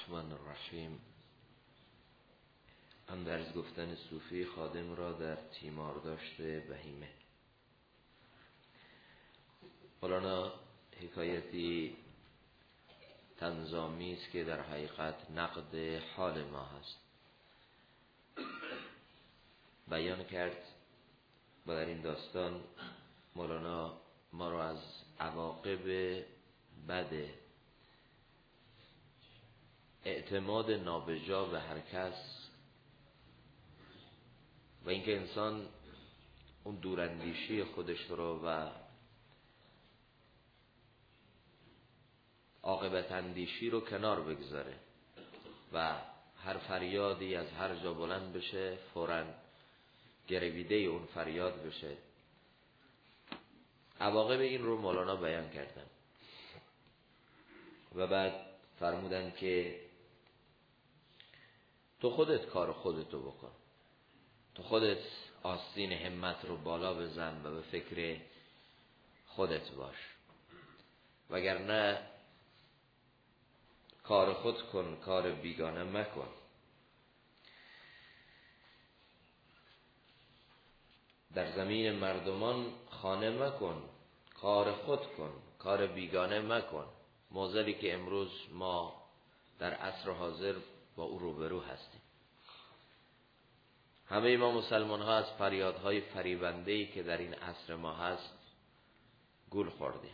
الرحمن الرحیم. اندرز گفتن صوفی خادم را در تیمار داشته بهیمه. مولانا حکایتی طنزآمیز است که در حقیقت نقد حال ما هست بیان کرد و در این داستان مولانا ما را از عواقب بد اعتماد نابجا به هر کس و اینکه انسان اون دوراندیشی خودش رو و عاقبت اندیشی رو کنار بگذاره و هر فریادی از هر جا بلند بشه فوراً گرویده اون فریاد بشه. عواقب این رو مولانا بیان کردن و بعد فرمودن که تو خودت کار خودتو بکن، تو خودت آستین همت رو بالا بزن و به فکر خودت باش، وگرنه کار خود کن، کار بیگانه مکن. در زمین مردمان خانه مکن، کار خود کن، کار بیگانه مکن. معضلی که امروز ما در عصر حاضر با او روبرو هستیم. همه ما مسلمان ها از فریادهای فریبنده‌ای که در این عصر ما هست گول خوردیم.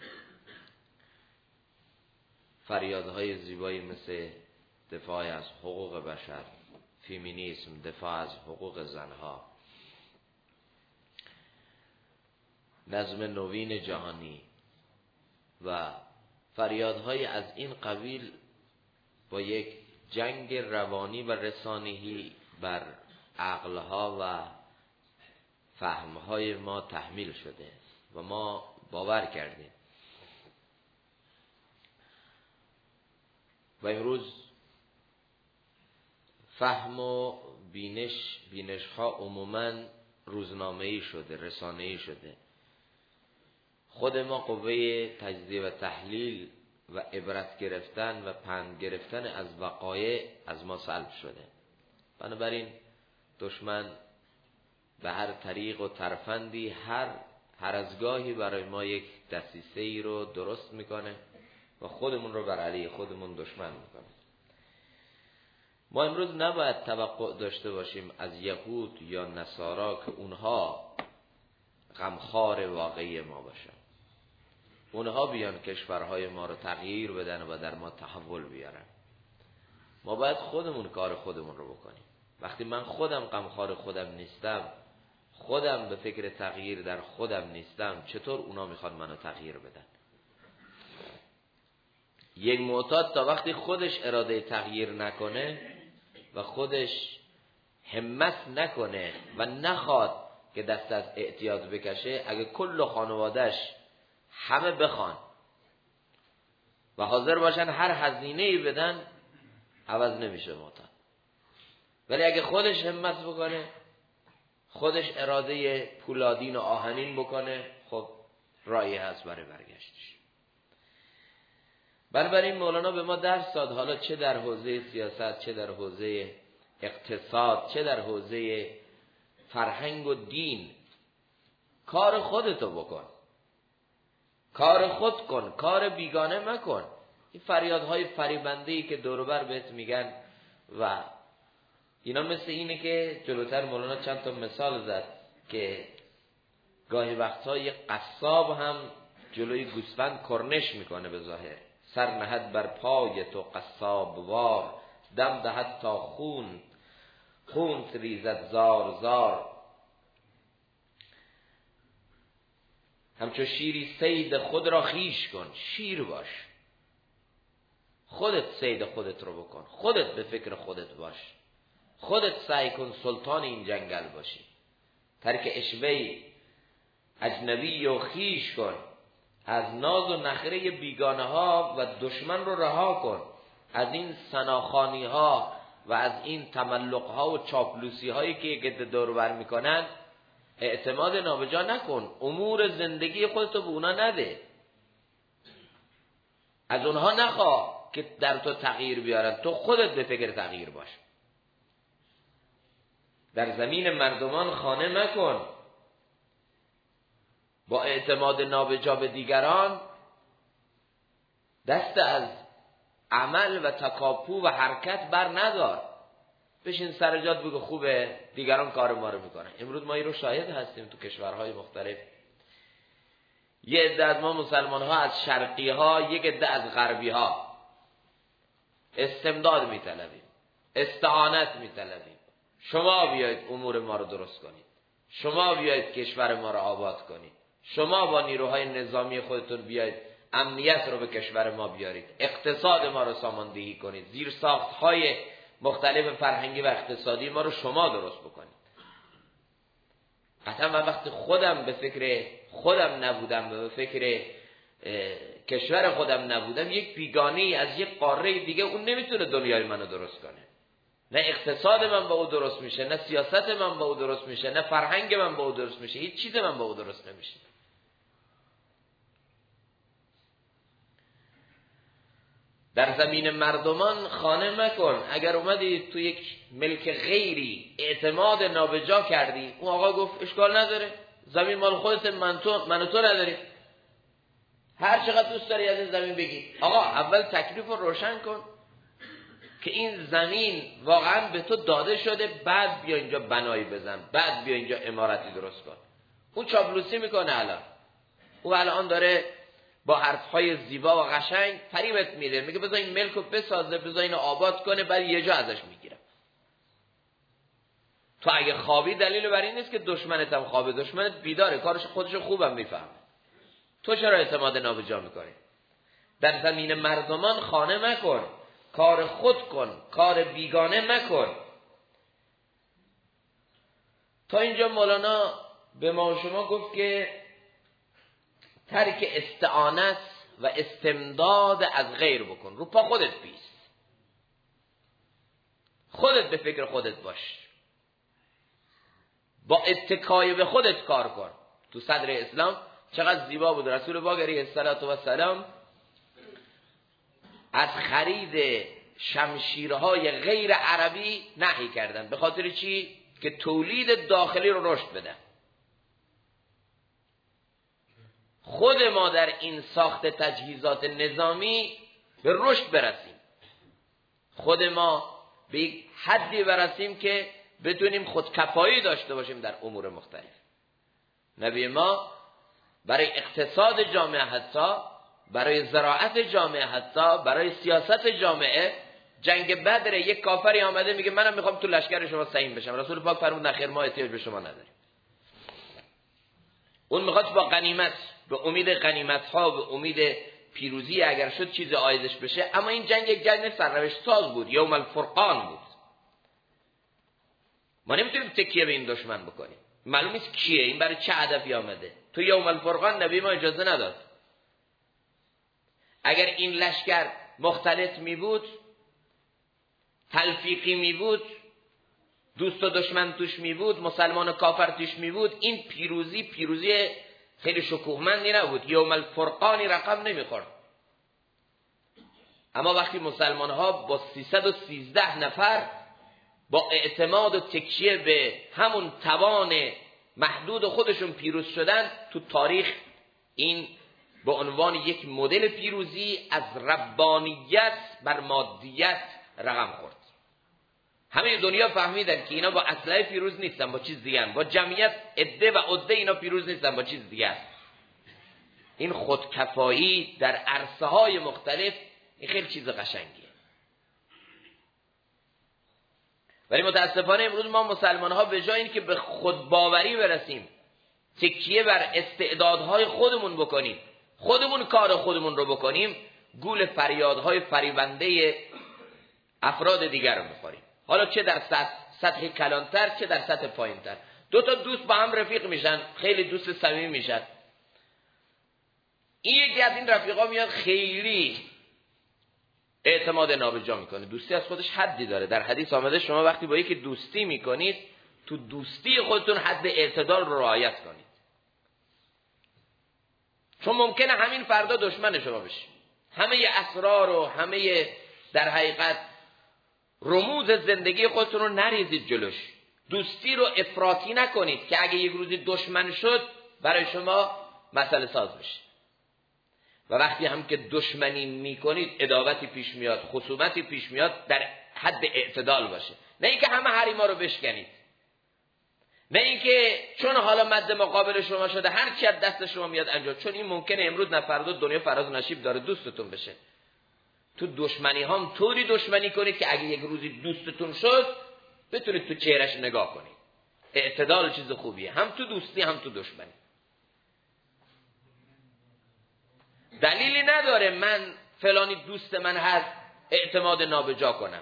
فریادهای زیبایی مثل دفاع از حقوق بشر، فمینیسم، دفاع از حقوق زنها، نظم نوین جهانی و فریادهای از این قبیل با یک جنگ روانی و رسانه‌ای بر عقلها و فهمهای ما تحمیل شده و ما باور کردیم و امروز فهم و بینش ها عموماً روزنامه‌ای شده، رسانه‌ای شده. خود ما قوه تجزیه و تحلیل و عبرت گرفتن و پند گرفتن از وقایع از ما سلب شده. بنابراین دشمن به هر طریق و ترفندی هر از گاهی برای ما یک دسیسه ای رو درست میکنه و خودمون رو بر علیه خودمون دشمن میکنه. ما امروز نباید توقع داشته باشیم از یهود یا نصارا که اونها غمخوار واقعی ما باشن، اونها بیان کشورهای ما رو تغییر بدن و در ما تحول بیارن. ما باید خودمون کار خودمون رو بکنیم. وقتی من خودم غمخوار خودم نیستم، خودم به فکر تغییر در خودم نیستم، چطور اونا میخوان منو تغییر بدن؟ یک معتاد تا وقتی خودش اراده تغییر نکنه و خودش همت نکنه و نخواد که دست از اعتیاد بکشه، اگه کل خانوادهش همه بخوان و حاضر باشن هر هزینه‌ای بدن، عوض نمیشه معتاد. ولی اگه خودش همت بکنه، خودش اراده پولادین و آهنین بکنه، خب راهی هست برای برگشتش. بنابراین مولانا به ما درس داد، حالا چه در حوزه سیاست، چه در حوزه اقتصاد، چه در حوزه فرهنگ و دین، کار خودتو بکن، کار خود کن، کار بیگانه مکن. این فریادهای فریبنده‌ای که دور و بر بهت میگن و اینا مثل اینه که جلوتر مولانا چند تا مثال زد که گاهی وقتها یک قصاب هم جلوی گوسفند کرنش میکنه به ظاهر. سر نهد بر پای تو قصاب وار، دم دهد تا خون ریزد زار زار. همچو شیری صید خود را خویش کن، شیر باش، خودت صید خودت رو بکن، خودت به فکر خودت باش، خودت سعی کن سلطان این جنگل باشی. ترک اشوه اجنبی و خویش کن، از ناز و نخره بیگانه ها و دشمن رو رها کن. از این سناخانی ها و از این تملق ها و چاپلوسی هایی که یک دور بر میکنن اعتماد نابجا نکن. امور زندگی خودتو به اونا نده، از اونها نخواه که در تو تغییر بیارن، تو خودت به فکر تغییر باش. در زمین مردمان خانه مکن. با اعتماد نابجا به دیگران دست از عمل و تکاپو و حرکت بر ندار. بشین سر جات بگو خوبه، دیگران کار ما رو میکنن. امروز ما این رو شاهد هستیم تو کشورهای مختلف. یه عده از ما مسلمان ها از شرقی ها، یک عده از غربی ها استمداد میطلبیم، استعانت میطلبیم. شما بیایید امور ما رو درست کنید، شما بیایید کشور ما رو آباد کنید، شما با نیروهای نظامی خودتون بیایید امنیت رو به کشور ما بیارید، اقتصاد ما رو ساماندهی کنید، زیر ساختهای مختلف فرهنگی و اقتصادی ما رو شما درست بکنید. قطعا من وقتی خودم به فکر خودم نبودم و به فکر کشور خودم نبودم، یک بیگانه‌ای از یک قاره دیگه اون نمیتونه دنیای منو درست کنه. نه اقتصاد من با او درست میشه، نه سیاست من با او درست میشه، نه فرهنگ من با او درست میشه، هیچ چیز من با او درست نمیشه. در زمین مردمان خانه مکن. اگر اومدی تو یک ملک غیری اعتماد نابجا کردی، اون آقا گفت اشکال نداره، زمین مال خودت، من و تو نداری، هر چقدر دوست داری از این زمین بگی. آقا اول تکلیف رو روشن کن که این زمین واقعا به تو داده شده، بعد بیا اینجا بنایی بزن، بعد بیا اینجا عمارتی درست کن. اون چاپلوسی میکنه الان. او الان داره با حرفهای زیبا و قشنگ فریبت میده، میگه بذار این ملکو بسازه، بذار اینو آباد کنه، بعد یه جا ازش میگیرم. تو اگه خوابی دلیل بر این نیست که دشمنت هم خوابه، دشمنت بیداره، کارش خودش خوبم میفهمه. تو چرا اعتماد نابجا میکنی؟ در زمین مردمان خانه مکن، کار خود کن، کار بیگانه مکن. تا اینجا مولانا به ما و شما گفت که ترک استعانت و استمداد از غیر بکن، رو پا خودت بیست، خودت به فکر خودت باش، با اتکای به خودت کار کن. تو صدر اسلام چقدر زیبا بود. رسول پاک علیه السلام از خرید شمشیرهای غیر عربی نهی کردن. به خاطر چی؟ که تولید داخلی رو رشد بدن. خود ما در این ساخت تجهیزات نظامی به رشد برسیم، خود ما به یک حدی برسیم که بتونیم خودکفایی داشته باشیم در امور مختلف. نبی ما برای اقتصاد جامعه، حتی برای زراعت جامعه، حتی برای سیاست جامعه، جنگ بدر یک کافری آمده میگه منم میخوام تو لشکر شما سهیم بشم. رسول پاک فرمود نخیر، ما احتیاج به شما نداریم. اون میخواد با غنیمت، به امید غنیمت ها، به امید پیروزی اگر شد چیز عایدش بشه. اما این جنگ یک جنگ سرنوشت ساز بود، یوم الفرقان بود. ما نمیتونیم تکیه به این دشمن بکنیم. معلوم نیست کیه، این برای چه هدفی آمده. تو یوم الفرقان نبی ما اجازه نداد. اگر این لشکر مختلط می بود، تلفیقی می بود، دوست و دشمن توش می بود، مسلمان و کافر توش می بود، این پیروزی خیلی شکوهمندی نبود، یوم الفرقانی رقم نمی خورد. اما وقتی مسلمان ها با 313 نفر با اعتماد و تکیه به همون توان محدود خودشون پیروز شدن، تو تاریخ این به عنوان یک مدل پیروزی از ربانیت بر مادیت رقم خورد. همه دنیا فهمیدن که اینا با اسلحه پیروز نیستن، با چیز دیگه، با جمعیت عده و عده اینا پیروز نیستن، با چیز دیگه. این خودکفایی در عرصه های مختلف این خیلی چیز قشنگیه. ولی متاسفانه امروز ما مسلمان ها به جای اینکه به خودباوری برسیم، تکیه بر استعدادهای خودمون بکنیم، خودمون کار خودمون رو بکنیم، گول فریادهای فریبنده افراد دیگر رو میخوریم. حالا چه در سطح کلانتر، چه در سطح پایینتر. دو تا دوست با هم رفیق میشن، خیلی دوست صمیمی میشن. این یکی از این رفیقا میاد خیلی اعتماد نابجا میکنه. دوستی از خودش حدی داره. در حدیث آمده شما وقتی با یکی دوستی میکنید، تو دوستی خودتون حد اعتدال رو رعایت کنید. چون ممکنه همین فردا دشمن شما بشه، همه اسرار و همه در حقیقت رموز زندگی خودتون رو نریزید جلوش. دوستی رو افراطی نکنید که اگه یک روزی دشمن شد برای شما مسئله ساز بشه. و وقتی هم که دشمنی میکنید عداوتی پیش میاد، خصومتی پیش میاد، در حد اعتدال باشه. نه اینکه همه حریما رو بشکنید، نه اینکه چون حالا مد مقابل شما شده هر چی از دست شما میاد انجام، چون این ممکنه امروز نه فردا دنیا فراز و نشیب داره دوستتون بشه. تو دشمنی هم طوری دشمنی کنید که اگه یک روزی دوستتون شد بتونید تو چهرش نگاه کنید. اعتدال چیز خوبیه، هم تو دوستی هم تو دشمنی. دلیلی نداره من فلانی دوست من هست اعتماد نابجا کنم.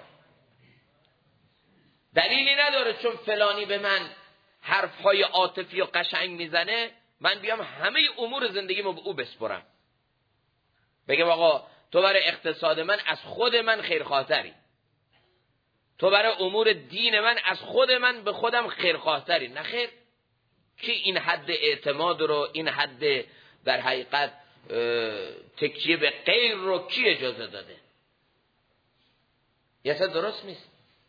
دلیلی نداره چون فلانی به من حرفهای عاطفی و قشنگ میزنه من بیام همه امور زندگیمو به او بسپرم. بگم آقا تو برای اقتصاد من از خود من خیرخواهتری، تو برای امور دین من از خود من به خودم خیرخواهتری. نه خیر، کی این حد اعتماد رو، این حد در حقیقت تکیه به غیر رو کی اجازه داده؟ یه اصلا درست نیست.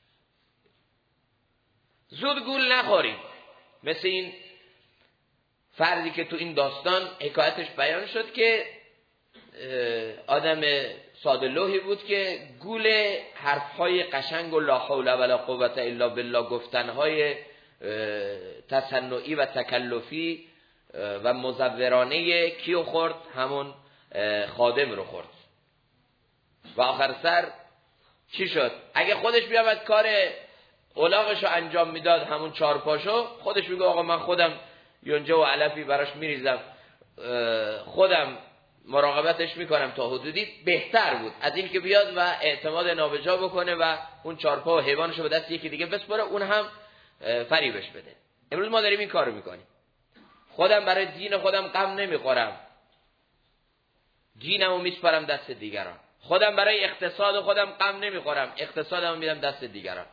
زود گول نخورید. مثل این فردی که تو این داستان حکایتش بیان شد که آدم ساده لوحی بود که گول حرفهای قشنگ و لا حول ولا قوة الا بالله گفتنهای تصنعی و تکلفی و مزورانه کیو خورد؟ همون خادم رو خورد. و آخر سر چی شد؟ اگه خودش بیامد کار الاغش رو انجام میداد، همون چارپاشو، خودش میگه آقا من خودم یونجه و علفی براش میریزم، خودم مراقبتش میکنم تا حدودی، بهتر بود از این که بیاد و اعتماد نابجا بکنه و اون چارپا و حیوانشو به دست یکی دیگه بسپره، اون هم فریبش بده. امروز ما داریم این کارو میکنیم. خودم برای دین خودم غم نمیخورم، دینمو میسپارم دست دیگران. خودم برای اقتصاد خودم غم نمیخورم، اقتصادمو میدم دست دیگران.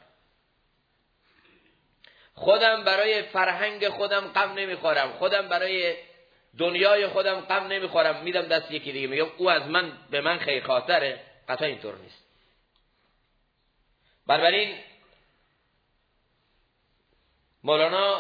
خودم برای فرهنگ خودم غم نمیخورم، خودم برای دنیای خودم غم نمیخورم، میدم دست یکی دیگه، میگم او از من به من خیرخواهتره. قطعا اینطور نیست. بنابراین مولانا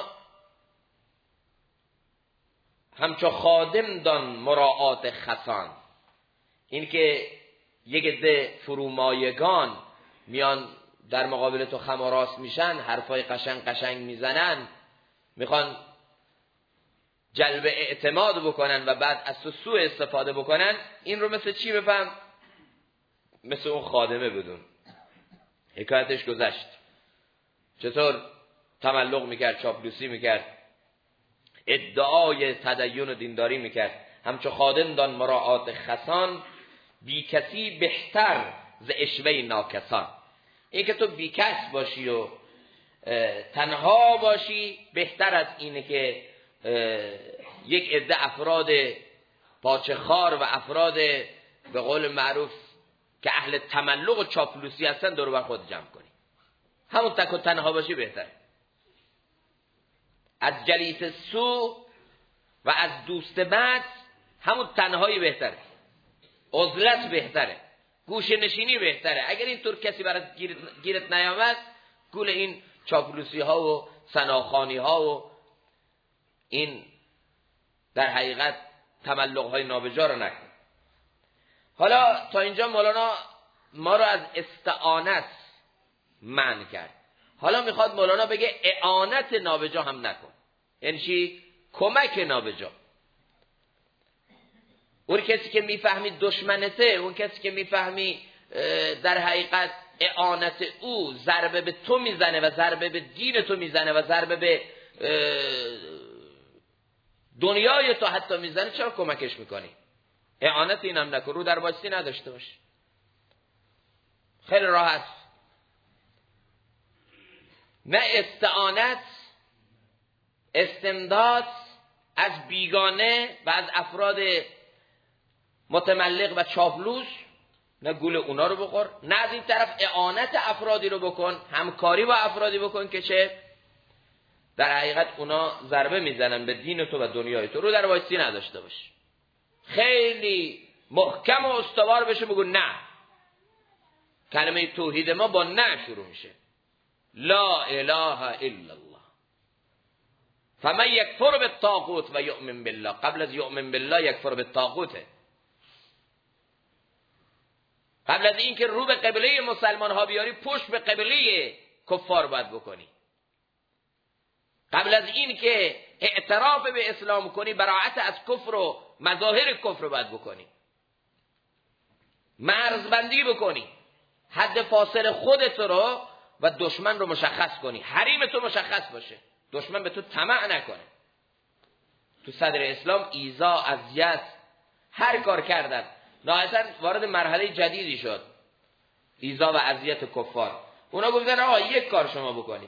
همچو خادم دان مراعات خسان، این که یک عده فرومایگان میان در مقابل تو خم و راست میشن، حرفای قشنگ میزنن، میخوان جلب اعتماد بکنن و بعد از تو سوء استفاده بکنن، این رو مثل چی بفهم؟ مثل اون خادمه بدون. حکایتش گذشت چطور تملق میکرد، چاپلوسی میکرد، ادعای تدین و دینداری میکرد. همچو خادم دان مراعات خسان، بی کسی بهتر ز عشوه ناکسان. این که تو بی کس باشی و تنها باشی بهتر از اینه که یک عده افراد پاچه خار و افراد به قول معروف که اهل تملق و چاپلوسی هستن دور بر خود جمع کنی. همون تک و تنها باشی بهتره. از جلیس سو و از دوست بد همون تنهایی بهتره، عزلت بهتره، گوشه نشینی بهتره. اگر اینطور کسی برات گیرت نیامد، گول این چاپلوسی ها و سناخانی ها و این در حقیقت تملق های نابجا رو نکن. حالا تا اینجا مولانا ما رو از استعانت منع کرد. حالا میخواد مولانا بگه اعانت نابجا هم نکن. یعنی چی؟ کمک نابجا. اون کسی که میفهمی دشمنته، اون کسی که میفهمی در حقیقت اعانت او ضربه به تو میزنه و ضربه به دین تو میزنه و ضربه به دنیای تو حتی میزنه، چرا کمکش میکنی؟ اعانت اینم نکن، رو در واسطی نداشته باش. خیلی راحت. نه استعانت، استمداد از بیگانه و از افراد متملق و چاپلوس، نه گول اونا رو بخور، نه از این طرف اعانت افرادی رو بکن، همکاری با افرادی بکن که چه در حقیقت اونا ضربه میزنن به دین تو و دنیای تو. رو در وایسی نداشته باش. خیلی محکم و استوار بشه بگو نه. کلمه توحید ما با نه شروع میشه. لا اله الا الله. فمن یکفر بالطاغوت و یؤمن بالله. قبل از یؤمن بالله یکفر بالطاغوته. قبل از این که رو به قبله مسلمان ها بیاری پشت به قبله کفار باید بکنی. قبل از این که اعتراف به اسلام کنی براءت از کفر و مظاهر کفر باید بکنی. مرزبندی بکنی. حد فاصل خودت رو و دشمن رو مشخص کنی. حریم تو مشخص باشه. دشمن به تو طمع نکنه. تو صدر اسلام ایذا، اذیت، هر کار کردن. نهایتاً وارد مرحله جدیدی شد. ایذا و اذیت کفار. اونا گفتن آقا یک کار شما بکنید.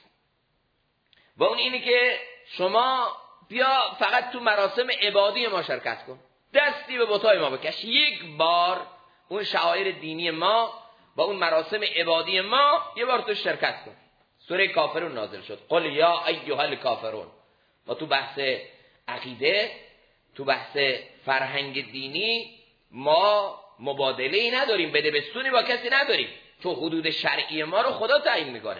و اون اینی که شما بیا فقط تو مراسم عبادی ما شرکت کن. دستی به بتای ما بکش. یک بار اون شعائر دینی ما با اون مراسم عبادی ما یه بار تو شرکت کن. سوره کافرون نازل شد. قل یا ایها الکافرون. ما تو بحث عقیده، تو بحث فرهنگ دینی ما مبادله‌ای نداریم، بده بستونی با کسی نداریم، چون حدود شرعی ما رو خدا تعیین میکنه.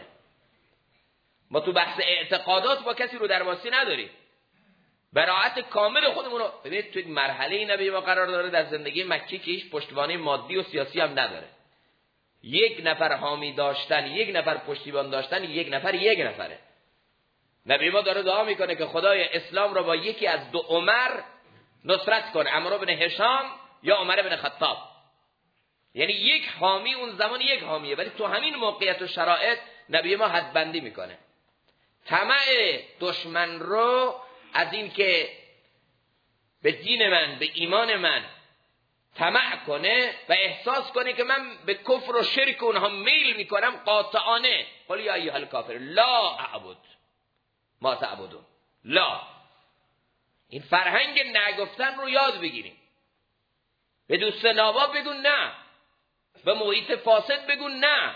ما تو بحث اعتقادات با کسی رو درواسی نداریم. براءت کامل خودمون رو ببینید. تو یک مرحله نبی ما قرار داره در زندگی مکی که هیچ پشتوانه مادی و سیاسی هم نداره. یک نفر حامی داشتن، یک نفر پشتیبان داشتن، یک نفره. نبی ما داره دعا میکنه که خدای اسلام رو با یکی از دو عمر نصرت کن، عمرو بن هشام یا عمر بن خطاب. یعنی یک حامی اون زمان یک حامیه، ولی تو همین موقعیت و شرایط نبی ما حد بندی میکنه. طمع دشمن رو از این که به دین من، به ایمان من طمع کنه و احساس کنه که من به کفر و شرک اونها میل میکنم، قاطعانه قل یا ایها الکافر لا اعبد ما تعبدون. لا. این فرهنگ نگفتن رو یاد بگیریم. به دوست نابا بگو نه. به محیط فاسد بگو نه.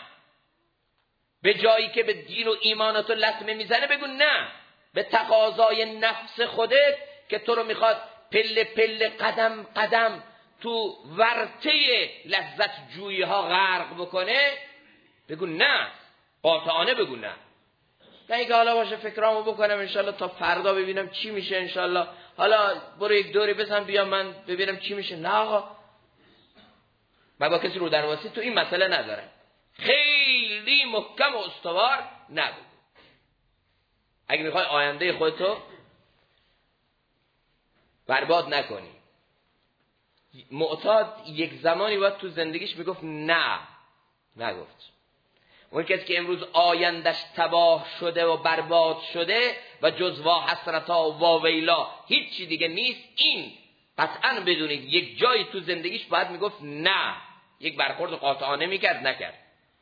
به جایی که به دین و ایماناتو لطمه میزنه بگو نه. به تقاضای نفس خودت که تو رو میخواد پله پله قدم قدم تو ورطه لذت جویی ها غرق بکنه بگو نه. قاطعانه بگو نه. نه اینکه حالا باشه فکرامو بکنم انشالله تا فردا ببینم چی میشه، انشالله حالا برو یک دوری بزن بیا من ببینم چی میشه. نه آقا، من با کسی رو درواسی تو این مسئله نداره. خیلی محکم و استوار نبود. اگه میخوای آینده خودتو برباد نکنی. معتاد یک زمانی باید تو زندگیش میگفت نه، نگفت. اون کسی که امروز آیندش تباه شده و برباد شده و جز وا حسرتا و واویلا هیچی دیگه نیست، این قطعا بدونید یک جایی تو زندگیش باید میگفت نه. یک برخورد قاطعانه میکرد، نکرد.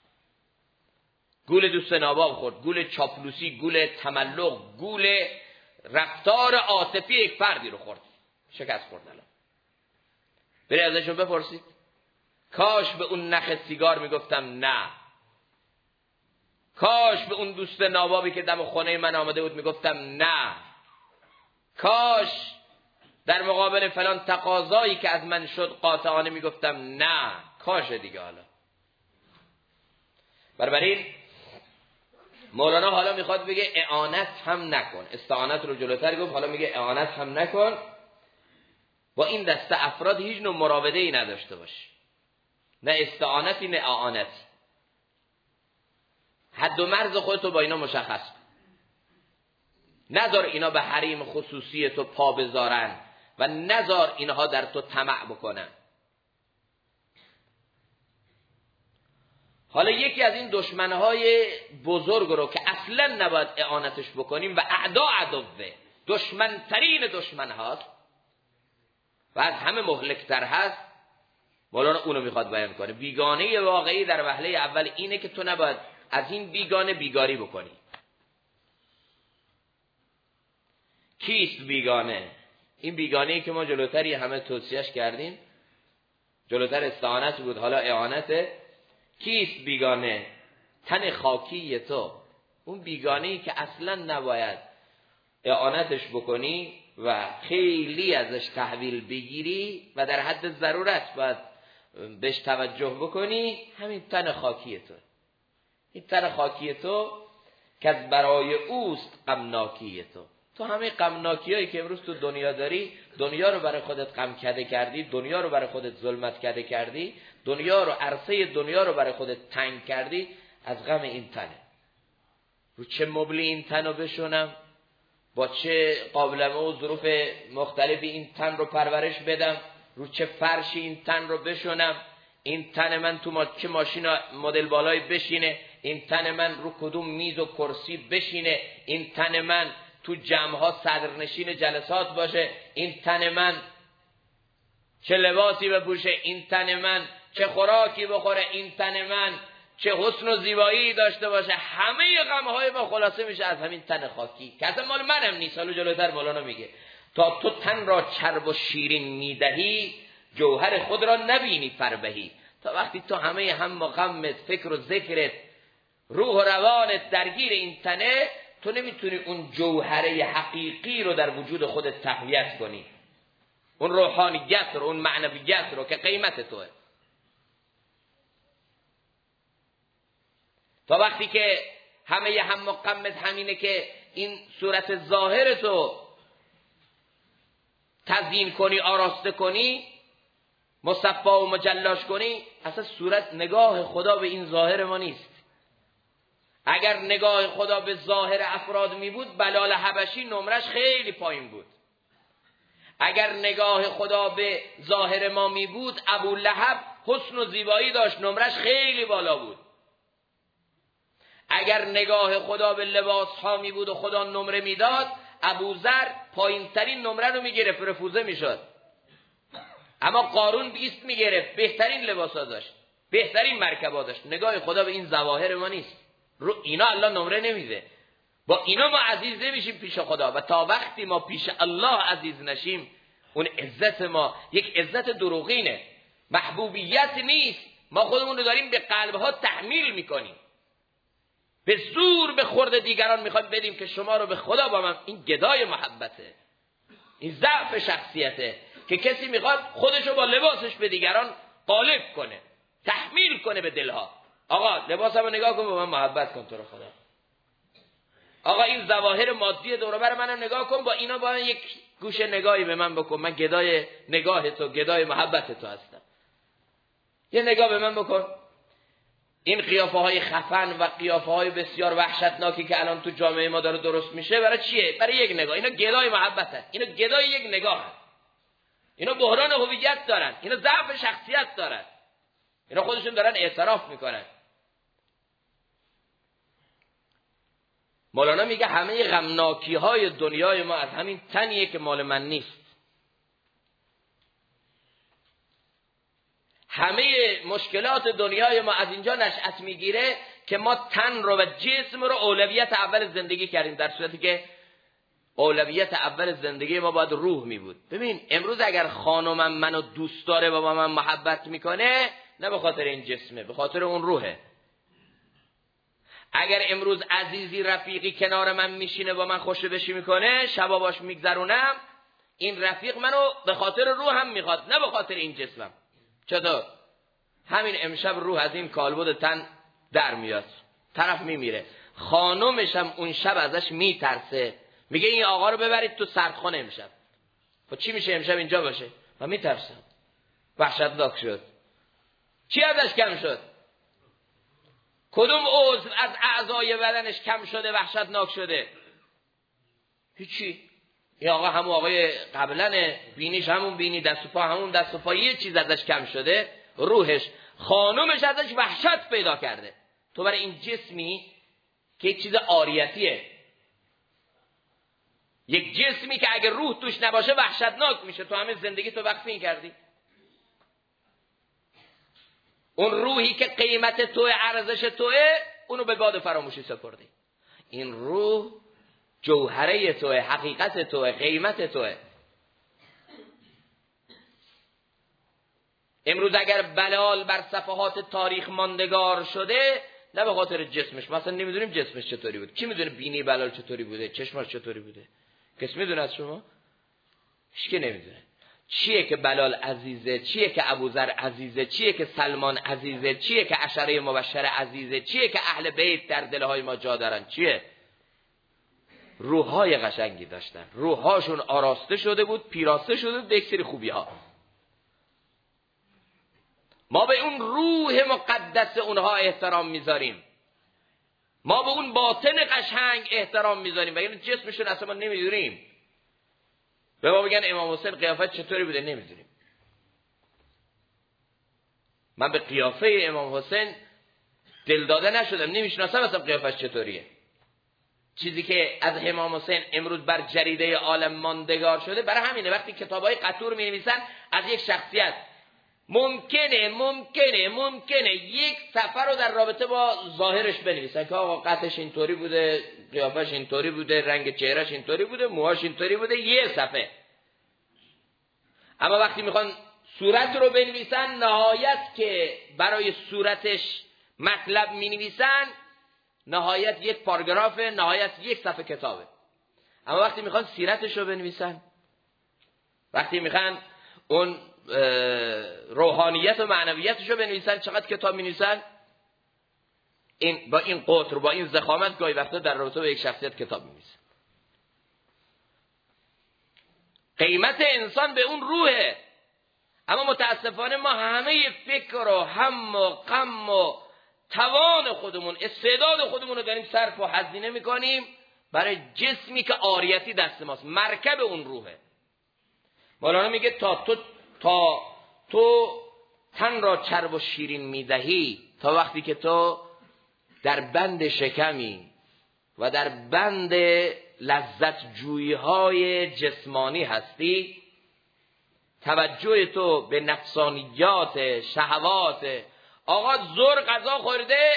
گول دوست ناباب خورد، گول چاپلوسی، گول تملق، گول رفتار عاطفی یک فردی رو خورد، شکست خورد. الان بری ازشون بپرسید کاش به اون نخ سیگار میگفتم نه. کاش به اون دوست نابابی که دم خونه من آمده بود میگفتم نه. کاش در مقابل فلان تقاضایی که از من شد قاطعانه میگفتم نه. کاش دیگه. حالا بنابراین مولانا حالا میخواد بگه اعانت هم نکن. استعانت رو جلوتر گفت، حالا میگه اعانت هم نکن. با این دسته افراد هیچ نوع مراوده ای نداشته باش. نه استعانتی نه اعانتی. حد و مرز خودتو با اینا مشخص کن. نذار اینا به حریم خصوصی تو پا بذارن و نذار اینها در تو طمع بکنن. حالا یکی از این دشمنهای بزرگ رو که اصلا نباید اعانتش بکنیم و اعدا عدوه، دشمنترین دشمن هاست و از همه مهلکتر هست، مولانا اونو میخواد بیان کنه. بیگانه واقعی در وهله اول اینه که تو نباید از این بیگانه بیگاری بکنی. کیست بیگانه؟ این بیگانه‌ای که ما جلوتری همه توصیهش کردیم، جلوتر استعانت بود، حالا اعانته. کیست بیگانه؟ تن خاکی تو. اون بیگانه‌ای که اصلا نباید اعانتش بکنی و خیلی ازش تحویل بگیری و در حد ضرورت باید بهش توجه بکنی، همین تن خاکی تو. این تن خاکی تو که از برای اوست غمناکی تو. تو همه غمناکیایی که امروز تو دنیا داری، دنیا رو برای خودت غم کده کردی، دنیا رو برای خودت ظلمت کده کردی، دنیا رو، عرصه دنیا رو برای خودت تنگ کردی، از غم این تنه. رو چه مبلی این تن رو بشونم، با چه قابلمه و ظروف مختلفی این تن رو پرورش بدم، رو چه فرشی این تن رو بشونم، این تن من تو چه ماشین مدل بالایی بشینه، این تن من رو کدوم میز و کرسی بشینه، این تن من تو جمعها صدرنشین جلسات باشه، این تن من چه لباسی بپوشه، این تن من چه خوراکی بخوره، این تن من چه حسن و زیبایی داشته باشه. همه غمهای ما خلاصه میشه از همین تن خاکی که اصلا مال منم نیست. حالا جلوتر مولانا میگه تا تو تن را چرب و شیرین میدهی، جوهر خود را نبینی فربهی. تا وقتی تو همه هم و غمت، فکر و ذکرت، روح و روانت درگیر این تنه، تو نمیتونی اون جوهره حقیقی رو در وجود خودت تقویت کنی، اون روحانیت رو، اون معنویت رو که قیمت توه. تا وقتی که همه هم و غمت همینه که این صورت ظاهر تو تزیین کنی، آراسته کنی، مصفا و مجلاش کنی، اصلا صورت نگاه خدا به این ظاهر ما نیست. اگر نگاه خدا به ظاهر افراد می بود، بلال حبشی نمرش خیلی پایین بود. اگر نگاه خدا به ظاهر ما می بود، ابو لهب حسن و زیبایی داشت، نمرش خیلی بالا بود. اگر نگاه خدا به لباس ها می بود و خدا نمره می داد، ابو ذر پایین ترین نمره رو می گرفت، رفوزه می شد. اما قارون 20 می گرفت، بهترین لباس ها داشت، بهترین مرکب ها داشت. نگاه خدا به این ظواهر ما نیست. رو اینا الله نمره نمیده. با اینا ما عزیز نمیشیم پیش خدا، و تا وقتی ما پیش الله عزیز نشیم، اون عزت ما یک عزت دروغینه، محبوبیت نیست. ما خودمون رو داریم به قلبها تحمیل میکنیم، به زور به خورد دیگران میخوایم بدیم که شما رو به خدا با من. این گدای محبته، این ضعف شخصیته که کسی میخواد خودشو با لباسش به دیگران غالب کنه، تحمیل کنه به دلها. آقا لباسمو نگاه کن، با من محبت کن تو رو خدا. آقا این ظواهر مادی دور و بر منو نگاه کن، با اینا با من یک گوشه نگاهی به من بکن، من گدای نگاه تو، گدای محبت تو هستم. یه نگاه به من بکن. این قیافه های خفن و قیافه های بسیار وحشتناکی که الان تو جامعه ما داره درست میشه، برای چیه؟ برای یک نگاه. اینا گدای محبت هست، اینا گدای یک نگاه هست، اینا بحران هویت دارن، اینا ضعف شخصیت دارن، اینا خودشون دارن اعتراف میکنن. مولانا میگه همه غمناکی های دنیای ما از همین تنیه که مال من نیست. همه مشکلات دنیای ما از اینجا نشأت میگیره که ما تن رو و جسم رو اولویت اول زندگی کردیم، در صورتی که اولویت اول زندگی ما باید روح می بود. ببین امروز اگر خانمم منو دوست داره و با من محبت میکنه، نه به خاطر این جسمه، به خاطر اون روحه. اگر امروز عزیزی رفیقی کنار من میشینه با من خوشو بشی میکنه، شبا باش میگذرونم، این رفیق منو به خاطر روحم میخواد، نه به خاطر این جسمم. چطور؟ همین امشب روح از این کالبد تن در میاد، طرف میمیره، خانمش هم اون شب ازش میترسه، میگه این آقا رو ببرید تو سردخانه امشب. خب چی میشه امشب اینجا باشه؟ من میترسم، وحشتناک شد. چی ازش کم شد؟ کدوم عضو از اعضای بدنش کم شده وحشتناک شده؟ هیچی. این آقا همون آقای قبلنه، بینیش همون بینی، دست و پا همون دست و پا، یه چیز ازش کم شده، روحش. خانومش ازش وحشت پیدا کرده. تو برای این جسمی که یک چیز عاریتیه، یک جسمی که اگه روح توش نباشه وحشتناک میشه، تو همه زندگی تو وقف این کردی. اون روحی که قیمت توه، ارزش توه، اونو به باد فراموشی سپردی. این روح جوهره توه، حقیقت توه، قیمت توه. امروز اگر بلال بر صفحات تاریخ ماندگار شده، نه به خاطر جسمش، مثلا نمیدونیم جسمش چطوری بود. کی میدونه بینی بلال چطوری بوده، چشمش چطوری بوده؟ کس میدونه از شما؟ هیچکی نمیدونه چیه که بلال عزیزه، چیه که ابوذر عزیزه، چیه که سلمان عزیزه، چیه که عشره مبشره عزیزه، چیه که اهل بیت در دلهای ما جا دارن. چیه؟ روحای قشنگی داشتن، روحاشون آراسته شده بود، پیراسته شده بود به یک سری خوبی ها. ما به اون روح مقدس اونها احترام میذاریم، ما به اون باطن قشنگ احترام میذاریم و این جسمشون اصلا ما نمیدونیم. به ما بگن امام حسین قیافت چطوری بوده نمیدونیم. من به قیافه امام حسین دل داده نشدم، نمیشناسم اصلا قیافش چطوریه. چیزی که از امام حسین امروز بر جریده عالم ماندگار شده برای همینه. وقتی کتابای قطور می‌نویسن از یک شخصیت ممکنه یک صفحه رو در رابطه با ظاهرش بنویسن که آقا قدش اینطوری بوده، قیافش اینطوری بوده، رنگ چهرهش اینطوری بوده، موهاش اینطوری بوده، یه صفحه. اما وقتی میخوان صورت رو بنویسن، نهایت که برای صورتش مطلب مینویسن نهایت یک پاراگراف، نهایت یک صفحه کتابه. اما وقتی میخوان سیرتش رو بنویسن، وقتی میخوان اون روحانیت و معنویتش رو بنویسن، چقدر کتاب مینویسن؟ این با این قطر، با این ضخامت گاهی وقتا در رابطه با یک شخصیت کتاب مینویسن. قیمت انسان به اون روحه. اما متاسفانه ما همه فکر و هم و غم و توان خودمون، استعداد خودمون رو داریم صرف و هزینه میکنیم برای جسمی که عاریتی دست ماست، مرکب اون روحه. مولانا میگه تا تو تن را چرب و شیرین میدهی، تا وقتی که تو در بند شکمی و در بند لذت جویی های جسمانی هستی، توجه تو به نفسانیات، شهوات، آقا زور غذا خورده،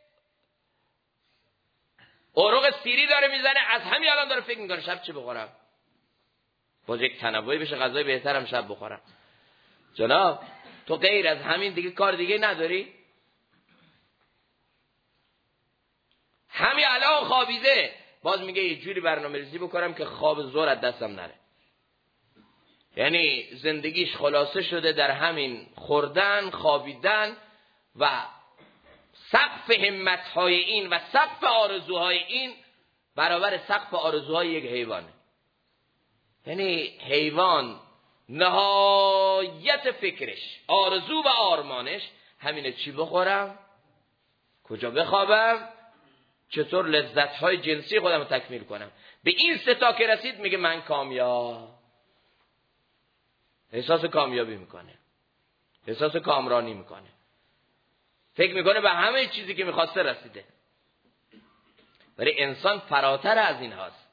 اروق سیری داره میزنه، از همین الان داره فکر میکنه شب چه بخورم، باز یک تنوعی بشه غذای بهترم شب بخورم. جناب تو غیر از همین دیگه کار دیگه نداری؟ همین الان خوابیده، باز میگه یه جوری برنامه‌ریزی بکنم که خواب زور از دستم نره. یعنی زندگیش خلاصه شده در همین خوردن، خوابیدن و سقف همت‌های این و سقف آرزوهای این برابر سقف آرزوهای یک حیوانه. یعنی حیوان نهایت فکرش، آرزو و آرمانش همینه، چی بخورم، کجا بخوابم، چطور لذت‌های جنسی خودم رو تکمیل کنم. به این سه تا که رسید میگه من کامیاب، احساس کامیابی میکنه، احساس کامرانی میکنه، فکر میکنه به همه چیزی که میخواسته رسیده. ولی انسان فراتر از این هاست.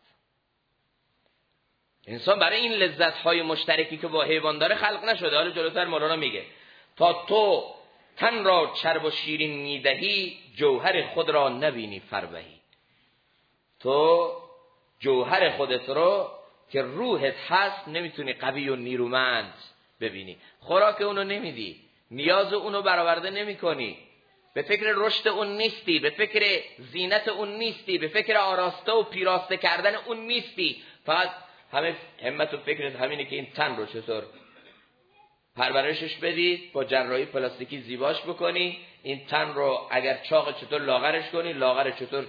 انسان برای این لذت‌های مشترکی که با حیوان داره خلق نشده. حالا جلوتر مولانا میگه تا تو تن را چرب و شیرین میدهی، جوهر خود را نبینی فربهی. تو جوهر خودت رو که روحت هست نمیتونی قوی و نیرومند ببینی. خوراک اونو نمیدی، نیاز اونو برآورده نمیکنی، به فکر رشد اون نیستی، به فکر زینت اون نیستی، به فکر آراسته و پیراسته کردن اون نیستی. فقط همه همت و فکرت همینه که این تن رو چطور پرورشش بدی، با جراحی پلاستیکی زیباش بکنی، این تن رو اگر چاق چطور لاغرش کنی، لاغر چطور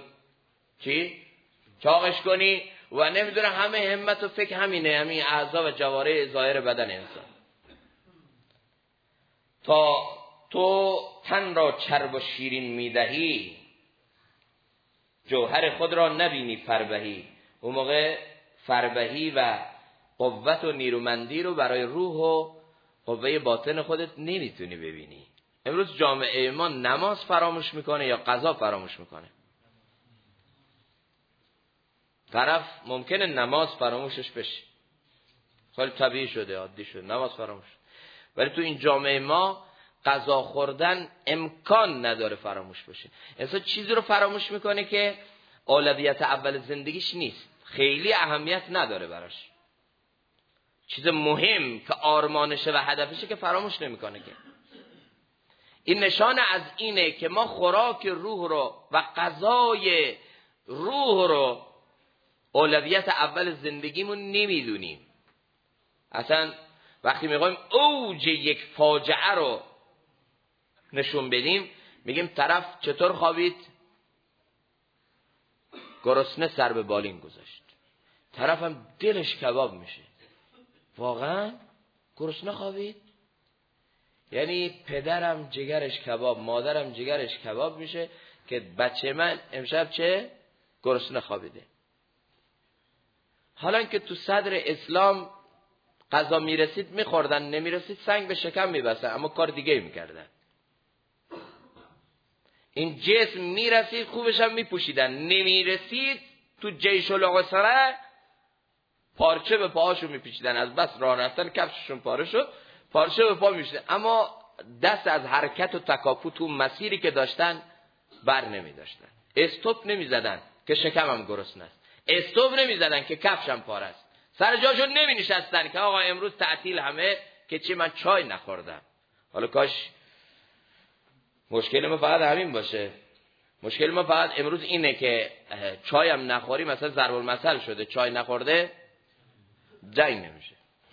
چاقش کنی، و نمیدونه همه همت و فکر همینه، همین اعضا و جواره ظاهر بدن انسان. تا تو تن را چرب و شیرین میدهی، جوهر خود را نبینی فربهی. اون موقع فربهی و قوت و نیرومندی رو برای روح و قوه باطن خودت نمیتونی ببینی. امروز جامعه ما نماز فراموش میکنه یا قضا فراموش میکنه. طرف ممکنه نماز فراموشش بشه، خیلی طبیعی شده، عادی شده، نماز فراموش. ولی تو این جامعه ما غذا خوردن امکان نداره فراموش بشه. انسان چیزی رو فراموش میکنه که اولویت اول زندگیش نیست، خیلی اهمیت نداره براش. چیز مهم که آرمانشه و هدفشه که فراموش نمیکنه که. این نشان از اینه که ما خوراک روح رو و غذای روح رو اولویت اول زندگیمون نمیدونیم. اصلا وقتی میخوایم اوج یک فاجعه رو نشون بدیم میگیم طرف چطور خوابید؟ گرسنه سر به بالین گذاشت. طرف هم دلش کباب میشه. واقعا گرسنه خوابید؟ یعنی پدرم جگرش کباب، مادرم جگرش کباب میشه که بچه من امشب چه؟ گرسنه خوابیده. حالا که تو صدر اسلام غذا میرسید میخوردن، نمیرسید سنگ به شکم میبستن، اما کار دیگه میکردن. این جسم میرسید خوبش هم میپوشیدن، نمیرسید تو جیش العسره پارچه به پاهاشون میپیچیدن، از بس راه رفتن کفششون پاره شد پارچه به پا میشیدن، اما دست از حرکت و تکاپو تو مسیری که داشتن بر نمیداشتن. استوب نمیزدن که شکمم گرسنه است، استوب نمیزدن که کفشم پاره است، سر جاشون نمی نشستن که آقا امروز تعطیل همه که چی من چای نخوردم. حالا کاش مشکل ما فقط همین باشه. مشکل ما فقط امروز اینه که چایم نخوری مثلا ضرب المثل شده، چای نخورده جنگ نمیشه.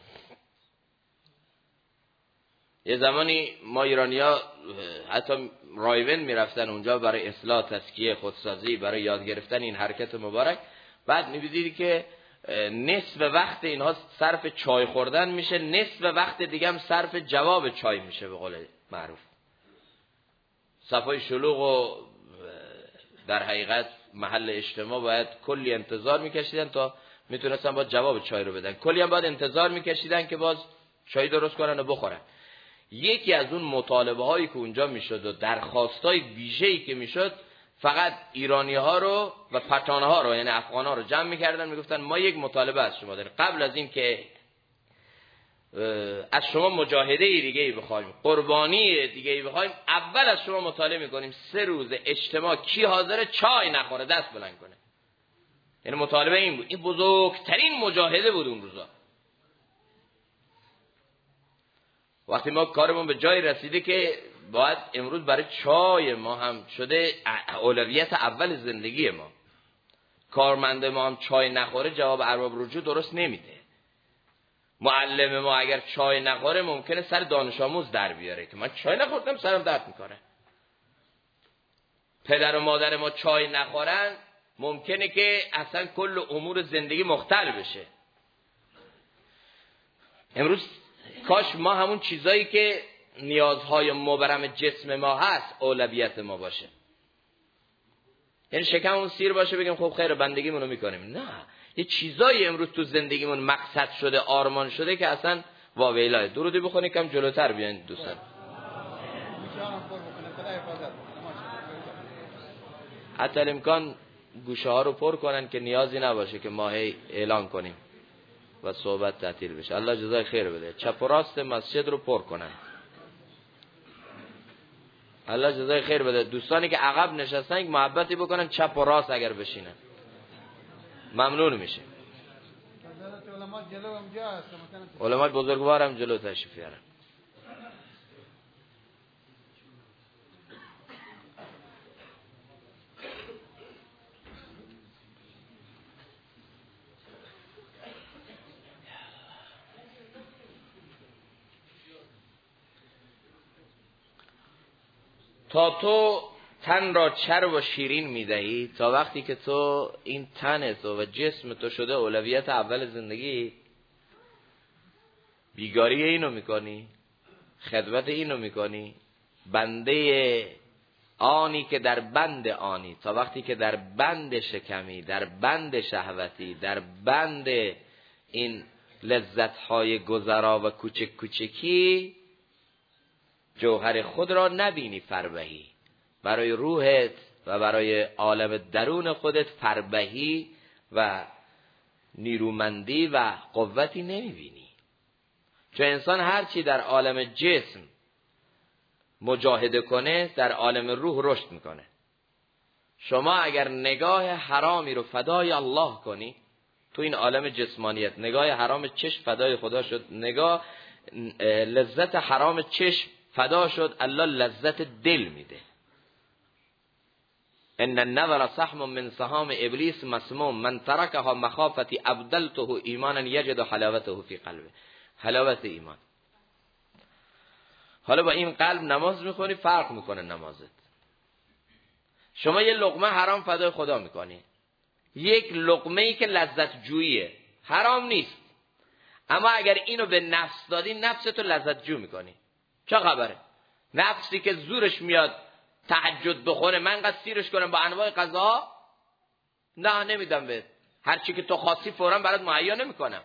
یه زمانی ما ایرانی‌ها حتی رایون میرفتن اونجا برای اصلاح، تزکیه، خودسازی، برای یاد گرفتن این حرکت مبارک. بعد می‌بینید که نصف وقت اینها صرف چای خوردن میشه، نصف وقت دیگه هم صرف جواب چای میشه به قول معروف. صفای شلوغ و در حقیقت محل اجتماع باید کلی انتظار میکشیدن تا میتونستن با جواب چای رو بدن، کلی هم باید انتظار میکشیدن که باز چای درست کنن و بخورن. یکی از اون مطالبه هایی که اونجا میشد و درخواستای ویژه‌ای که میشد، فقط ایرانی ها رو و پتان ها رو یعنی افغان ها رو جمع میکردن، میگفتن ما یک مطالبه از شما داریم، قبل از این که از شما مجاهده دیگه ای بخوایم، قربانی دیگه ای بخوایم، اول از شما مطالبه میکنیم 3 روز اجتماع کی حاضره چای نخوره دست بلند کنه. یعنی مطالبه این بود. این بزرگترین مجاهده بود اون روزا. وقتی ما کارمون به جای رسیده که باید امروز برای چای ما هم شده اولویت اول زندگی ما، کارمند ما هم چای نخوره جواب ارباب رجوع درست نمیده. معلم ما اگر چای نخوره ممکنه سر دانش آموز در بیاره که من چای نخوردم سرم درد میکنه. پدر و مادر ما چای نخورن ممکنه که اصلا کل امور زندگی مختل بشه. امروز کاش ما همون چیزایی که نیازهای مبرم جسم ما هست اولویت ما باشه. یعنی شکممون سیر باشه بگیم خب خیر بندگیمونو میکنیم. نه، یه چیزایی امروز تو زندگیمون مقصد شده، آرمان شده که اصلا واویلاه. درودی بخونی کم جلوتر بیاین دوستان. حتی الامکان گوشه ها رو پر کنن که نیازی نباشه که ما هی اعلان کنیم و صحبت تعطیل بشه. الله جزای خیر بده. چپ و راست مسجد رو پر کنن. الله جزای خیر بده. دوستانی که عقب نشستن یک محبتی بکنن چپ و راست اگر بشینن ممنون میشه. علماء بزرگوار هم جلو تشریف بیارن. تا تو تن را چرب و شیرین میدهی، تا وقتی که تو این تن تو و جسم تو شده اولویت اول زندگی، بیگاری اینو میکنی، خدمت اینو میکنی، بنده آنی که در بند آنی، تا وقتی که در بند شکمی، در بند شهوتی، در بند این لذتهای گذرا و کوچک کوچکی جوهر خود را نبینی فربهی، برای روحت و برای عالم درون خودت فربهی و نیرومندی و قوتی نمیبینی. چون انسان هرچی در عالم جسم مجاهده کنه در عالم روح رشد میکنه. شما اگر نگاه حرامی رو فدای الله کنی تو این عالم جسمانیت، نگاه حرام چشم فدای خدا شد، نگاه لذت حرام چشم فدا شد، الله لذت دل میده. ان النظر سهم من سهام ابلیس مسموم من ترکها مخافتی ابدلته ایمانا یجد حلاوته فی قلبه. حلاوت ایمان. حالا با این قلب نماز میخونی، فرق میکنه نمازت. شما یه لقمه حرام فدای خدا میکنی، یک لقمه ای که لذت جوییه، حرام نیست، اما اگر اینو به نفس دادی نفستو لذت جو میکنی. چه خبره؟ نفسی که زورش میاد تهجد بخونه، من قد سیرش کنم با انواع غذا، نه نمیدم بهت، هر چی که تو خواستی فوراً برات مهیا نمیکنم.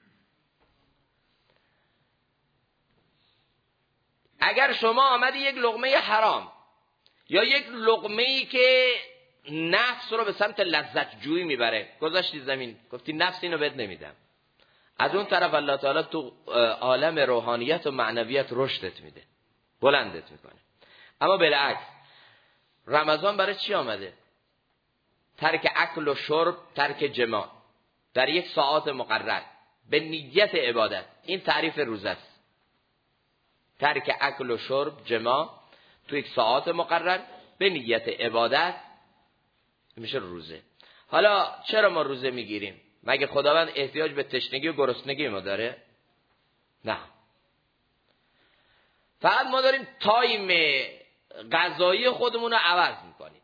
اگر شما آمدی یک لقمه حرام یا یک لقمه ای که نفس رو به سمت لذت جویی میبره گذاشتی زمین، گفتی نفس اینو بهت نمیدم، از اون طرف الله تعالی تو عالم روحانیت و معنویت رشدت میده، بلندت میکنه. اما بالعکس رمضان برای چی آمده؟ ترک اکل و شرب، ترک جماع در یک ساعت مقرر به نیت عبادت. این تعریف روزه است. ترک اکل و شرب، جماع تو یک ساعت مقرر به نیت عبادت میشه روزه. حالا چرا ما روزه میگیریم؟ مگه خداوند احتیاج به تشنگی و گرسنگی ما داره؟ نه، فقط ما داریم تایم غذایی خودمون رو عوض میکنیم،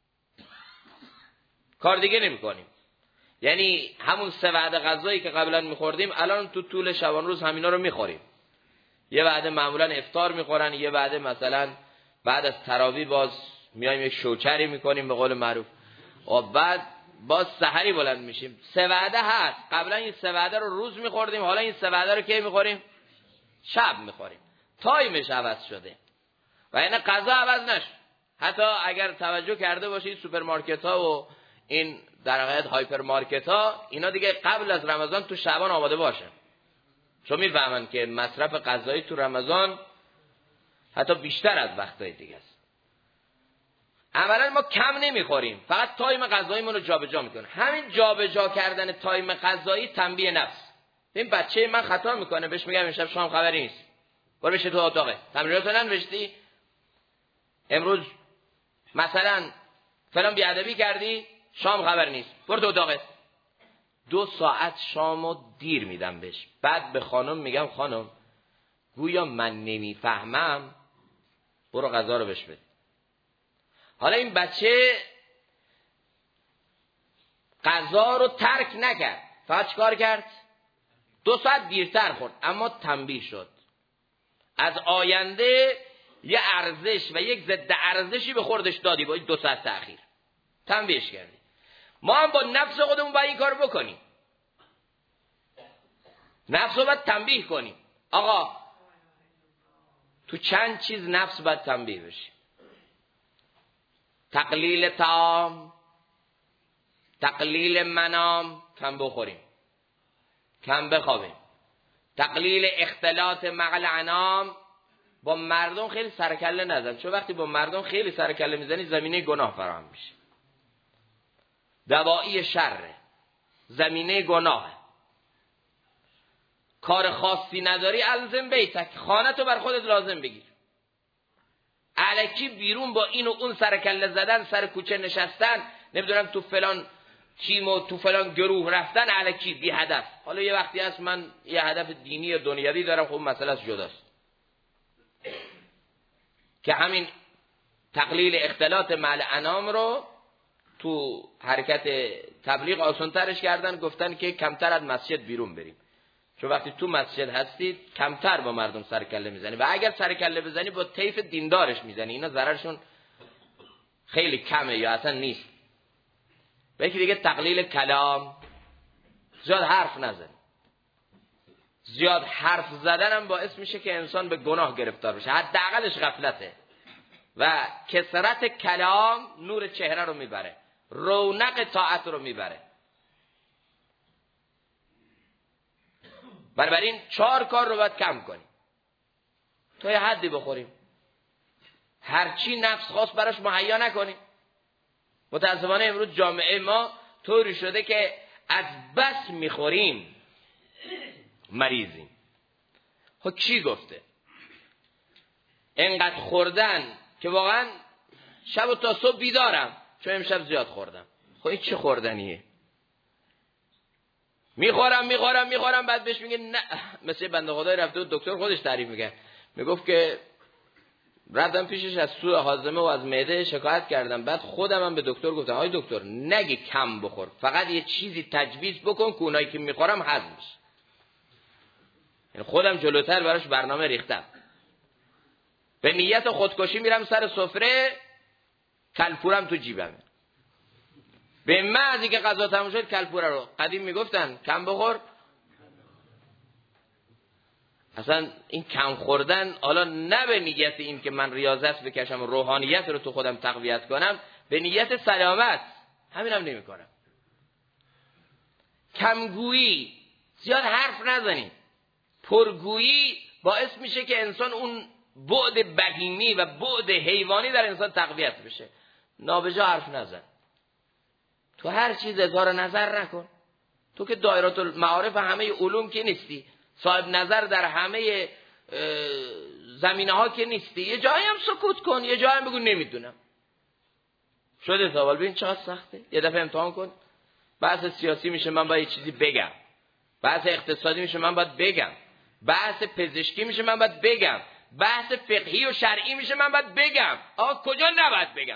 کار دیگه نمیکنیم. یعنی همون 3 وعده غذایی که قبلا میخوردیم الان تو طول شبان روز همینا رو میخوریم. یه وعده معمولا افطار میخورن، یه وعده مثلا بعد از تراویح باز میایم یک شوچری میکنیم به قول معروف، و بعد باز سحری بلند میشیم. 3 وعده هست. قبلا این 3 وعده رو روز میخوردیم، حالا این 3 وعده رو کی میخوریم؟ شب میخوریم. تایمش عوض شده و یعنی غذا عوض نشد. حتی اگر توجه کرده باشید سوپرمارکت ها و این در حقیقت هایپر مارکت ها اینا دیگه قبل از رمضان تو شعبان آماده باشه، چون میفهمن که مصرف غذایی تو رمضان حتی بیشتر از وقتهای دیگه است. اولا ما کم نمیخوریم، فقط تایم غذاییمون رو جابجا میکنیم. همین جابجا کردن تایم غذایی تنبیه نفس. این بچه من خطا میکنه، بهش میگم امشب شام خبری نیست، برو بشین تو اتاقه، تمریناتو ننوشتی، امروز مثلا فلان بیادبی کردی، شام خبر نیست، برو تو اتاقه. 2 ساعت شامو دیر میدم بهش. بعد به خانم میگم خانم گویا من نمیفهمم، برو غذا رو بهش بده. حالا این بچه غذا رو ترک نکرد، فقط چیکار کرد؟ 2 ساعت دیرتر خورد، اما تنبیه شد. از آینده یه ارزش و یک ضد ارزشی به خوردش دادی با این 2 ساعت تأخیر، تنبیهش کردی. ما هم با نفس خودمون باید این کار بکنیم، نفس رو باید تنبیه کنیم. آقا تو چند چیز نفس باید تنبیه بشی: تقلیل طعام، تقلیل منام، کم بخوریم، کم بخوابیم، تقلیل اختلاط مع الانام، با مردم خیلی سرکله نزن، چون وقتی با مردم خیلی سرکله میزنی زمینه گناه فراهم میشه. دوایی شره، زمینه گناه. کار خاصی نداری الزم بیتک، خانه تو بر خودت لازم بگیر. الکی بیرون با این و اون سرکله زدن، سر کوچه نشستن، نمیدونم تو فلان تیم و تو فلان گروه رفتن، الکی بی هدف. حالا یه وقتی هست من یه هدف دینی و دنیوی دارم، خب مسئله جداست، که همین تقلیل اختلاط مع الانام رو تو حرکت تبلیغ آسان‌ترش کردن، گفتن که کمتر از مسجد بیرون بریم، چون وقتی تو مسجد هستید کمتر با مردم سرکله میزنی، و اگر سرکله بزنی با طیف دیندارش میزنی، اینا ضررشون خیلی کمه یا اصلا نیست. و یکی دیگه تقلیل کلام، زیاد حرف نزن. زیاد حرف زدن هم باعث میشه که انسان به گناه گرفتار بشه، حداقلش غفلته. و کثرت کلام نور چهره رو میبره، رونق طاعت رو میبره. بنابراین 4 کار رو باید کم کنیم تا یه حدی بخوریم، هرچی نفس خواست براش مهیا نکنیم. متاسفانه امروز جامعه ما طوری شده که از بس میخوریم مریضیم. خب کی گفته؟ اینقدر خوردن که واقعا شب و تا صبح بیدارم چون امشب زیاد خوردم. خب این چه خوردنیه؟ میخورم بعد بهش میگه نه. مثل بنده خدای رفته و دکتر خودش تعریف میگه، میگفت که رفتم پیشش از سوء هاضمه و از معده شکایت کردم، بعد خودم هم به دکتر گفتم آی دکتر نگه کم بخور، فقط یه چیزی تجویز بکن که اونایی که میخورم هضم بشه. یعنی خودم جلوتر براش برنامه ریختم. به نیت خودکشی میرم سر سفره، کلپورم تو جیبمه. به محضی که غذا تموم شد کلپوره رو قدیم میگفتن کم بخور. اصلا این کم خوردن حالا نه به نیت این که من ریاضت بکشم و روحانیت رو تو خودم تقویت کنم، به نیت سلامت همینم نمیکنم. کمگویی، زیاد حرف نزنید. پرگویی باعث میشه که انسان اون بعد بهیمی و بعد حیوانی در انسان تقویت بشه. نابجا حرف نزن. تو هر چیز اظهار نظر نکن. تو که دایره المعارف همه علوم که نیستی، صاحب نظر در همه زمینه ها که نیستی. یه جایی هم سکوت کن، یه جایی هم بگو نمیدونم. شده سوال ببین چقدر سخته. یه دفعه امتحان کن. بحث سیاسی میشه من باید یه چیزی بگم، بحث اقتصادی میشه من باید بگم، بحث پزشکی میشه من باید بگم، بحث فقهی و شرعی میشه من باید بگم. آقا کجا نباید بگم؟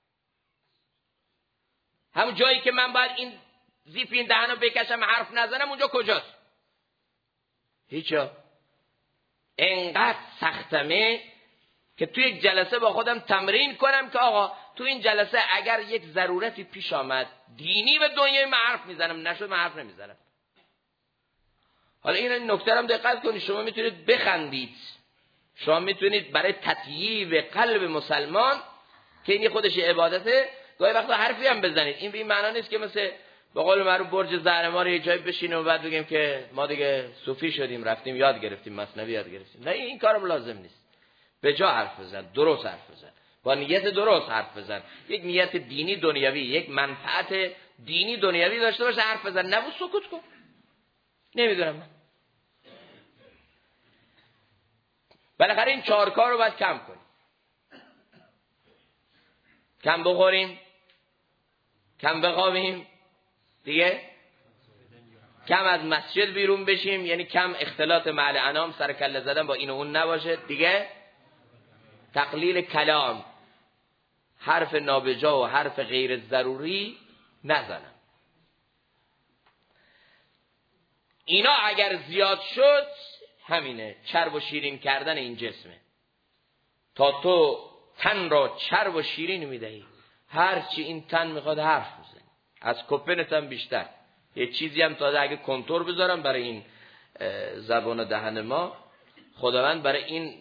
همون جایی که من باید این زیپ این دهنو بکشم حرف نزنم اونجا کجاست؟ هیچا. انقدر سختمه که توی یک جلسه با خودم تمرین کنم که آقا تو این جلسه اگر یک ضرورتی پیش آمد دینی و دنیایی من حرف میزنم، نشد من حرف نمیزنم. حالا این نکته هم دقت کنید. شما میتونید بخندید، شما میتونید برای تطییب قلب مسلمان که این خودش عبادته گاهی وقتا حرفی هم بزنید. این به این معنا نیست که مثل به قول معروف برج زهرمار یه جایی بشینیم و بعد بگیم که ما دیگه صوفی شدیم، رفتیم یاد گرفتیم، مثنوی یاد گرفتیم. نه، این کارم لازم نیست. به جا حرف بزن، درست حرف بزن، با نیت درست حرف بزن. یک نیت دینی دنیوی، یک منفعت دینی دنیوی داشته باشه حرف بزن. نه سکوت کن. نمیدونم من. بالاخره این 4 کار رو باید کم کنیم. کم بخوریم، کم بخوابیم، دیگه کم از مسجد بیرون بشیم، یعنی کم اختلاط مع الانام، سر کله زدن با این و اون نباشه، دیگه تقلیل کلام، حرف نابجا و حرف غیر ضروری نزنم. اینا اگر زیاد شد همینه، چرب و شیرین کردن این جسمه. تا تو تن را چرب و شیرین میدهی، هرچی این تن میخواد حرف بزنی، از کپنت هم بیشتر. یه چیزی هم تازه اگه کنتور بذارم برای این زبان و دهن ما، خداوند برای این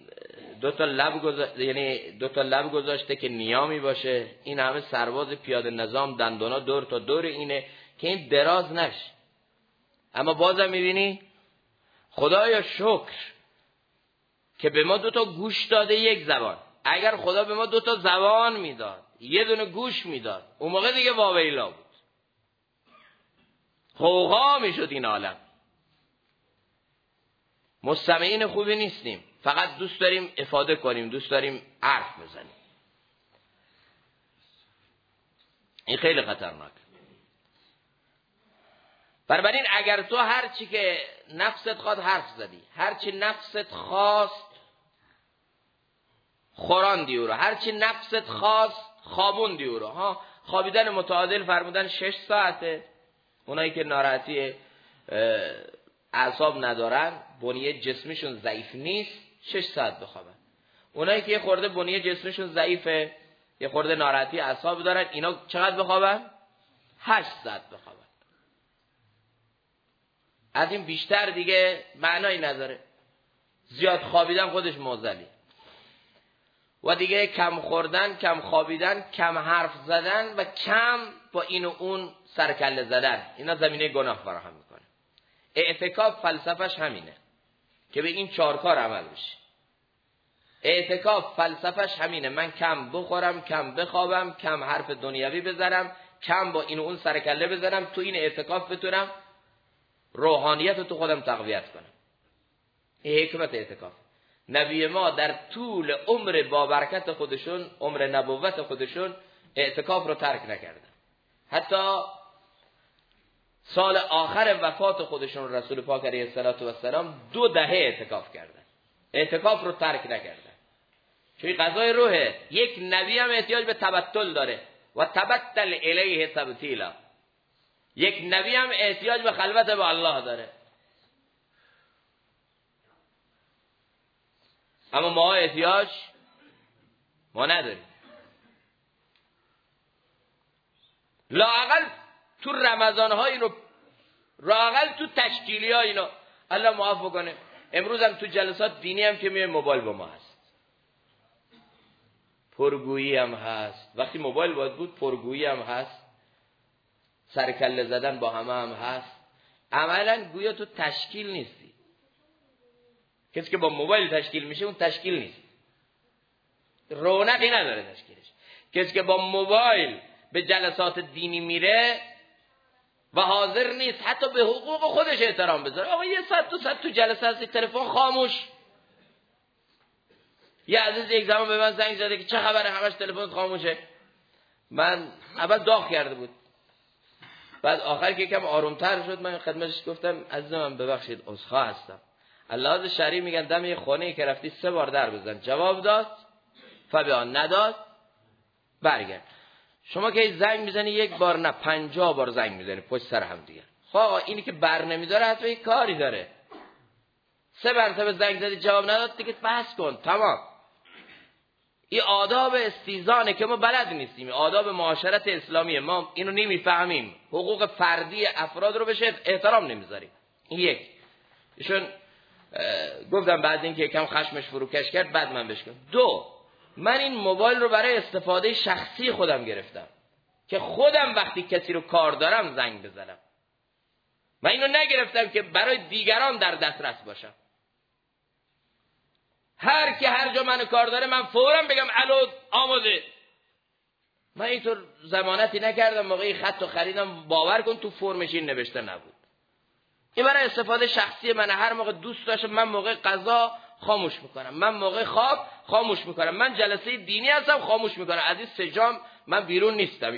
دو تا لب گذاشته که نیامی باشه. این همه سرباز پیاده نظام دندونا دور تا دور اینه که این دراز نشه. اما بازم میبینی خدایا شکر که به ما 2 گوش داده، یک زبان. اگر خدا به ما 2 زبان میداد، یه دونه گوش میداد، اون موقع دیگه واویلا بود، غوغا میشد این عالم. مستمعین خوبی نیستیم، فقط دوست داریم افاده کنیم، دوست داریم حرف بزنیم. این خیلی خطرناک. بنابراین اگر تو هر چی که نفست خواست حرف زدی، هر چی نفست خواست خوراندی او رو، هر چی نفست خواست خوابوندی او رو. خوابیدن متعادل فرمودن 6 ساعته. اونایی که ناراحتی اعصاب ندارن، بنیه جسمشون ضعیف نیست، 6 ساعت بخوابن. اونایی که یه خورده بنیه جسمشون ضعیفه، یه خورده ناراحتی اعصاب دارن، اینا چقدر بخوابن؟ 8 ساعت بخوابن. از این بیشتر دیگه معنایی نداره. زیاد خوابیدن خودش معضلی. و دیگه کم خوردن، کم خوابیدن، کم حرف زدن و کم با این و اون سرکله زدن، اینا زمینه گناه فراهم میکنه. اعتکاف فلسفش همینه که به این 4 کار عمل بشه. اعتکاف فلسفش همینه، من کم بخورم، کم بخوابم، کم حرف دنیوی بزنم، کم با این و اون سرکله بزنم، تو این اعتکاف بتونم روحانیت رو تو خودم تقویت کنم. این حکمت اعتکاف. نبی ما در طول عمر با برکت خودشون، عمر نبوت خودشون، اعتکاف رو ترک نکردن. حتی سال آخر وفات خودشون رسول پاک علیه السلام 2 دهه اعتکاف کردن، اعتکاف رو ترک نکردن. چون غذای روحه. یک نبی هم احتیاج به تبتل داره و تبتل الیه تبتیلا. یک نبی هم احتیاج به خلوت با الله داره. اما ما احتیاج ما نداریم. لااقل تو رمضان ها اینو، لااقل تو تشکیلی ها اینو الله معاف کنه. امروز هم تو جلسات دینی هم که میه موبایل با ما هست، پرگویی هم هست. وقتی موبایل باید بود پرگویی هم هست، سرکله زدن با همه هم هست. عملا گویا تو تشکیل نیستی. کسی که با موبایل تشکیل میشه اون تشکیل نیست، رونقی نداره تشکیلش. کسی که با موبایل به جلسات دینی میره و حاضر نیست حتی به حقوق خودش احترام بذاره. آقا 1 ساعت 2 ساعت تو جلسه هستی، تلفن خاموش. یه عزیز یک زمان به من زنگ زده که چه خبره همش تلفن خاموشه. من اول داغ کرده بود، بعد آخر که یکم آرومتر شد من خدمتش گفتم عزیز من ببخشید عذرخواه هستم. اللحاظ شرعی میگن دم یه خانه‌ای که رفتی 3 بار در بزن، جواب داد فبیان، نداد برگرد. شما که زنگ میزنی 1 بار نه 50 بار زنگ میزنی پشت سر هم دیگه. خب آقا اینی که بر نمیداره حتما یک کاری داره. 3 مرتبه زنگ زدی جواب نداد دیگه بس کن تمام. این آداب استیزانه که ما بلد نیستیم، آداب معاشرت اسلامیه، ما اینو نمیفهمیم. حقوق فردی افراد رو بهش احترام نمیذاریم. این یک. ایشون گفتم بعد اینکه یکم خشمش فروکش کرد بعد من بهش گفتم 2 من این موبایل رو برای استفاده شخصی خودم گرفتم که خودم وقتی کسی رو کار دارم زنگ بزنم. من اینو نگرفتم که برای دیگران در دسترس باشم. هر کی هر جا منو کار داره من فوراً بگم الو آماده. من اینطور ضمانتی نکردم. موقعی خط رو خریدم باور کن تو فرمش این نوشته نبود. این برای استفاده شخصی من. هر موقع دوست داشتم من موقع غذا خاموش میکنم، من موقع خواب خاموش میکنم، من جلسه دینی هستم خاموش میکنم. از این سجام من بیرون نیستم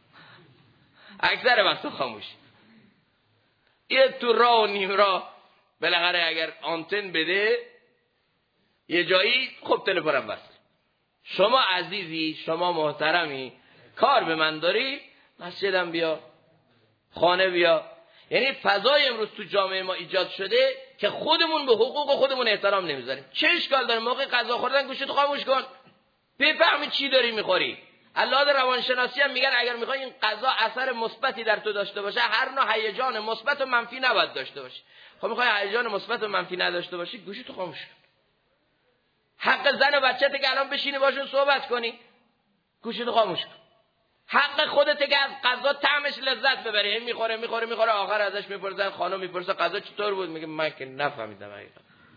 اکثر وقتا خاموش. یه تو راه و نیم راه بالاخره اگر آنتن بده یه جایی خب تلفنم وصل. شما عزیزی، شما محترمی، کار به من داری مسجدم بیا، خانه بیا. یعنی فضای امروز تو جامعه ما ایجاد شده که خودمون به حقوق خودمون احترام نمیذاریم. چه اشکال داره موقع غذا خوردن گوشتو خاموش کن، بفهمی چی داری میخوری. علاوه روانشناسی هم میگن اگر میخوای این غذا اثر مثبتی در تو داشته باشه هر نوع هیجان مثبت و منفی نباید داشته باشه. خب میخوای هیجان مثبت و منفی نداشته باشی گوشتو خاموش کن. حق زن و بچته که الان بشینی باشون صحبت کنی گوشتو خاموش کن. حق خودته که از غذا طعمش لذت ببری. میخوره آخر ازش میپرسن، خانم میپرسه غذا چطور بود، میگه من که نفهمیدم حقیقتا.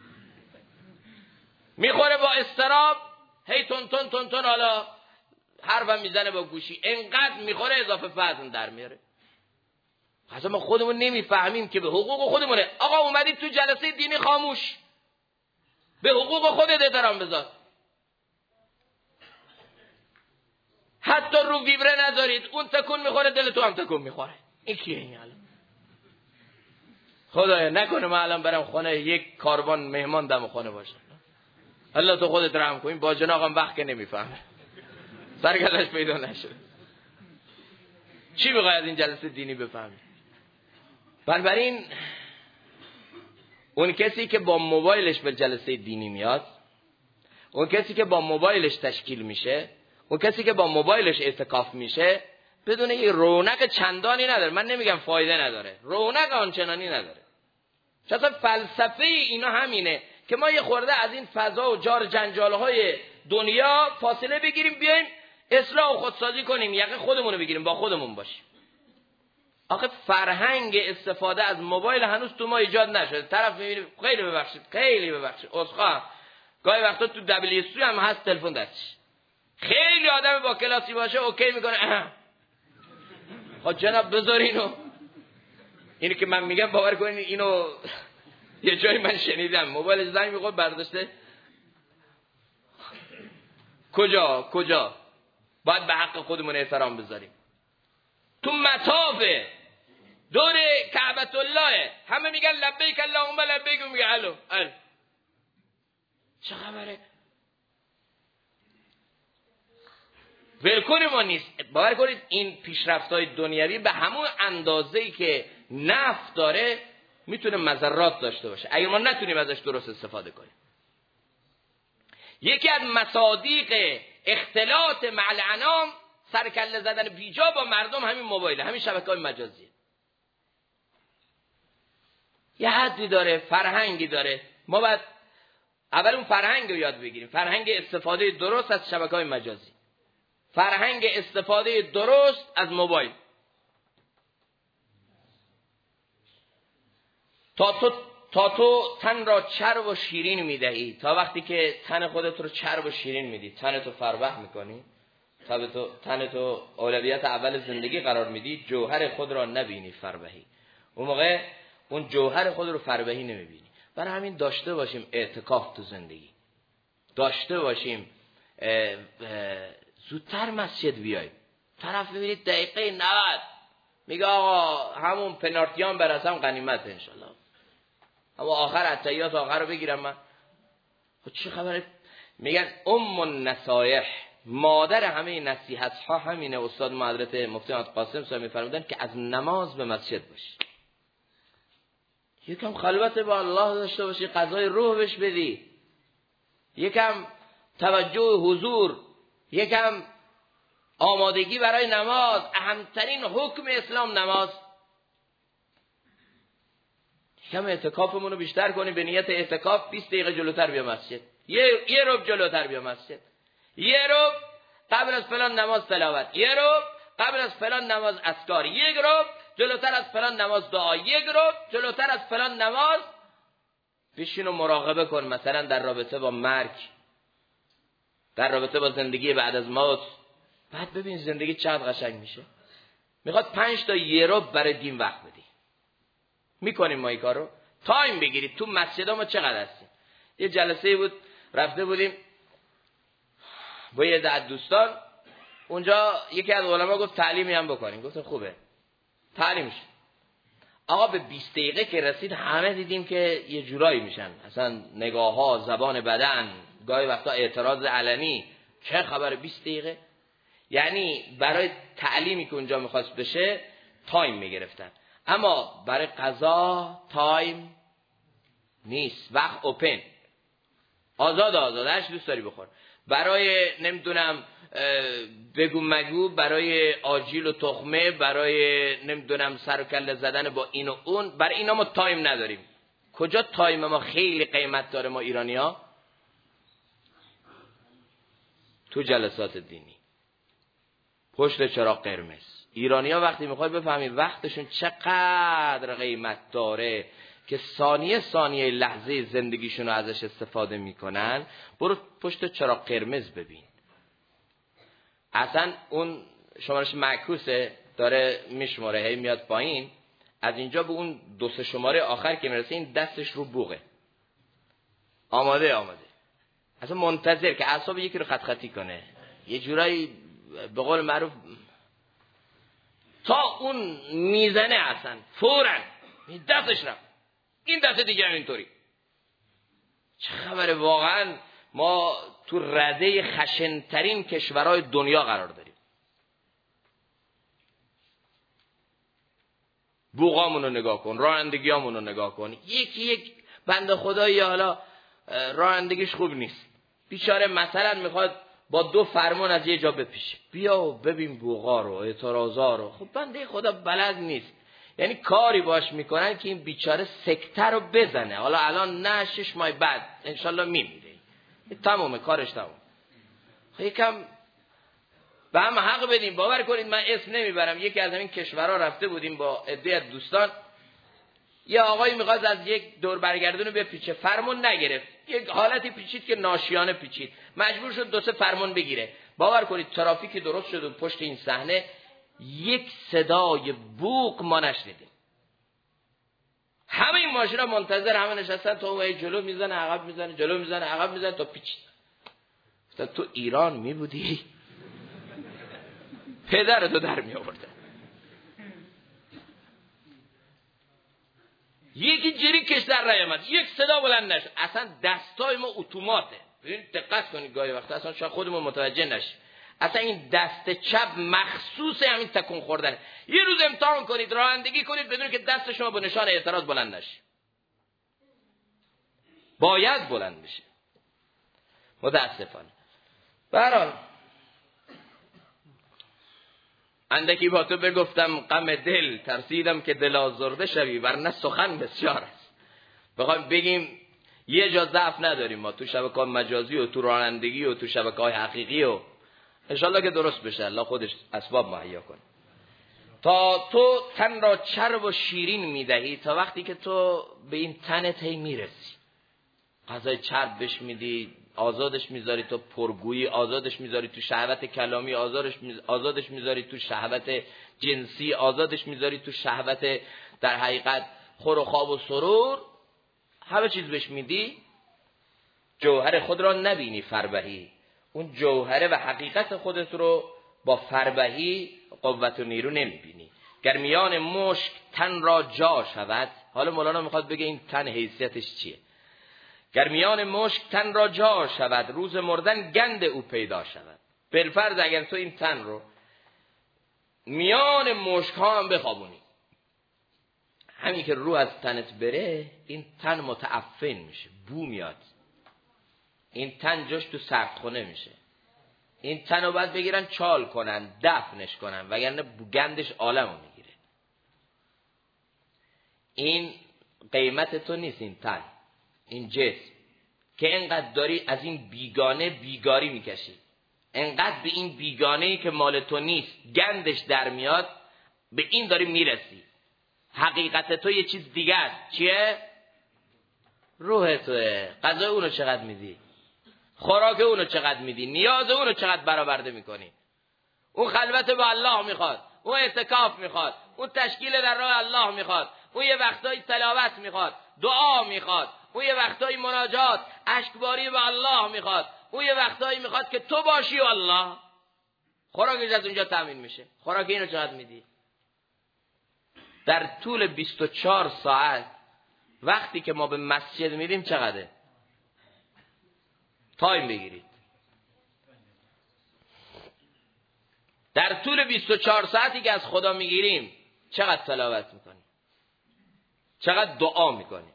میخوره با استراب هی تون حالا حرفم میزنه با گوشی، انقدر میخوره اضافه وزن در میاره. اصلا ما خودمون نمیفهمیم که به حقوق خودمونه. آقا اومدی تو جلسه دینی خاموش، به حقوق خودت احترام بذار. حتی رو ویبره نذارید، اون تکون میخوره دل تو هم تکون میخوره. این کیه این الان؟ خدایا نکنه من الان برم خانه یک کاروان مهمان دم خانه باشم. الله تو خودت رحم کن. با جناقم وقت که نمیفهمه، سرگردش پیدا نشد. چی میخوای از این جلسه دینی بفهمی؟ بنابراین اون کسی که با موبایلش به جلسه دینی میاد، اون کسی که با موبایلش تشکیل میشه، اون کسی که با موبایلش اعتکاف میشه بدون یه رونق چندانی نداره. من نمیگم فایده نداره، رونق آنچنانی نداره. چون فلسفه اینا همینه که ما یه خورده از این فضا و جار جنجال‌های دنیا فاصله بگیریم، بیایم اصلاح و خودسازی کنیم، یقه خودمون رو بگیریم، با خودمون باشیم. آخه فرهنگ استفاده از موبایل هنوز تو ما ایجاد نشده. طرف میبینی خیلی ببخشید عذرخواهم، گاهی وقتا تو WC هم هست تلفن دستش. خیلی آدم با کلاسی باشه اوکی میکنه. خب جناب بذار اینو که من میگم باور کنین اینو یه جایی من شنیدم، موبایل زنگ میخورد برداشته. کجا باید به حق خودمون احترام بذاریم. تو مطاف دور نعمت الله، همه میگن لبیک اللهم لبیک، میگه الو چه خبره؟ ولکنی ما نیست. باور کنید این پیشرفت‌های دنیوی به همون اندازه‌ای که نفع داره میتونه مضرات داشته باشه اگه ما نتونیم ازش درست استفاده کنیم. یکی از مصادیق اختلاط مع الانام، سرکله زدن بیجا با مردم، همین موبایل، همین شبکه‌های مجازیه. یه حدی داره، فرهنگی داره. ما باید اول اون فرهنگ رو یاد بگیریم، فرهنگ استفاده درست از شبکه‌های مجازی، فرهنگ استفاده درست از موبایل. تا تو تن را چرب و شیرین میدهی، تا وقتی که تن خودت رو چرب و شیرین میدی، تن تو فربه میکنی، تن تو اولویت اول زندگی قرار میدی، جوهر خود را نبینی فربهی. اون موقع اون جوهر خود رو فربهی نمیبینی. برای همین داشته باشیم اعتکاف تو زندگی، داشته باشیم زودتر مسجد بیاییم. طرف ببینید دقیقه 90 میگه آقا همون پنارتیان برسم غنیمت انشالله، اما آخر عطیات آخر رو بگیرم من. خب چه خبره؟ میگن النصایح، مادر همه نصیحت ها همینه. استاد حضرت مفتی محمد قاسم صاحب میفرمودن که از نماز به مسجد باشی، یکم خلوت با الله داشته باشی، غذای روح بهش بدی، یکم توجه حضور، یکم آمادگی برای نماز. اهمترین حکم اسلام نماز. یکم اعتکافمون رو بیشتر کنیم به نیت اعتکاف. 20 دقیقه جلوتر بیا مسجد، یه ربع جلوتر بیا مسجد، یه ربع قبل از فلان نماز تلاوت، یه ربع قبل از فلان نماز اذکار، یک ربع جلوتر از فلان نماز دعا، یک ربع جلوتر از فلان نماز بشین و مراقبه کن، مثلا در رابطه با مرگ، در رابطه با زندگی بعد از موت. بعد ببین زندگی چقدر قشنگ میشه. میخواد 5 تا یه ربع برای دین وقت بدی. میکنیم ما این کارو؟ تایم بگیرید. تو مسجد ما چقدر هستیم؟ یه جلسه بود رفته بودیم با یه عده دوستان، اونجا یکی از علما گفت تعلیمی هم بکنیم. گفتم خوبه، تعلیمش. آقا به 20 دقیقه که رسید همه دیدیم که یه جورایی میشن، اصلا نگاه ها، زبان بدن، گاهی وقتا اعتراض علنی. چه خبر 20 دقیقه؟ یعنی برای تعلیمی که اونجا میخواست بشه تایم میگرفتن، اما برای قضا تایم نیست. وقت اوپن، آزادش دوست داری بخور. برای نمیدونم بگو مگو، برای آجیل و تخمه، برای نمیدونم سر و کله زدن با این و اون، برای اینا ما تایم نداریم. کجا تایم ما خیلی قیمت داره؟ ما ایرانی ها تو جلسات دینی پشت چراغ قرمز. ایرانی ها وقتی میخوای بفهمی وقتشون چقدر قیمت داره که ثانیه ثانیه لحظه زندگیشون رو ازش استفاده میکنن، برو پشت چراغ قرمز ببین. اصلا اون شمارش معکوسه، داره میشماره، هی میاد پایین، از اینجا به اون 2 شماره آخر که میرسه این دستش رو بوقه، آماده اصلا منتظر که اعصاب یکی رو خط خطی کنه، یه جورایی به قول معروف تا اون میزنه اصلا فوراً دستش رفت، این دست دیگه اینطوری. چه خبره؟ واقعا ما تو رده خشنترین کشورهای دنیا قرار داریم. بوقامون رو نگاه کن، رانندگیامون رو نگاه کن. یک بنده خدایی حالا رانندگیش خوب نیست، بیچاره مثلا میخواد با 2 فرمان از یه جا بپیشه، بیا و ببین بوقا رو، اعتراضا رو. خب بنده خدا بلد نیست، یعنی کاری باش میکنن که این بیچاره سکته رو بزنه. حالا الان نه، 6 ماه بعد انشالله میمیره، تمومه کارش، تموم. یکم به هم حق بدیم. باور کنید من اسم نمیبرم، یکی از همین کشورها رفته بودیم با عده دوستان، یه آقایی میخواست از یک دور برگردون بپیچه، فرمون نگرفت، یک حالتی پیچید که ناشیانه پیچید، مجبور شد 2-3 فرمون بگیره. باور کنید ترافیک درست شد و پشت این صحنه یک صدای بوق ما نشنیدیم. همه این ماشینا منتظر، همه نشستن تا اون جلو میزنه عقب میزنه، جلو میزنه عقب میزنه تا پیچید. تو ایران میبودی پدرتو در می آورده. یکی جریکش در نیامد، یک صدا بلند نشد، اصلا دستای ما اتوماته. ببین دقت کنید گاهی وقتا اصلا شاید خودمون متوجه نشیم، اصلا این دست چپ مخصوص همین تکون خوردن. یه روز امتحان کنید، رانندگی کنید بدون که دست شما با نشان اعتراض بلند نشه. باید بلند بشه. متاسفانه. به هر حال اندکی با تو بگفتم غم دل، ترسیدم که دل آزرده شوی، ورنه سخن بسیار است. بخوایم بگیم یه جا ضعف نداریم ما تو شبکه‌های مجازی و تو رانندگی و تو شبکه‌های حقیقی، و انشالله که درست بشه، الله خودش اسباب مهیا کنه. تا تو تن را چرب و شیرین میدهی، تا وقتی که تو به این تنت هی میرسی، غذای چرب بهش میدی، آزادش میذاری تو پرگویی، آزادش میذاری تو شهوت کلامی، آزادش میذاری تو شهوت جنسی، آزادش میذاری تو شهوت در حقیقت خور و خواب و سرور، همه چیز بهش میدی، جوهر خود را نبینی فربهی. اون جوهره و حقیقت خودت رو با فربهی قوت و نیرو نمیبینی. گر میان مشک تن را جا شود، حالا مولانا میخواد بگه این تن حیثیتش چیه. گر میان مشک تن را جا شود، روز مردن گند او پیدا شود. بالفرض اگر تو این تن رو میان مشک ها هم بخوابونی، همین که روح از تنت بره، این تن متعفن میشه، بو میاد، این تن جاش تو سردخونه میشه. این تن رو باید بگیرن چال کنن، دفنش کنن، وگرنه گندش عالم رو میگیره. این قیمت تو نیست، این تن، این جسم که انقدر داری از این بیگانه بیگاری میکشی، انقدر به این بیگانه‌ای که مال تو نیست گندش در میاد، به این داری میرسی. حقیقت تو یه چیز دیگه است. چیه؟ روح توه. غذای اونو چقدر میدی، خوراک اونو چقدر میدی، نیاز اونو چقدر برآورده میکنی. اون خلوت با الله میخواد، اون اعتکاف میخواد، اون تشکیل در راه الله میخواد، اون یه وقتایی تلاوت میخواد، دعا میخواد، اون یه وقتایی مناجات، اشکباری با الله میخواد، اون یه وقتایی میخواد که تو باشی و الله. خوراکش از اونجا تامین میشه. خوراک اینو چقدر میدی؟ در طول 24 ساعت وقتی که ما به مسجد میریم چقدره؟ تایم بگیرید. در طول 24 ساعتی که از خدا میگیریم چقدر تلاوت میکنیم؟ چقدر دعا میکنیم؟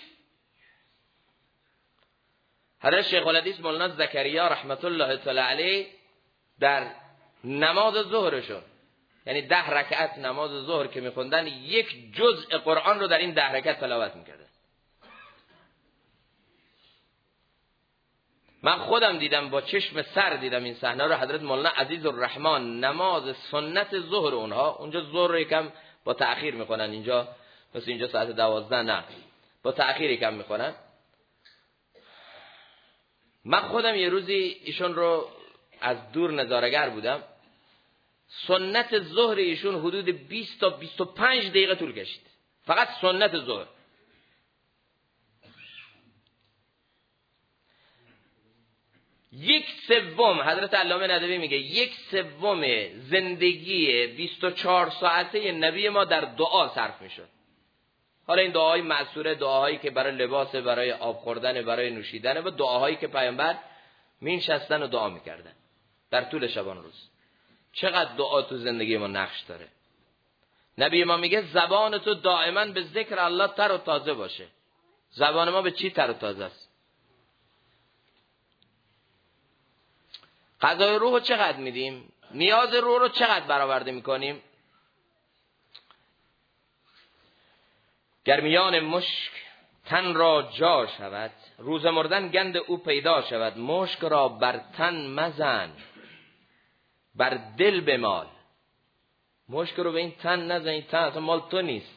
حضرت شیخ الحدیث مولانا زکریا رحمت الله تعالی علیه در نماز ظهرشون، یعنی 10 رکعت نماز ظهر که میخوندن، یک جزء قرآن رو در این 10 رکعت تلاوت میکردن. من خودم دیدم، با چشم سر دیدم این صحنه رو. حضرت مولانا عزیز الرحمن نماز سنت ظهر اونها، اونجا ظهر رو یکم با تأخیر میکنن، اینجا مثل اینجا ساعت 12 نه، با تأخیر یکم میکنن. من خودم یه روزی ایشون رو از دور نظاره‌گر بودم، سنت ظهر ایشون حدود 20 تا 25 دقیقه طول کشید، فقط سنت ظهر. یک سوم، حضرت علامه ندوی میگه، یک سوم زندگی 24 ساعته نبی ما در دعا صرف میشد. حالا این دعاهای معصوره، دعاهایی که برای لباس، برای آب خوردن، برای نوشیدن، و دعاهایی که پیامبر مینشستن و دعا میکردن در طول شبان روز. چقدر دعا تو زندگی ما نقش داره. نبی ما میگه زبان تو دائما به ذکر الله تر و تازه باشه. زبان ما به چی تر و تازه است؟ غذای روح رو چقدر میدیم؟ نیاز روح رو چقدر برآورده میکنیم؟ گر میان مشک تن را جا شود، روز مردن گند او پیدا شود. مشک را بر تن مزن، بر دل بمال. مشک رو به این تن نزن، این تن اصلا مال تو نیست.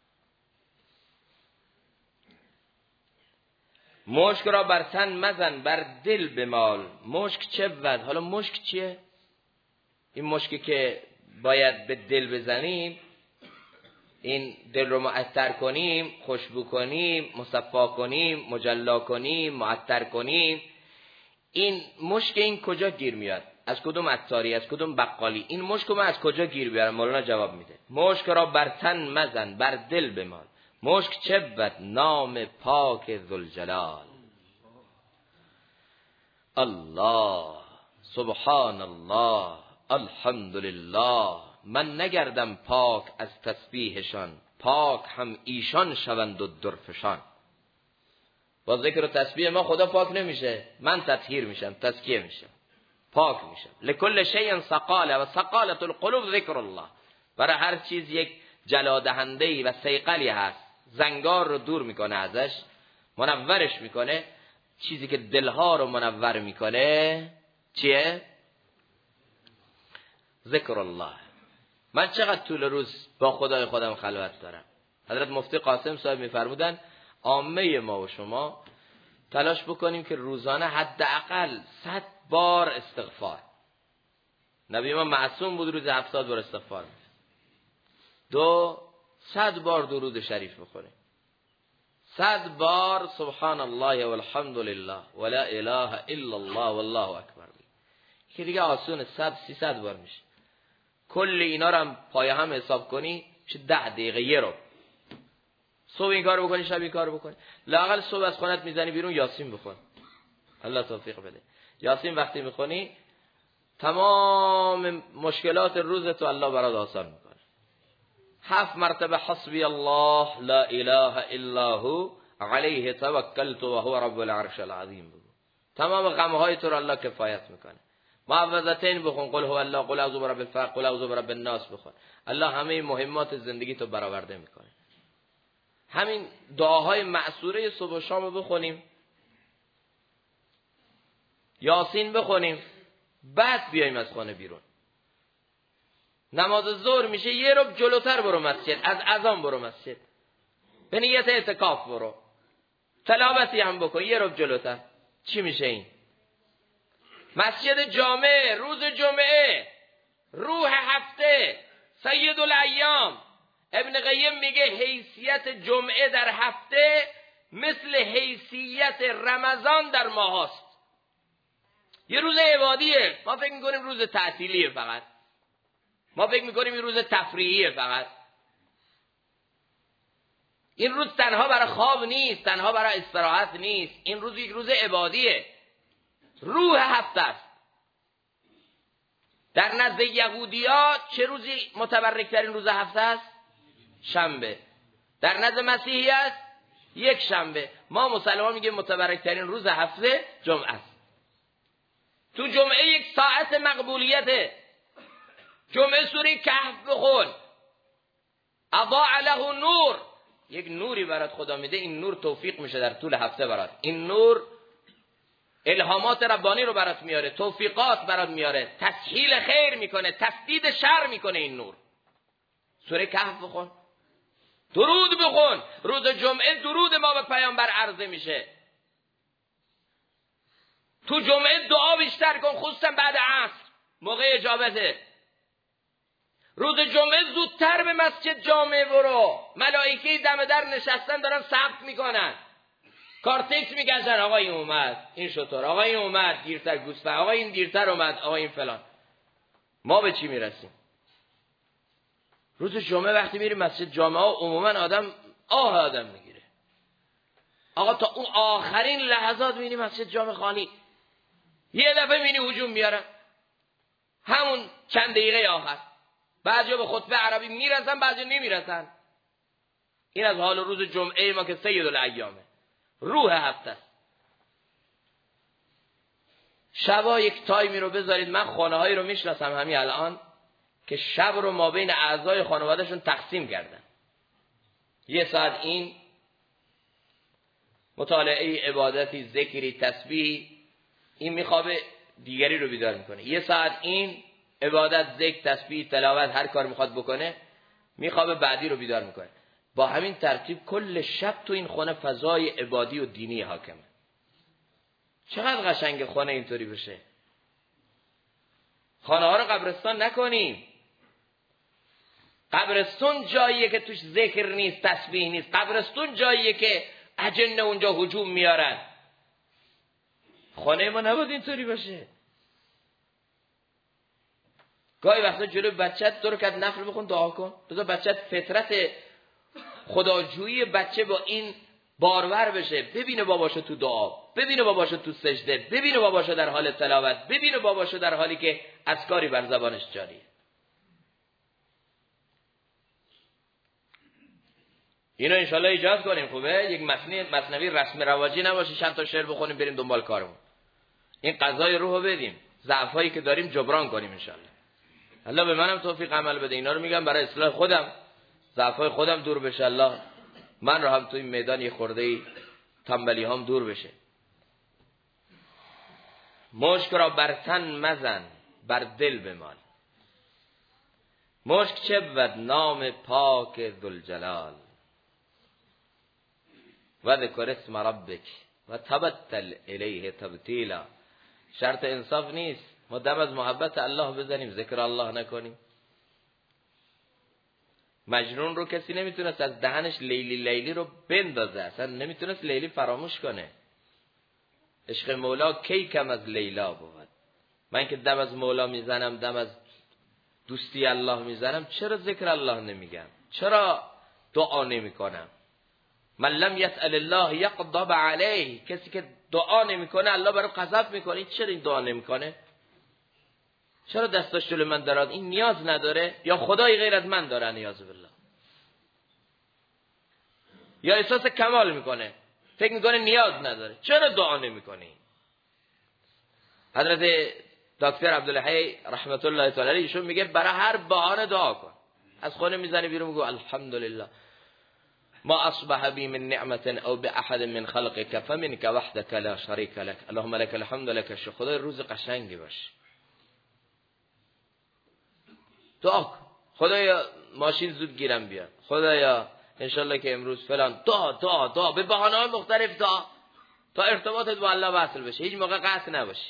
مشک را بر تن مزن، بر دل بمال. مشک چه بود؟ حالا مشک چیه؟ این مشکی که باید به دل بزنیم، این دل رو معطر کنیم، خوشبو کنیم، مصفا کنیم، مجلا کنیم، معطر کنیم. این مشک این کجا گیر میاد؟ از کدوم عطاری، از کدوم بقالی؟ این مشک رو من از کجا گیر بیارم؟ مولانا جواب میده، مشک را بر تن مزن، بر دل بمال. مشک چه بود نام پاک ذوالجلال. الله سبحان الله الحمدلله، من نگردم پاک از تسبیحشان، پاک هم ایشان شوند و درفشان. با ذکر و تسبیح ما خدا پاک نمیشه، من تطهیر میشم، تزکیه میشم، پاک میشم. لکل شیء سقاله و سقالة القلوب ذکر الله. برای هر چیز یک جلادهنده‌ای و صیقلی هست، زنگار رو دور میکنه ازش، منورش میکنه. چیزی که دلها رو منور میکنه چیه؟ ذکر الله. من چقدر طول روز با خدای خودم خلوت دارم. حضرت مفتی قاسم صاحب میفرمودن عامه ما و شما تلاش بکنیم که روزانه حداقل 100 بار استغفار. نبی ما معصوم بود روز 70 بار استغفار می‌کرد. 100 بار درود شریف بخونیم، 100 بار سبحان الله والحمد لله ولا اله الا الله والله اکبر. که دیگه آسونه 100-300 بار میشه. کل اینا رو هم پای هم حساب کنی چه 10 دقیقه یه رو. صبح این کارو بکنی، شب این کارو بکنی. لااقل صبح از خونت میزنی بیرون یاسین بخون. الله توفیق بده. یاسین وقتی میخونی تمام مشکلات روزت رو الله برات آسان میکنه. 7 مرتبه حسبی الله لا اله الا هو علیه توکلت و هو رب العرش العظیم بگو. تمام غمهای تو رو الله کفایت میکنه. معوذتین بخون، قل هو الله، قل اعوذ برب الفلق، قل اعوذ برب الناس بخون. الله همه مهمات زندگی تو برآورده میکنه. همین دعاهای معصوره صبح و شام رو بخونیم، یاسین بخونیم، بعد بیایم از خانه بیرون. نماز ظهر میشه یه رو جلوتر برو مسجد، از اذان برو مسجد، به نیت اعتکاف برو، تلاوتی هم بکن یه رو جلوتر. چی میشه این؟ مسجد جامع، روز جمعه، روح هفته، سید الایام. ابن قیم میگه حیثیت جمعه در هفته مثل حیثیت رمضان در ماه هست. یه روز عبادیه، ما فکر میکنیم روز تعطیلیه، فقط ما فکر میکنیم این روز تفریحیه فقط. این روز تنها برای خواب نیست، تنها برای استراحت نیست، این روز یک روز عبادیه، روح هفته است. در نزد یهودی‌ها چه روزی متبرک ترین روز هفته است؟ شنبه. در نزد مسیحی است یک شنبه. ما مسلمان میگیم متبرک ترین روز هفته جمعه است. تو جمعه یک ساعت مقبولیته. جمعه سوره کهف بخون، اضاء له نور، یک نوری برات خدا میده، این نور توفیق میشه در طول هفته برات. این نور الهامات ربانی رو برات میاره، توفیقات برات میاره، تسهیل خیر میکنه، تسدید شر میکنه. این نور سوره کهف بخون، درود بخون. روز جمعه درود ما به پیامبر عرضه میشه. تو جمعه دعا بیشتر کن، خصوصا بعد عصر، موقع اجابته. روز جمعه زودتر به مسجد جامع برو، ملائکه دم در نشستن دارن ثبت میکنن، کارتکس میگذارن، آقا این اومد، این شطور، آقا این اومد دیرتر گوسفند، آقا این دیرتر اومد، آقا این فلان. ما به چی میرسیم؟ روز جمعه وقتی میریم مسجد جامعه عموما آدم میگیره. آقا تا اون آخرین لحظات میبینی مسجد جامعه خالی، یه دفعه میبینی هجوم میارن همون چند دقیقه آخر. بعضیا به خطبه عربی میرسن، بعضیا نمیرسن. این از حال روز جمعه ما که سید الایامه، روح هفته است. شبا یک تایمی رو بذارید. من خانه هایی رو میشناسم همین الان که شب رو ما بین اعضای خانوادهشون تقسیم کردن. یه ساعت این مطالعه عبادتی، ذکری، تسبیح، این میخوابه، دیگری رو بیدار میکنه. یه ساعت این عبادت، ذکر، تسبیح، تلاوت، هر کار میخواد بکنه، میخوابه، بعدی رو بیدار میکنه. با همین ترتیب کل شب تو این خانه فضای عبادی و دینی حاکمه. چقدر قشنگ خانه اینطوری بشه. خانه ها رو قبرستان نکنیم. قبرستون جاییه که توش ذکر نیست، تسبیح نیست. قبرستون جاییه که اجنه اونجا هجوم میارن. خانه ما نباید اینطوری باشه. گاهی وقتا جلو بچت دو رکعت نفل بخون، دعا کن. بذار بچت فطرت خداجویی بچه با این بارور بشه، ببینه باباشو تو دعا، ببینه باباشو تو سجده، ببینه باباشو در حال تلاوت، ببینه باباشو در حالی که اذکاری بر زبانش جاریه. اینو انشالله ایجاد کنیم. خوبه یک مثنوی رسم رواجی نباشه، چند تا شعر بخونیم بریم دنبال کارمون. این غذای روحو بدیم، ضعفایی که داریم جبران کنیم انشالله. الله به منم توفیق عمل بده. اینا رو میگم برای اصلاح خودم، ضعفای خودم دور بشه. الله من رو هم تو این میدان یه خورده تنبلی هم دور بشه. مشک را بر تن مزن، بر دل بمال. مشک چه بود نام پاک ذوالجلال. و ذکر اسم ربک و تبتل الیه تبتیلا. شرط انصاف نیست ما دم از محبت الله بزنیم ذکر الله نکنیم. مجنون رو کسی نمیتونست از دهنش لیلی لیلی رو بندازه، اصلا نمیتونست لیلی فراموش کنه. عشق مولا کی کم از لیلا بود. من که دم از مولا میزنم، دم از دوستی الله میزنم، چرا ذکر الله نمیگم؟ چرا دعا نمیکنم؟ من لم یسأل الله یغضب علیه. کسی که دعا نمیکنه الله برای غضب میکنه. چرا این دعا نمیکنه؟ چرا دستاش جلوی من دراد؟ این نیاز نداره یا خدای غیر از من داره؟ نیاز بالله. یا احساس کمال میکنه، فکر میکنه نیاز نداره. چرا دعا نمیکنی؟ حضرت دکتر عبدالحی رحمت الله تعالی علیه ایشون میگه برای هر بهانه دعا کن. از خونه میزنی بیرون میگه الحمدلله ما اصبح بی من نعمت او باحد من خلقك فمنك وحدك لا شریک لك اللهم لك الحمد لك الشکر. خدای روز قشنگی باشه. دعا کن خدایا ماشین زود گیرم بیاد، خدایا انشالله که امروز فلان. دعا به بهانه‌های مختلف دعا تا ارتباطت با الله وصل بشه، هیچ موقع قطع نباشی.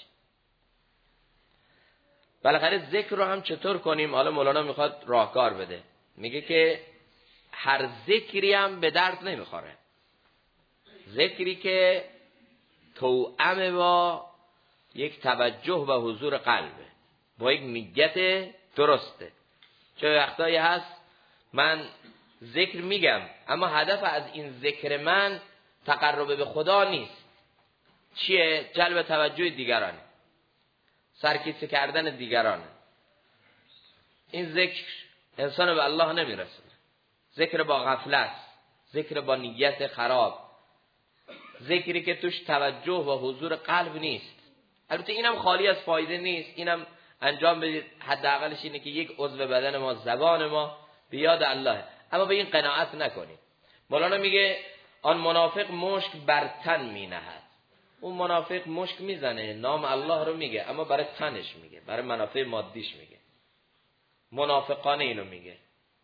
بالاخره ذکر رو هم چطور کنیم؟ حالا مولانا میخواد راهکار بده. میگه که هر ذکری هم به درد نمیخوره. ذکری که توأم با یک توجه و حضور قلبه، با یک نیت درسته. چه وقتایی هست من ذکر میگم اما هدف از این ذکر من تقرب به خدا نیست. چیه؟ جلب توجه دیگرانه، سرکیسه کردن دیگرانه. این ذکر انسان به الله نمیرسونه. ذکر با غفلت، ذکر با نیت خراب، ذکری که توش توجه و حضور قلب نیست. البته اینم خالی از فایده نیست، اینم انجام بدید. حداقلش اینه که یک عضو بدن ما، زبان ما به یاد الله، اما به این قناعت نکنید. مولانا میگه آن منافق مشک بر تن می نهد. اون منافق مشک میزنه، نام الله رو میگه اما برای تنش میگه، برای منافع مادیش میگه. منافقانه اینو میگه،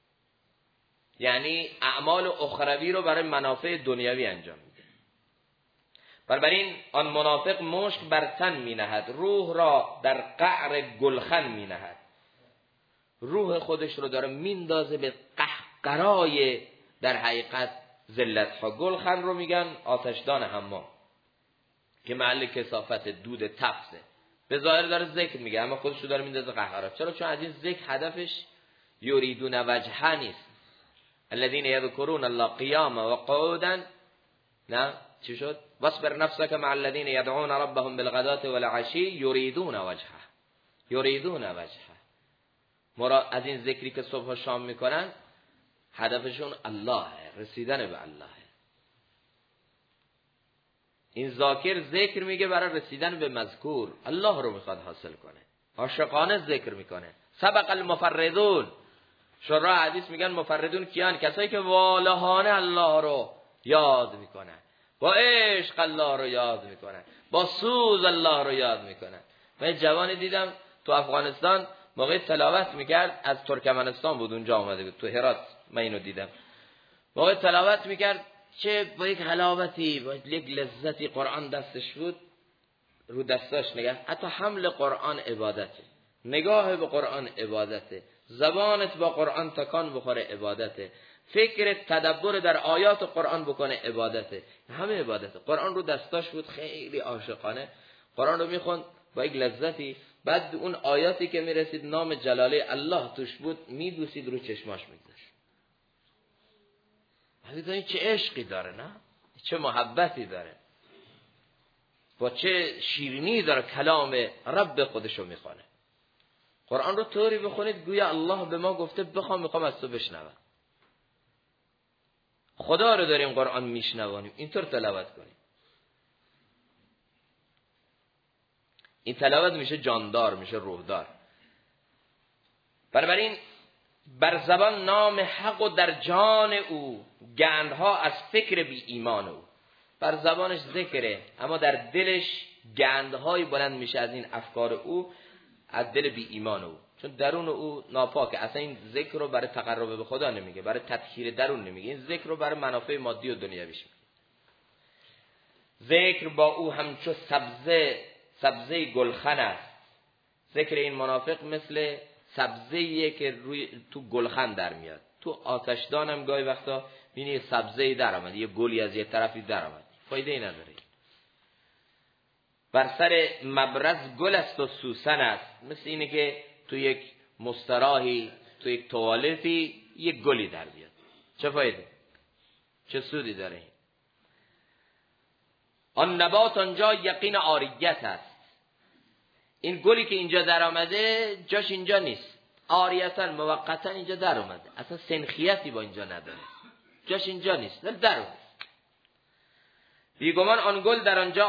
یعنی اعمال اخروی رو برای منافع دنیوی انجام میده. بنابراین آن منافق مشک بر تن می نهد، روح را در قعر گلخن می نهد. روح خودش رو داره میندازه به قهقرای در حقیقت ذلت ها. گلخن رو میگن آتشدان حمام که محل کثافت دود تفسه. به ظاهر داره ذکر میگه اما خودش رو داره میندازه قهقرا. چرا؟ چون از این ذکر هدفش یریدون وجهه نیست. الذين يذكرون الله قياما وقعودا. نه چی شد؟ واصبر نفسك مع الذين يدعون ربهم بالغداة والعشي يريدون وجهه. يريدون وجهه. مراد از این ذکری که صبح و شام میکنن هدفشون الله، رسیدن به الله. این ذاکر ذکر میگه برای رسیدن به مذکور، الله رو میخواد حاصل کنه، عاشقانه ذکر میکنه. سبق المفردون. شراح حدیث میگن مفردون کیان؟ کسایی که والهانه الله رو یاد میکنن، با عشق الله رو یاد میکنن، با سوز الله رو یاد میکنن. من جوانی دیدم تو افغانستان موقع تلاوت میکرد، از ترکمنستان بود اونجا آمده بود، تو هرات من اینو دیدم. موقع تلاوت میکرد چه با یک حلاوتی، با یک لذتی قرآن دستش بود، رو دستاش نگاه. حتی حمل قرآن عبادته، نگاه به قرآن عبادته، زبانت با قرآن تکان بخوره عبادته، فکر تدبر در آیات قرآن بکنه عبادته، همه عبادته. قرآن رو دستاش بود، خیلی عاشقانه قرآن رو میخوند با یک لذتی. بعد اون آیاتی که میرسید نام جلاله الله توش بود میدوسید رو چشماش میگذاشت. ببینید چه عشقی داره، نه چه محبتی داره، با چه شیرینی داره کلام رب خودشو میخونه. قرآن رو طوری بخونید گویا الله به ما گفته میخوام از تو بشنوم. خدا رو داریم قرآن میشنوانیم، اینطور تلاوت کنیم. این تلاوت میشه جاندار، میشه روحدار. بنابراین بر زبان نام حق و در جان او گندها از فکر بی ایمان او. بر زبانش ذکره اما در دلش گندهای بلند میشه از این افکار او، از دل بی ایمان او، چون درون او ناپاکه. اصلا این ذکر رو برای تقرب به خدا نمیگه، برای تطهیر درون نمیگه، این ذکر رو برای منافع مادی و دنیویش میگه. ذکر با او همچو سبزه گلخن است. ذکر این منافق مثل سبزه‌ایه که روی تو گلخن در میاد. تو آتشدان هم گاهی وقتا می‌بینی سبزه‌ای در اومد، یه گلی از یه طرفی در اومد، فایده‌ای نداره. بر سر مبرز گل است و سوسن است. مثل اینه که تو یک مستراحی، تو یک توالتی یک گلی در بیاد، چه فایده، چه سودی داره؟ آن نبات آنجا یقین عاریت است. این گلی که اینجا در آمده جاش اینجا نیست، عاریتاً موقتاً اینجا در اومده، اصلا سنخیتی با اینجا نداره، جاش اینجا نیست، ولی در اومده. بیگمان آن گل در آنجا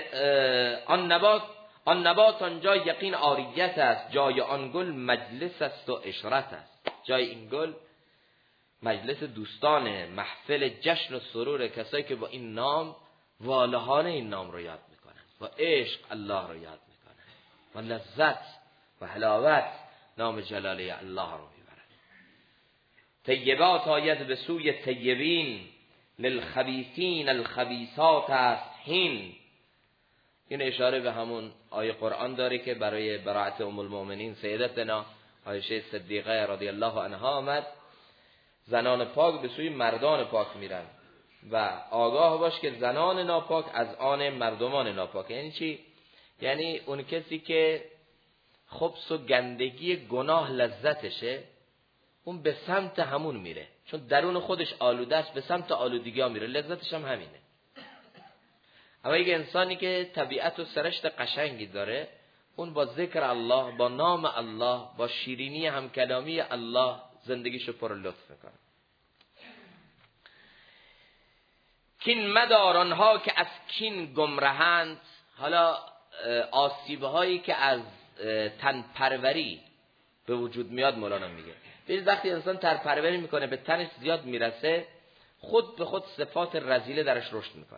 آن نبات آنجا یقین عاریت است. جای آن گل مجلس است و عشرت است. جای این گل مجلس دوستانه، محفل جشن و سرور کسایی که با این نام والهانه این نام رو یاد میکنن، با عشق الله رو یاد میکنن، با لذت و حلاوت نام جلاله الله رو میبرن. طیبات آید به سوی طیبین، للخبیثین الخبیثات است هین. این اشاره به همون آیه قرآن داره که برای براءت ام المؤمنین سیدتنا عایشه صدیقه رضی الله عنها آمد زنان پاک به سوی مردان پاک میرن و آگاه باش که زنان ناپاک از آن مردمان ناپاک. یعنی چی؟ یعنی اون کسی که خبث و گندگی گناه لذتشه، اون به سمت همون میره، چون درون خودش آلوده است، به سمت آلودگی ها میره، لذتش هم همینه. اما یک انسانی که طبیعت و سرشت قشنگی داره، اون با ذکر الله، با نام الله، با شیرینی همکلامی الله زندگیشو پر لطف میکنه. کین مدار آنها که از کین گمرهند. حالا آسیبهایی که از تن پروری به وجود میاد مولانا میگه ببینید وقتی انسان تن پروری میکنه به تنش زیاد میرسه، خود به خود صفات رذیله درش رشد میکنه،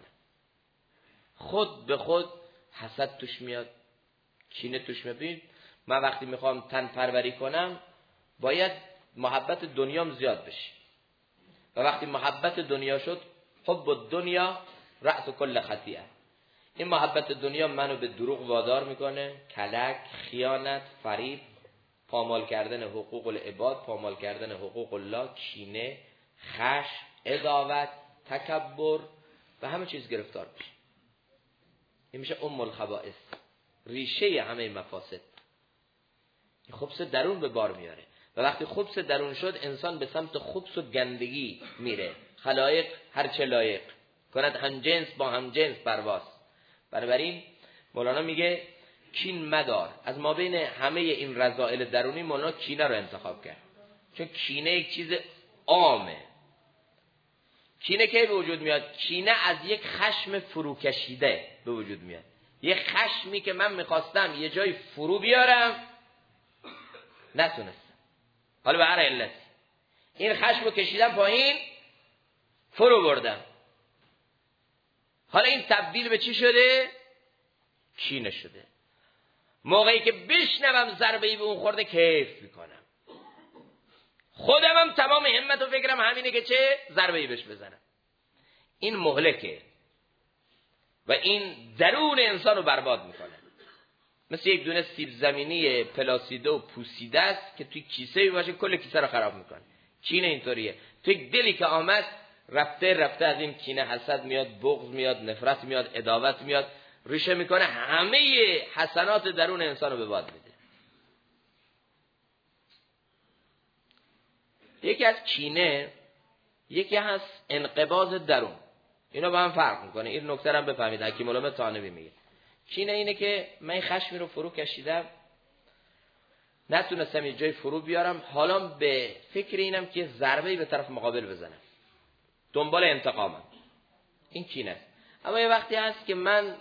خود به خود حسد توش میاد، کینه توش میاد. ببین من وقتی میخوام تن پروری کنم باید محبت دنیام زیاد بشه و وقتی محبت دنیا شد، حب الدنیا رأس کل خطیئه. این محبت دنیا منو به دروغ وادار میکنه، کلک، خیانت، فریب، پامال کردن حقوق العباد، پامال کردن حقوق الله، کینه، خشم، عداوت، تکبر و همه چیز گرفتار میشه. این میشه ام الخبائث، ریشه همه مفاسد. خبث درون به بار میاره و وقتی خبث درون شد انسان به سمت خبث و گندگی میره. خلایق هر چه لایق کند هم جنس با هم جنس پرواز. بنابراین مولانا میگه کین مدار. از ما بین همه این رذائل درونی مولانا کینه رو انتخاب کرد، چون کینه یک چیز عامه. کینه کی به وجود میاد؟ کینه از یک خشم فروکشیده به وجود میاد، یک خشمی که من میخواستم یه جای فرو بیارم نتونستم، حالا به هر علتی این خشم رو کشیدم پایین، فرو بردم، حالا این تبدیل به چی شده؟ کینه شده. موقعی که بشنوم ضربه‌ای به اون خورده کیف میکنم، خودم هم تمام همت و فکرم همینه که چه ضربه‌ای بهش بزنم. این مهلکه و این درون انسان رو برباد میکنه. مثل یک دونه سیب زمینی پلاسیده و پوسیده است که توی کیسه باشه کل کیسه رو خراب میکنه. کینه اینطوریه، توی دلی که آمد رفته از این کینه حسد میاد، بغض میاد، نفرت میاد، عداوت میاد، ریشه میکنه، همه حسنات درون انسان رو به باد میده. یکی از کینه یکی هست انقباض درون. اینا با هم فرق میکنه. این نکته رو هم بفهمید. حکیم العلماء طانوی میگه کینه اینه که من خشمی رو فرو کشیدم، نتونستم یه جای فرو بیارم، حالا به فکر اینم که ضربه‌ای به طرف مقابل بزنم، دنبال انتقامم. این کینه است. اما یه وقتی هست که من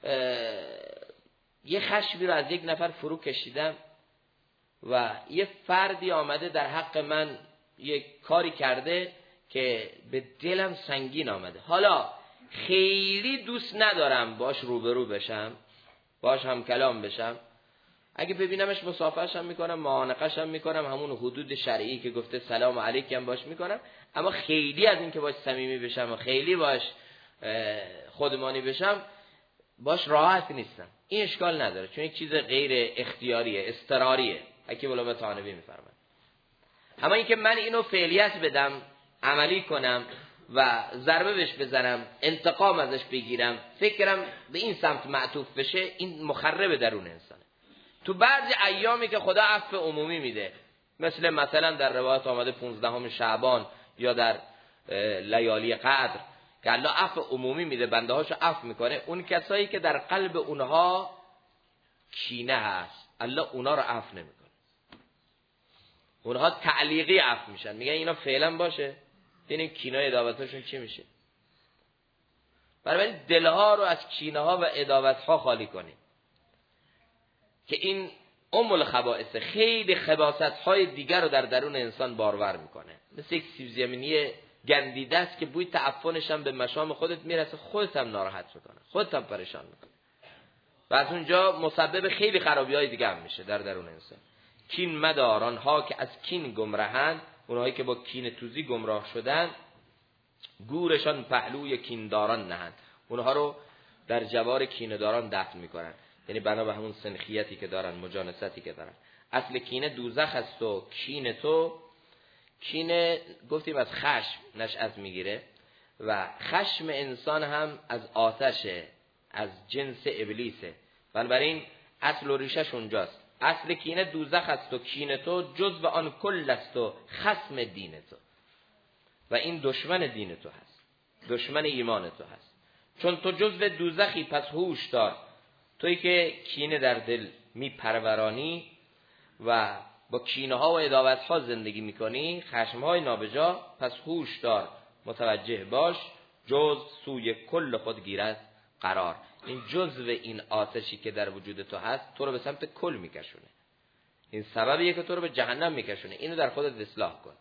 یه خشمی رو از یک نفر فرو کشیدم و یه فردی آمده در حق من یه کاری کرده که به دلم سنگین آمده، حالا خیلی دوست ندارم باش روبرو بشم، باش هم کلام بشم، اگه ببینمش مصافحه‌ش هم میکنم، معانقه‌ش هم میکنم، همون حدود شرعی که گفته سلام علیکم باش میکنم، اما خیلی از این که باش صمیمی بشم و خیلی باش خودمانی بشم باش راحت نیستم. این اشکال نداره، چون یک چیز غیر اختیاریه، اضطراریه. حکیم العلماء طانوی میفرماید. اما اینکه من اینو فعلیت بدم، عملی کنم و ضربه بهش بزنم، انتقام ازش بگیرم، فکرم به این سمت معطوف بشه، این مخرب درون انسانه. تو بعضی ایامی که خدا عفو عمومی میده، مثلا در روایت آمده 15 شعبان یا در لیالی قدر که الله عفو عمومی میده، بنده هاشو عفو میکنه، اون کسایی که در قلب اونها کینه هست الله اونا رو عفو نمیکنه، اونها تعلیقی عفو میشن، میگن اینا فعلا باشه، ببینیم کینه اداوتاشون چی میشه. بنابراین دلها رو از کینه ها و اداوت ها خالی کنیم که این ام الخبائث، خیلی خباثت های دیگر رو در درون انسان بارور میکنه. مثل یک سیب زمینی گندیده است که بوی تعفنش هم به مشام خودت میرسه، خودت هم ناراحت میکنه، خودت هم پریشان میکنه و از اونجا مسبب خیلی خرابی های دیگه هم میشه در درون انسان. کین مدار آنها که از کین گمراهند، اونهایی که با کین توزی گمراه شدن، گورشان پهلوی کینداران نهند، اونها رو در جوار کینداران دفن میکنن، یعنی بنا به همون سنخیتی که دارن، مجانستی که دارن. اصل کینه دوزخ است و کین تو، کینه گفتیم از خشم نشأت میگیره و خشم انسان هم از آتشه، از جنس ابلیسه، بنابراین اصل و ریشش اونجاست. اصل کینه دوزخ است و کین تو جزو آن کل است و خصم دین تو، و این دشمن دین تو هست، دشمن ایمان تو هست. چون تو جزو دوزخی پس هوش دار، تویی که کینه در دل میپرورانی و با کینه ها و عداوت ها زندگی میکنی، خشم های نابجا، پس هوش دار، متوجه باش، جز سوی کل خود گیرد قرار. این جزو این آتشی که در وجود تو هست تو رو به سمت کل میکشونه، این سببیه که تو رو به جهنم میکشونه، اینو در خودت اصلاح کن.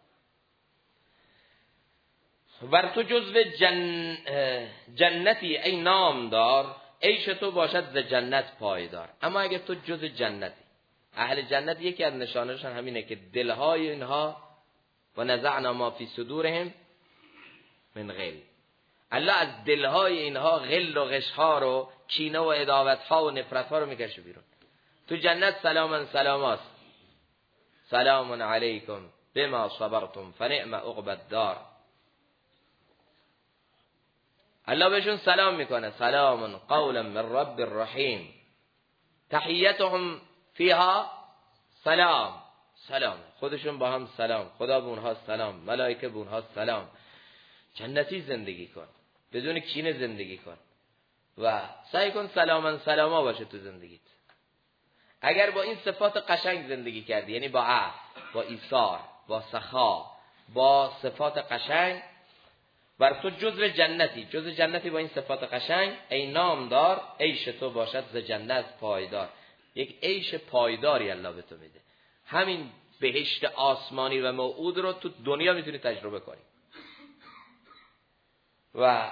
ور تو جزو جنتی ای نامدار، عیش تو باشد ز جنت پایدار. اما اگر تو جزو جنتی، اهل جنت یکی از نشانه‌شان همینه که دلهای اینها و نزعنا ما فی صدورهم من غل، الله از دلهای اینها غل و غشها رو، کینه و عداوت‌ها و نفرت‌ها رو میکشه بیرون. تو جنت سلاما سلاماست، سلام علیکم بما صبرتم فنعم عقبی الدار. الله بهشون سلام میکنه، سلام قولا من رب الرحیم، تحیتهم فیها سلام، سلام، خودشون با هم سلام، خدا به اونها سلام، ملائکه به اونها سلام. جنتی زندگی کن، بدون کینه زندگی کن و سعی کن سلاما سلاما باشه تو زندگیت. اگر با این صفات قشنگ زندگی کردی، یعنی با عفو، با ایثار، با سخا، با صفات قشنگ، بر تو جزو جنتی، جزو جنتی با این صفات قشنگ، ای نامدار، عیش تو باشد ز جنت پایدار. یک عیش پایداری الله به تو میده، همین بهشت آسمانی و موعود رو تو دنیا میتونی تجربه کنی. و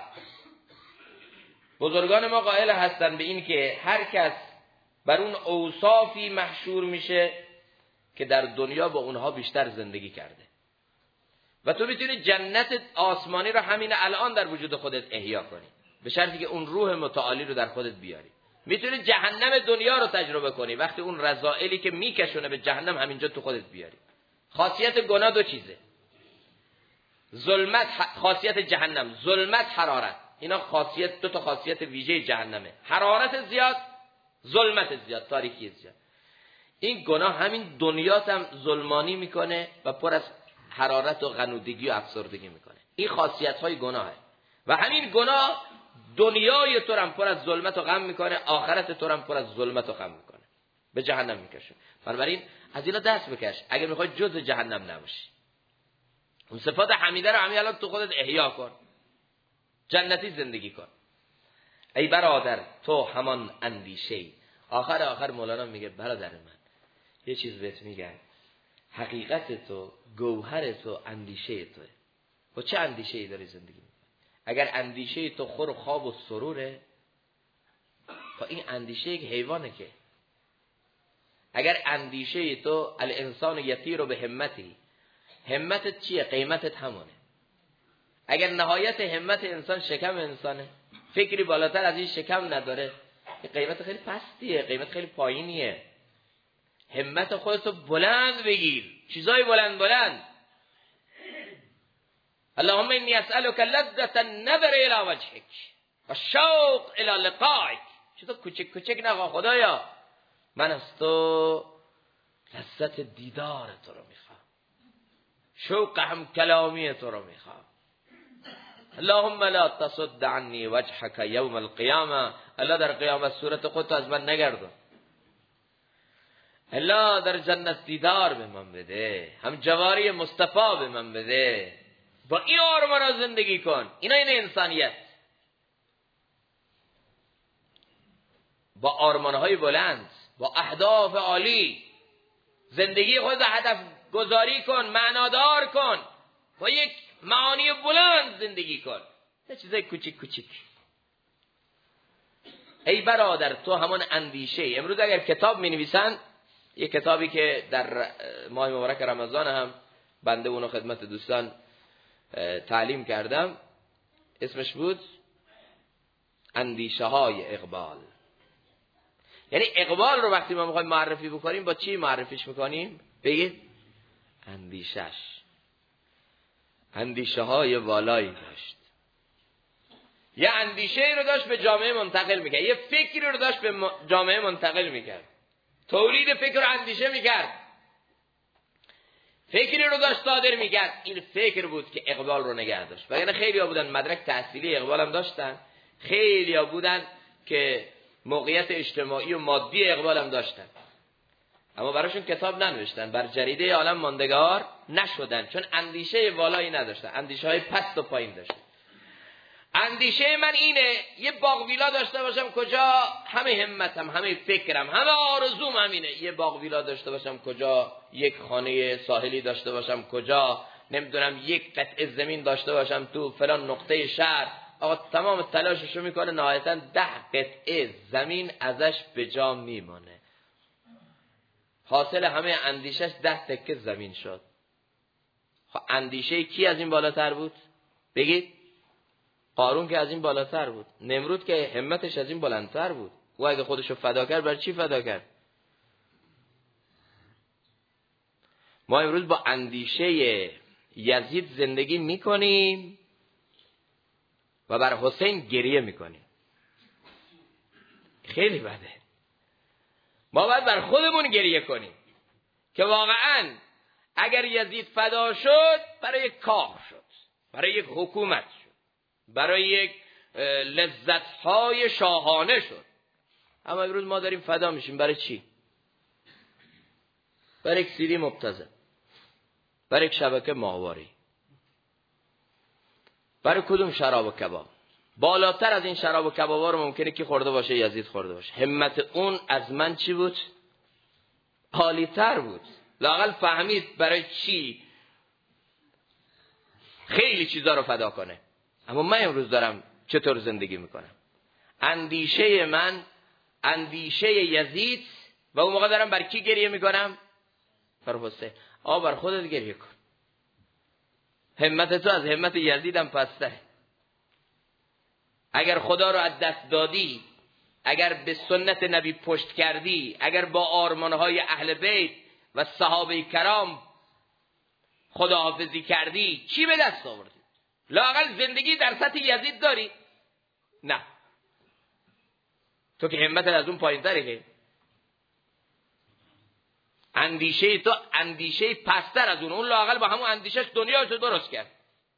بزرگان ما قائل هستن به این که هر کس بر اون اوصافی محشور میشه که در دنیا با اونها بیشتر زندگی کرده، و تو میتونی جنت آسمانی رو همین الان در وجود خودت احیا کنی، به شرطی که اون روح متعالی رو در خودت بیاری. میتونی جهنم دنیا رو تجربه کنی وقتی اون رذائلی که میکشونه به جهنم همینجا تو خودت بیاری. خاصیت گناه دو چیزه، ظلمت، خاصیت جهنم ظلمت، حرارت. اینا خاصیت، دو تا خاصیت ویژه جهنمه، حرارت زیاد، ظلمت زیاد، تاریکی زیاد. این گناه همین دنیات هم ظلمانی میکنه و پر از حرارت و غنودگی و افسردگی میکنه. این خاصیت‌های گناهه و همین گناه دنیای تو رو پر از ظلمت و غم میکنه، آخرت تو رو پر از ظلمت و غم میکنه، به جهنم میکشه. بنابراین از اینا دست بکش اگر میخوای جز جهنم نباشی. اون صفات حمیده رو همین الان تو خودت احیا کن، جنتی زندگی کن. ای برادر تو همان اندیشه‌ای. آخر مولانا میگه برادر من یه چیز بهت میگم، حقیقت تو، گوهر تو، اندیشه توه. با چه اندیشه‌ای داری زندگی میکنی؟ اگر اندیشه تو خور و خواب و سروره، با این اندیشه یک حیوانه که. اگر اندیشه تو الانسان یطیر به همتی، همتت چیه؟ قیمتت همونه. اگر نهایت همت انسان شکم انسانه، فکری بالاتر از این شکم نداره، قیمت خیلی پستیه، قیمت خیلی پایینیه. همت خودتو بلند بگیر، چیزای بلند. اللهم انی اسألک لذة النظر الی وجهک و شوق الی لقائک. چطور کوچک نگاه خدایا، من از تو لذت دیدار تو رو میخوام، شوق هم کلامی تو رو میخوام. اللهم لا تصد عنی وجهک یوم القیامه. الله در قیامت صورت خودتو از من نگردون. الله در جنت دیدار به من بده، هم جواری مصطفی به من بده. با این آرمانا زندگی کن. این انسانیت. با آرمانهای بلند، با اهداف عالی زندگی خود هدف گذاری کن، معنادار کن، با یک معانی بلند زندگی کن، نه چیزای کوچیک. ای برادر تو همان اندیشه. امروز اگر کتاب می نویسن، یک کتابی که در ماه مبارک رمضان هم بنده اونو خدمت دوستان تعلیم کردم، اسمش بود اندیشه های اقبال. یعنی اقبال رو وقتی ما میخوایم معرفی بکنیم با چی معرفیش میکنیم؟ بگید اندیشه های والایی داشت. یه اندیشه رو داشت به جامعه منتقل میکرد، یه فکری رو داشت به جامعه منتقل میکرد، تولید فکر و اندیشه میکرد، فکری رو داشت صادر میکرد. این فکر بود که اقبال رو نگه داشت. و یعنی خیلی ها بودن مدرک تحصیلی اقبال هم داشتن، خیلی ها بودن که موقعیت اجتماعی و مادی اقبال هم داشتن، اما براشون کتاب ننوشتن، بر جریده عالم ماندگار نشدن، چون اندیشه والایی نداشتن، اندیشه های پست و پایین داشتن. اندیشه من اینه یه باغ ویلا داشته باشم کجا همه همتم، همه فکرم، همه آرزوم همینه، یه باغ ویلا داشته باشم کجا یک خانه ساحلی داشته باشم کجا نمیدونم یک قطعه زمین داشته باشم تو فلان نقطه شهر. آقا تمام تلاششو میکنه، نهایتا 10 قطعه زمین ازش به جا میمونه. حاصل همه اندیشش 10 تکه زمین شد. خب اندیشه کی از این بالاتر بود؟ بگید. قارون که از این بالاتر بود، نمرود که همتش از این بلندتر بود. او اگه خودشو فدا کرد برای چی فدا کرد؟ ما امروز با اندیشه یزید زندگی میکنیم و بر حسین گریه میکنیم. خیلی بده. ما باید بر خودمون گریه کنیم که واقعا اگر یزید فدا شد برای یک کار شد، برای یک حکومت شد، برای یک لذت‌های شاهانه شد. اما امروز ما داریم فدا میشیم برای چی؟ برای یک سیری مبتذل، برای یک شبکه ماهواری، برای کدوم شراب و کباب؟ بالاتر از این شراب و کبابا رو ممکنه کی خورده باشه؟ یزید خورده باشه. همت اون از من چی بود؟ عالی‌تر بود. لااقل فهمید برای چی خیلی چیزا رو فدا کنه. اما من امروز دارم چطور زندگی میکنم؟ اندیشه من اندیشه یزید و اون موقع دارم بر کی گریه میکنم؟ بر حسین. بر خودت گریه کن. همت تو از همت یزید هم پسته. اگر خدا رو از دست دادی، اگر به سنت نبی پشت کردی، اگر با آرمانهای اهل بیت و صحابه کرام خداحافظی کردی، چی به دست آوردی؟ لااقل زندگی در سطح یزید داری؟ نه. تو که همت از اون پایین تره که. اندیشه تو اندیشه پستر از اون لااقل با همون اندیشش دنیاشو درست کرد،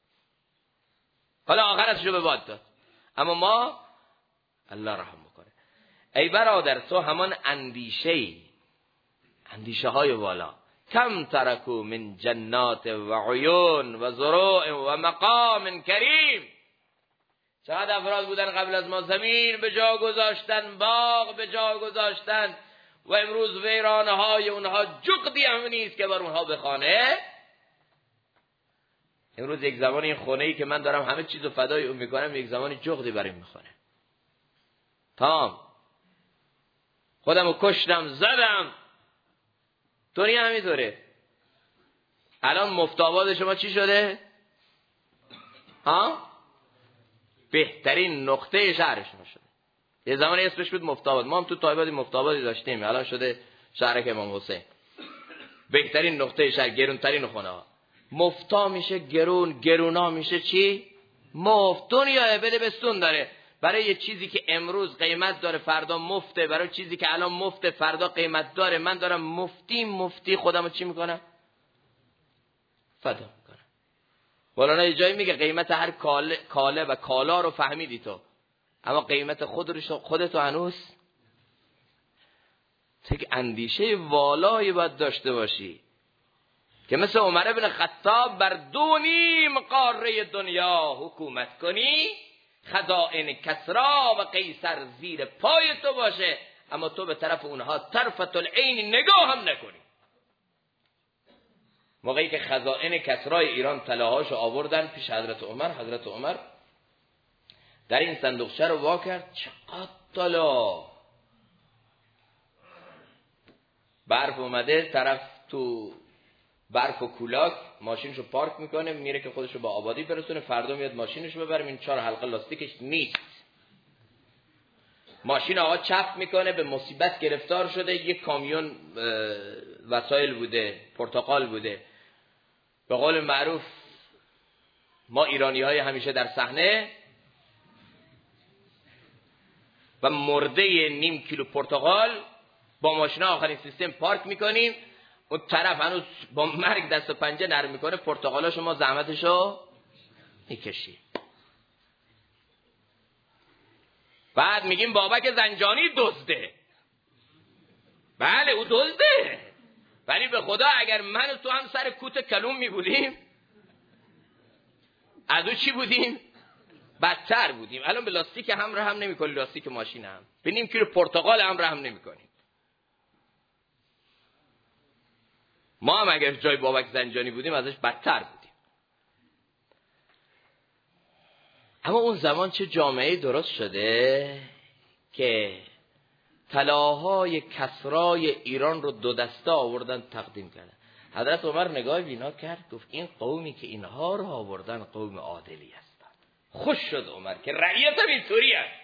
حالا آخرتشو به باد داد. اما ما الله رحم بکنه. ای برادر تو همان اندیشه های والا، کم ترکو من جنات و عیون و زروع و مقام کریم. چقدر افراد بودن قبل از ما زمین به جا گذاشتن، باغ به جا گذاشتن و امروز ویرانه های اونها جغدی هم نیست که بر اونها بخوانه. امروز یک زمانی این خونه‌ای که من دارم همه چیزو فدای اون میکنم، یک زمانی جغدی برای میخونه. تمام خودمو کشتم زدم. دنیا همینطوره. الان مفتاباد شما چی شده؟ بهترین نقطه شهر شما شده. یه زمانی اسمش بود مفتاباد. ما هم تو تایبادی مفتابادی داشتیم، الان شده شهرک امام حسین. بهترین نقطه شهر، گرونترین خونه ها. مفتا میشه گرون، گرونا میشه چی؟ مفت. دنیا بده بستون داره. برای یه چیزی که امروز قیمت داره فردا مفته، برای چیزی که الان مفته فردا قیمت داره. من دارم مفتی خودمو چی میکنم؟ فدا میکنم. مولانا یه جایی میگه قیمت هر کاله و کالا رو فهمیدی تو، اما قیمت خودتو هنوز. یک اندیشه والایی باید داشته باشی که مثل عمر بن خطاب بر 2.5 قاره دنیا حکومت کنی، خزائن کسرا و قیصر زیر پای تو باشه، اما تو به طرف اونها طرفت العین نگاه هم نکنی. موقعی که خزائن کسرای ایران طلاهاشو آوردن پیش حضرت عمر در این صندوقچه رو وا کرد، چقدر طلا. برف اومده، طرف تو برف و کولاک ماشینشو پارک میکنه، میره که خودشو با آبادی برسونه، فردا میاد ماشینشو ببره، این 4 حلقه لاستیکش نیست. ماشین آقا چپ میکنه، به مصیبت گرفتار شده. یک کامیون وسایل بوده، پرتقال بوده. به قول معروف ما ایرانی های همیشه در صحنه و مرده 0.5 کیلو پرتقال با ماشینا آخرین سیستم پارک میکنیم. اون طرف هنوز با مرگ دست و پنجه نرم میکنه، پرتقالاشو ما زحمتشو میکشیم. بعد میگیم بابک زنجانی دزده. بله او دزده، ولی به خدا اگر من و تو هم سر کوت کلوم میبودیم از او چی بودیم؟ بدتر بودیم. الان به لاستیک هم رحم نمیکنیم، لاستیک ماشین هم به 0.5 کیلو پرتقال هم رحم نمیکنیم. ما هم اگر جای بابک زنجانی بودیم ازش بدتر بودیم. اما اون زمان چه جامعه درست شده که طلاهای کسرای ایران رو 2 دسته آوردن تقدیم کردن. حضرت عمر نگاه بینا کرد، گفت این قومی که اینها رو آوردن قوم عادلی هستن. خوش شد عمر که رعیت هم اینطوری است.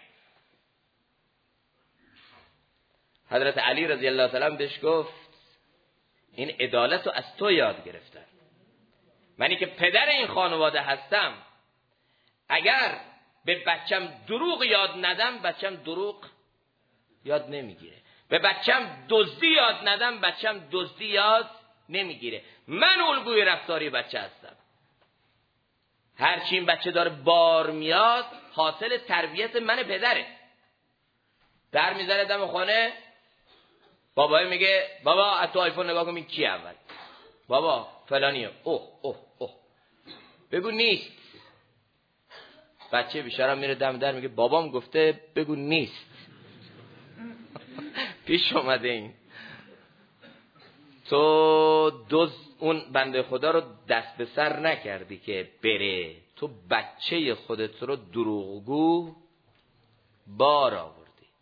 حضرت علی رضی الله تعالی عنه بهش گفت این عدالت رو از تو یاد گرفتن. منی که پدر این خانواده هستم، اگر به بچم دروغ یاد ندم، بچم دروغ یاد نمیگیره. به بچم دزدی یاد ندم، بچم دزدی یاد نمیگیره. من الگوی رفتاری بچه هستم. هرچی این بچه داره بار میاد حاصل تربیت من پدره. در میذاره دم خانه، بابای میگه بابا از تو آیفون نگاه کن این کی اول؟ بابا فلانیه. اوه بگو نیست. بچه بیچاره میره دم در میگه بابام گفته بگو نیست. پیش اومده این تو اون بنده خدا رو دست به سر نکردی که بره، تو بچه خودت رو دروغگو بار آوردی.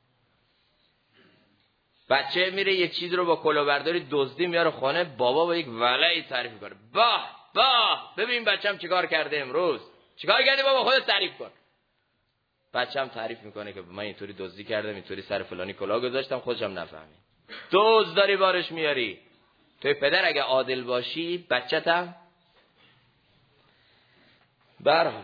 بچه میره یک چیز رو با کلاهبرداری دزدی میاره خانه، بابا با یک ولعی تعریف میکنه. بابا ببین بچم چیکار کرده امروز. چیکار کردی بابا خودت تعریف کن. بچم تعریف میکنه که من اینطوری دزدی کردم، اینطوری سر فلانی کلاه گذاشتم، خودشم نفهمید. دزد داری بارش میاری. توی پدر اگه عادل باشی بچه‌تم برحال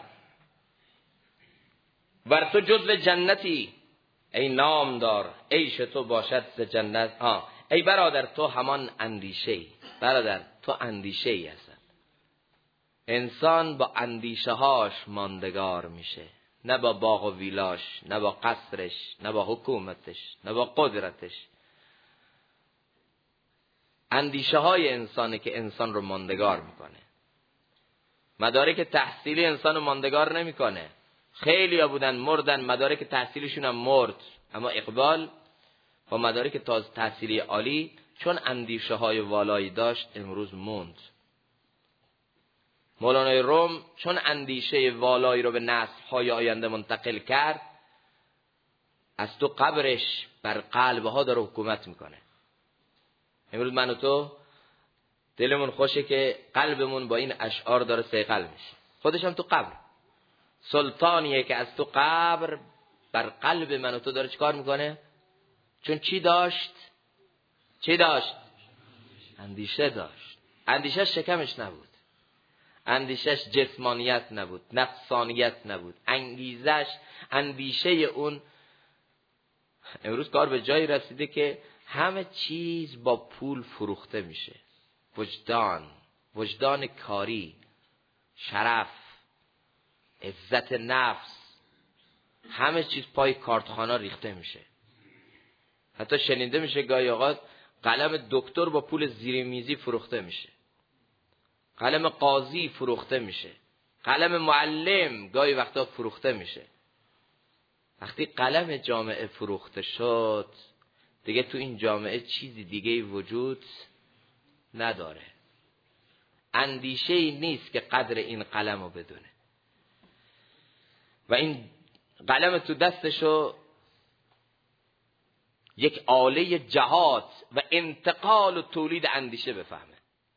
ور تو جزو جنتی ای نامدار، عیش تو باشد ز جنت ای برادر تو همان اندیشه‌ای. برادر تو اندیشه‌ای هستن. انسان با اندیشه هاش ماندگار میشه، نه با باغ و ویلاش، نه با قصرش، نه با حکومتش، نه با قدرتش. اندیشه های انسانه که انسان رو ماندگار میکنه. مدارک تحصیلی انسان رو ماندگار نمیکنه. خیلی ها بودن مردن، مدارک تحصیلیشون هم مرد، اما اقبال با مدارک تحصیلی عالی چون اندیشه های والایی داشت امروز موند. مولانا روم چون اندیشه والایی رو به نسل های آینده منتقل کرد، از تو قبرش بر قلب ها داره حکومت میکنه. امروز من و تو دلمون خوشه که قلبمون با این اشعار داره صیقل میشه. خودش هم تو قبر سلطانیه که از تو قبر بر قلب من و تو داره چیکار میکنه؟ چون چی داشت؟ اندیشه داشت. اندیشهش شکمش نبود، اندیشهش جسمانیت نبود، نفسانیت نبود. اندیشه اون امروز کار به جایی رسیده که همه چیز با پول فروخته میشه. وجدان کاری، شرف، عزت نفس، همه چیز پای کارتخانا ریخته میشه. حتی شنیده میشه گاهی اوقات قلم دکتر با پول زیر میزی فروخته میشه، قلم قاضی فروخته میشه، قلم معلم گاهی وقتا فروخته میشه. وقتی قلم جامعه فروخته شد دیگه تو این جامعه چیزی دیگه وجود نداره. اندیشه ای نیست که قدر این قلم رو بدونه و این قلم تو دستشو یک آله جهاد و انتقال و تولید اندیشه بفهمه.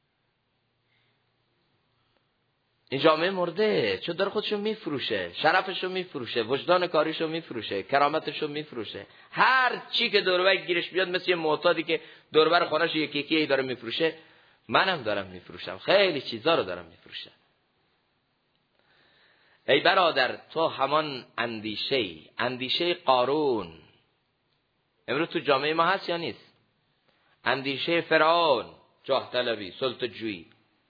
این جامعه مرده چون داره خودشو میفروشه، شرفشو میفروشه، وجدان کاریشو میفروشه، کرامتشو میفروشه. هر چی که دوربر گیرش بیاد مثل یه معتادی که دوربر خونه‌شو یکی یکی داره میفروشه، منم دارم میفروشم، خیلی چیزا رو دارم میفروشم. ای برادر تو همان اندیشه‌ای. اندیشه قارون امروز تو جامعه ما هست یا نیست؟ اندیشه فرعون، جاه طلبی، سلطه جویی.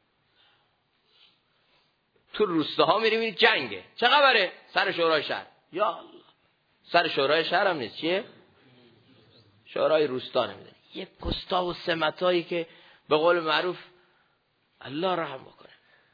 تو روستاها میری میبینی جنگه. چه خبره؟ سر شورای شهر. یا الله، سر شورای شهر هم نیست، چیه؟ شورای روستا نمیدونی. یه پستا و سمتایی که به قول معروف الله رحم بکنه.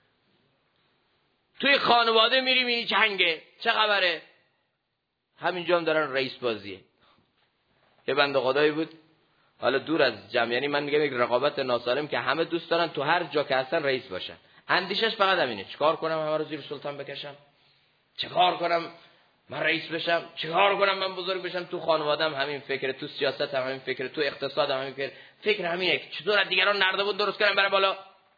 توی خانواده میری میبینی جنگه. چه خبره؟ همینجا هم دارن رئیس بازیه. یه بنده خدایی بود، حالا دور از جمع، یعنی من میگم یک رقابت ناسالم که همه دوست دارن تو هر جا که هستن رئیس باشن. اندیشش فقط همینه، چیکار کنم همه رو زیر سلطان بکشم، چیکار کنم من رئیس بشم، چیکار کنم من بزرگ بشم. تو خانواده‌ام همین فکر، تو سیاست هم همین فکر، تو اقتصاد هم همین فکر همینه که چطور از دیگران نردبون درست کنم برای بالا.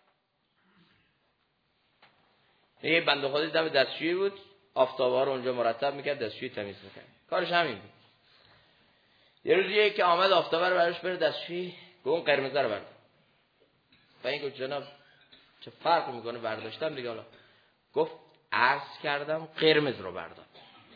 یه بنده خدایی دم دستشویی بود، آفتاب‌ها رو اونجا مرتب میکرد، دستشویی تمیز میکرد، کارش همین بود. یه روزی که آمد آفتابه رو براش بره دستشویی، گفت قرمز رو بردار. و این گفت جناب چه فرق میکنه برداشتم دیگه. حالا گفت عرض کردم قرمز رو بردار.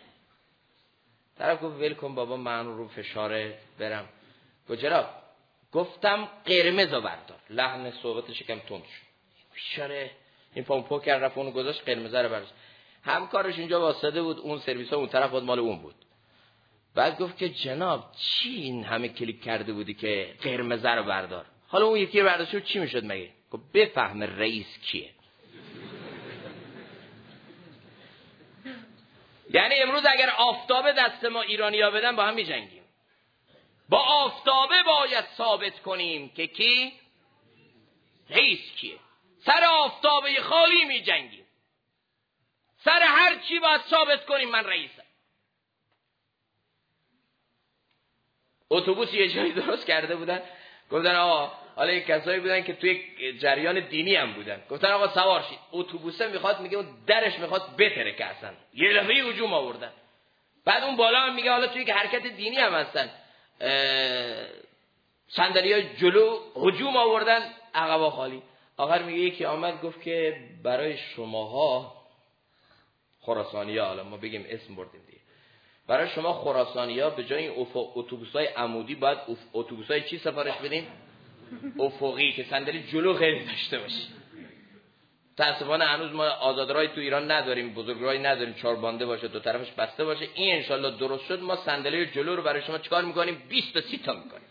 طرف گفت ول کن بابا من رو فشاره برم. گفت جناب گفتم قرمز رو بردار. لحن صحبتش کم تند شد. فشاره این پمپو کرد رفت اونو گذاشت قرمز رو برداشت. همکارش اینجا واسطه بود، اون سرویس ها اون طرف بود مال اون بود. بعد گفت که جناب چی این همه کلیک کرده بودی که قرمز رو بردار؟ حالا اون یکی برداشت چی میشد مگه؟ گفت بفهم رئیس کیه. یعنی امروز اگر آفتابه دست ما ایرانی‌ها بدن با هم می‌جنگیم. با آفتابه باید ثابت کنیم که کی رئیس کیه. سر آفتابه خالی می‌جنگیم. سر هر چی باید ثابت کنیم من رئیسم. اتوبوس یه جایی درست کرده بودن، گفتن آقا، حالا یک کسایی بودن که توی جریان دینی هم بودن، گفتن آقا سوار شید. اتوبوسه میخواد، میگه اون درش میخواد بترکه اصلا، یه دفعه هجوم آوردن. بعد اون بالا هم میگه حالا توی که حرکت دینی هم هستن، صندلی‌های جلو هجوم آوردن، عقبا خالی. آخر میگه یکی آمد گفت که برای شماها خراسانی‌ها، حالا ما بگیم اسم بردیم دیگه، برای شما خراسانی‌ها به جای این اتوبوس‌های عمودی باید اتوبوس‌های چی سفارش بدین؟ افقی که صندلی جلو غیر داشته باشه. متأسفانه هنوز ما آزادراه تو ایران نداریم، بزرگراهی نداریم، 4 بانده باشه، دو طرفش بسته باشه. این انشالله درست شد، ما صندلی جلو رو برای شما چیکار می‌کنیم؟ 20 تا 30 تا می‌کنیم.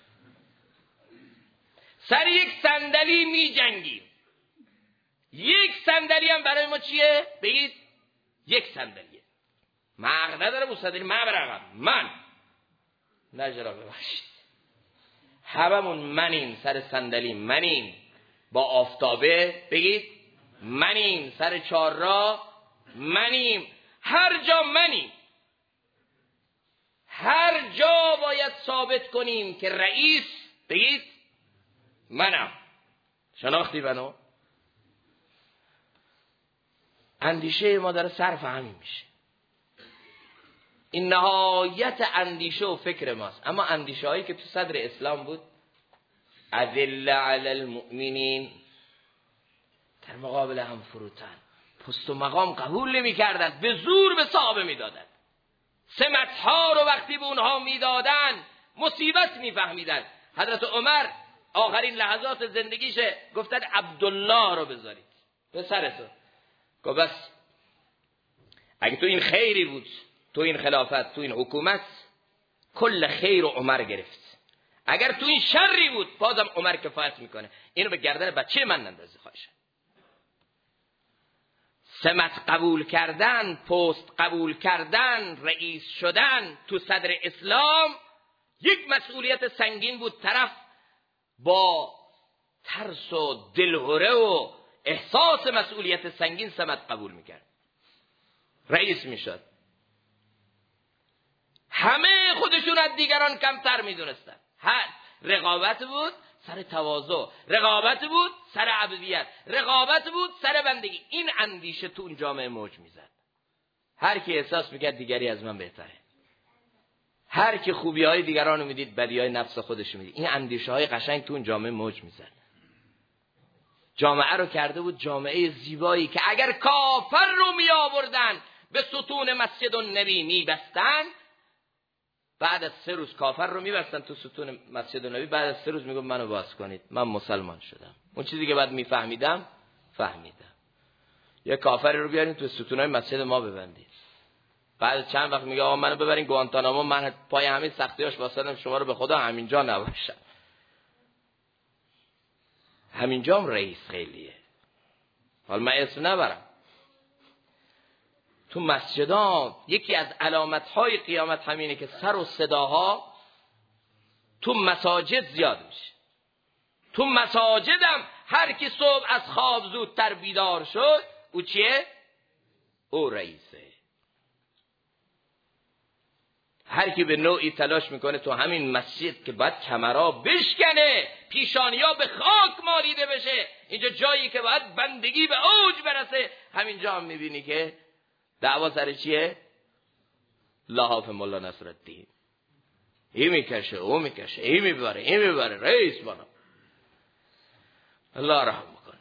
سر یک صندلی می‌جنگیم. یک صندلی هم برای ما چیه؟ بگید یک صندلیه. مغز نداره صندلی من برم. من نجرا ببخشید. هممون منیم سر صندلی، منیم با آفتابه، بگید منیم سر چهارراه، منیم هر جا منیم. هر جا باید ثابت کنیم که رئیس، بگید منم. شناختی منو؟ اندیشه ما داره صرف همین میشه. این نهایت اندیشه و فکر ماست. اما اندیشه هایی که تو صدر اسلام بود، اذل علی المؤمنین، در مقابل هم فروتن، پست و مقام قبول نمی کردن، به زور به صحابه می دادن. سمتها رو وقتی به اونها می دادن مصیبت می فهمیدن. حضرت عمر آخرین لحظات زندگیشه گفتن عبدالله رو بذارید پسرتو. گفت بس اگه تو این خیری بود، تو این خلافت، تو این حکومت، کل خیر و عمر گرفت. اگر تو این شری بود بازم عمر کفایت میکنه. اینو به گردن بچه من نندازی خواهشم. سمت قبول کردن، پست قبول کردن، رئیس شدن تو صدر اسلام یک مسئولیت سنگین بود. طرف با ترس و دلهره و احساس مسئولیت سنگین سمت قبول میکرد، رئیس میشد. همه خودشون از دیگران کمتر میدونستن. رقابت بود سر تواضع، رقابت بود سر عبودیت، رقابت بود سر بندگی. این اندیشه تو اون جامعه موج میزد. هر کی احساس میکرد دیگری از من بهتره، هر کی خوبی های دیگران رو میدید، بدی های نفس خودش رو میدید. این اندیشه های قشنگ تو اون جامعه موج میزد. جامعه رو کرده بود جامعه زیبایی که اگر کافر رو می آوردن به ستون مسجد النبی می بستن، بعد از 3 روز کافر رو می بستن تو ستون مسجد النبی، بعد از 3 روز می گفت منو باز کنید، من مسلمان شدم. اون چیزی که بعد می فهمیدم یه کافر رو بیارین تو ستونای مسجد ما ببندید. بعد چند وقت میگه آقا منو ببرین گوانتانامو، من پای همین سختیاش واسادم، شما رو به خدا همینجا نباشم. همینجا هم رئیس خیلیه. حالا من اسم نبرم. تو مسجدان یکی از علامتهای قیامت همینه که سر و صداها تو مساجد زیاد میشه. تو مساجدم هر کی صبح از خواب زودتر بیدار شد، او چیه؟ او رئیسه. هر کی به نوعی تلاش میکنه تو همین مسجد که باید کمرها بشکنه، پیشانی‌ها به خاک مالیده بشه، اینجا جایی که باید بندگی به اوج برسه، همینجا هم میبینی که دعوا سر چیه؟ لحاف مولا نصرالدین. این میکشه، او میکشه، این میبره، رئیس بالا. الله رحم میکنه.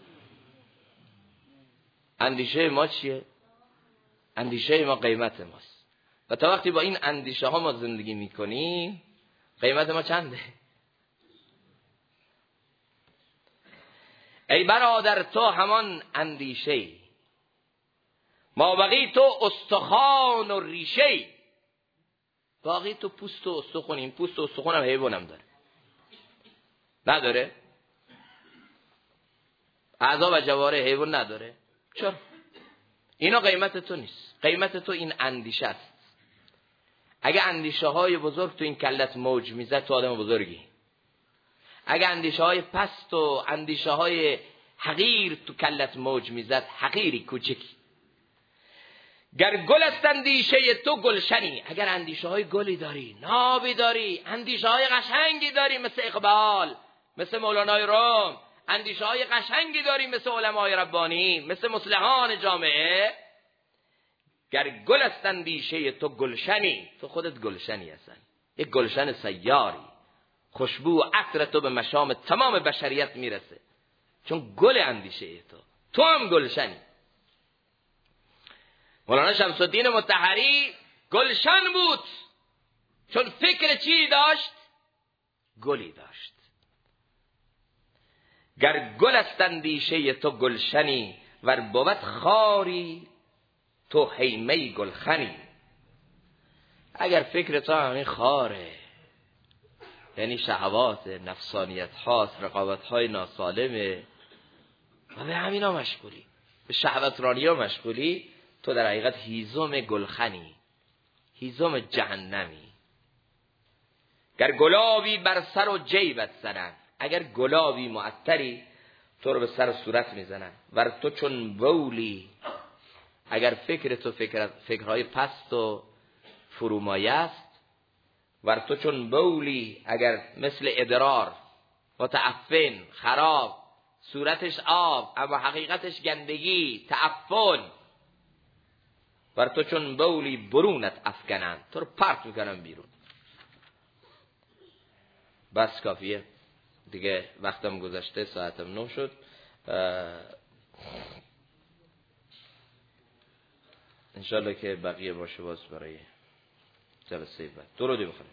اندیشه ما چیه؟ اندیشه ما قیمت ماست. و تا وقتی با این اندیشه ها ما زندگی میکنیم، قیمت ما چنده؟ ای برادر تو همان اندیشه، ما بقی تو استخوان و ریشه. باقی تو پوست و استخون. این پوست و استخون هم حیوانم داره، نداره؟ اعضا و جواره حیوان نداره؟ چرا؟ اینا قیمت تو نیست. قیمت تو این اندیشه است. اگه اندیشه های بزرگ تو این کلت موج میزد، تو آدم بزرگی. اگه اندیشه های پست و اندیشه های حقیر تو کلت موج میزد، حقیری، کوچکی. گر گل است اندیشه تو گلشنی. اگر اندیشه های گلی داری، نابی داری، اندیشه های قشنگی داری مثل اقبال، مثل مولانای روم، اندیشه های قشنگی داری مثل علمای ربانی، مثل مصلحان جامعه، گر گل است اندیشه تو گلشنی، تو خودت گلشنی هستن، یک گلشن سیاری. خوشبو و عطر تو به مشام تمام بشریت میرسه، چون گل اندیشه تو هم گلشنی. مولانا شمس الدین مطهری گلشن بود، چون فکر چی داشت؟ گلی داشت. گر گل است اندیشه تو گلشنی، ور بود خاری تو خیمه گلخنی. اگر فکر تو همین خاره، یعنی شهوات، نفسانیت هاست، رقابت های ناسالمه و به همینا مشغولی، به شهوت رانی ها مشغولی، تو در حقیقت هیزم گلخنی، هیزم جهنمی. گر گلابی بر سر و جیبت زنن، اگر گلابی معطری تو رو به سر و صورت میزنن. ور تو چون بولی، اگر فکر تو فکرهای پست و فرومایه است. ور تو چون بولی، اگر مثل ادرار متعفن، خراب، صورتش آب اما حقیقتش گندگی، تعفن. ور تو چون بولی برونت افکنن، تو رو پرت میکنن بیرون. بس کافیه دیگه، وقتم گذشته، ساعتم 9 شد. انشالله که بقیه باشه باز برای جلسه بعد. درودی بخونیم.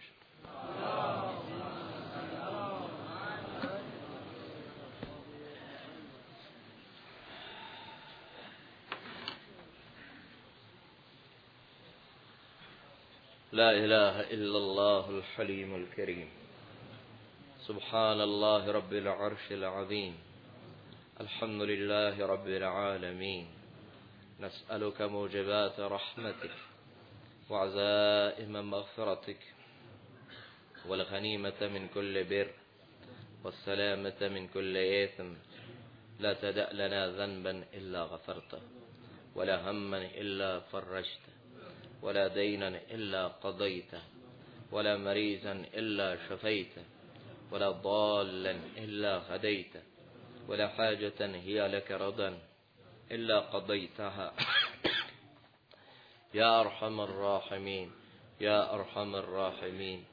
لا اله الا الله الحليم الكريم، سبحان الله رب العرش العظيم، الحمد لله رب العالمين. نسألك موجبات رحمتك وعزائم مغفرتك والغنيمة من كل بر والسلامة من كل إثم. لا تدع لنا ذنبا إلا غفرته، ولا هما إلا فرجته، ولا دينا إلا قضيته، ولا مريضا إلا شفيته، ولا ضالا إلا هديته، ولا حاجة هي لك رضا إلا قضيتها. يا أرحم الراحمين، يا أرحم الراحمين،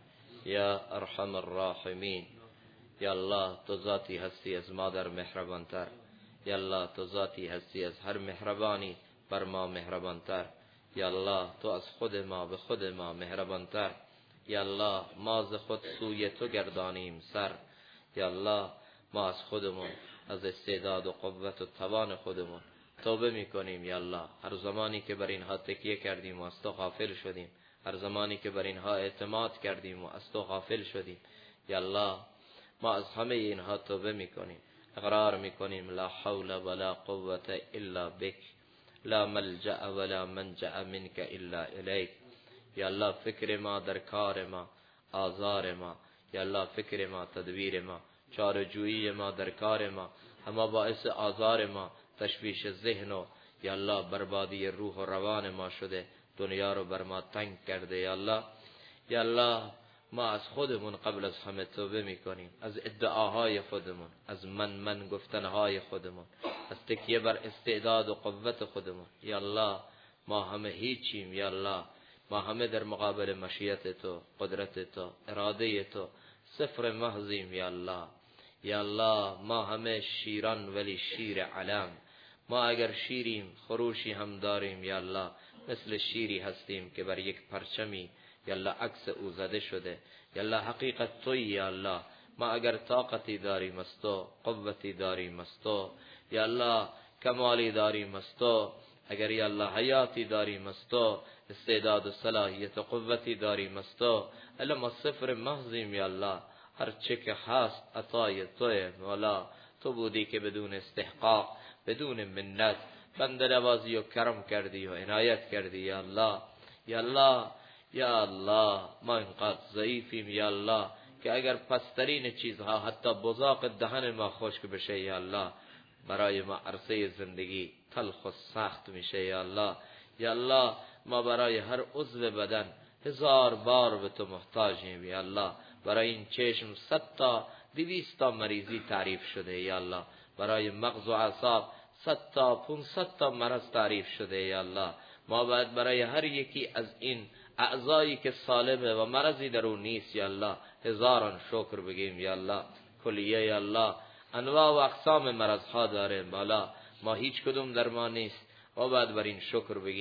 يا أرحم الراحمين. یا الله تو ذاتی هستی از مادر مهربانتر. یا الله تو ذاتی هستی از هر مهربانی بر ما مهربانتر. یا الله تو از خود ما به خود ما مهربانتر. یا الله ما ز خود سوی تو گردانیم سر. یا الله ما از خودمون، از استعداد و قوت و توان خودمون توبه میکنیم. یا الله هر زمانی که بر اینها تکیه کردیم و از تو غافل شدیم، هر زمانی که بر اینها اعتماد کردیم و از تو غافل شدیم، یا الله ما از همه اینها توبه میکنیم. اقرار میکنیم لا حول ولا قوة الا بک، لا ملجأ ولا منجأ منك الا الیک. یا الله فکر ما در کار ما، آزار ما، یا الله فکر ما، تدبیر ما، چاره‌جویی ما در کار ما، اما باعث آزار ما، تشویش ذهن و یا الله بربادی روح و روان ما شده، دنیا رو بر ما تنگ کرده. یا الله، یا الله ما از خودمون قبل از همه توبه میکنیم، از ادعاهای خودمون، از من گفتنهای خودمون، از تکیه بر استعداد و قوت خودمون. یا الله ما همه هیچیم. یا الله ما همه در مقابل مشیت تو، قدرت تو، اراده تو صفر محضیم. یا الله، یا الله ما همه شیران ولی شیر علم. ما اگر شیریم خروشی هم داریم. یا الله مثل شیری هستیم که بر یک پرچمی یا الله عکس او زده شده. یا الله حقیقت تویی. یا الله ما اگر طاقتی داریم از تو، قوتی داریم از تو، یا الله کمالی داریم از تو، اگر یا الله حیاتی داریم از تو، استعداد و صلاحیت و قوتی داریم از تو، الا ما صفر محضیم. یا الله هر چه که هست عطای توه مولا. تو بودی که بدون استحقاق، بدون منت بنده نوازی و کرم کردی و عنایت کردی. یا الله، یا الله، یا الله ما اینقدر ضعیفیم یا الله که اگر پسترین چیزها حتی بزاق دهن ما خشک بشه یا الله، برای ما عرصه زندگی تلخ و سخت میشه. یا الله، یا الله ما برای هر عضو بدن 1000 بار به تو محتاجیم. یا الله برای این چشم 100 تا 200 تا مریضی تعریف شده. یا الله برای مغز و اعصاب 100 تا 500 تا مرض تعریف شده. یا الله ما باید برای هر یکی از این اعضایی که سالمه و مرضی در اون نیست یا الله 1000 شکر بگیم. یا الله کلیه یا الله انواع و اقسام مرض ها داره مولا، ما هیچ کدوم در ما نیست، ما باید بر این شکر بگیم.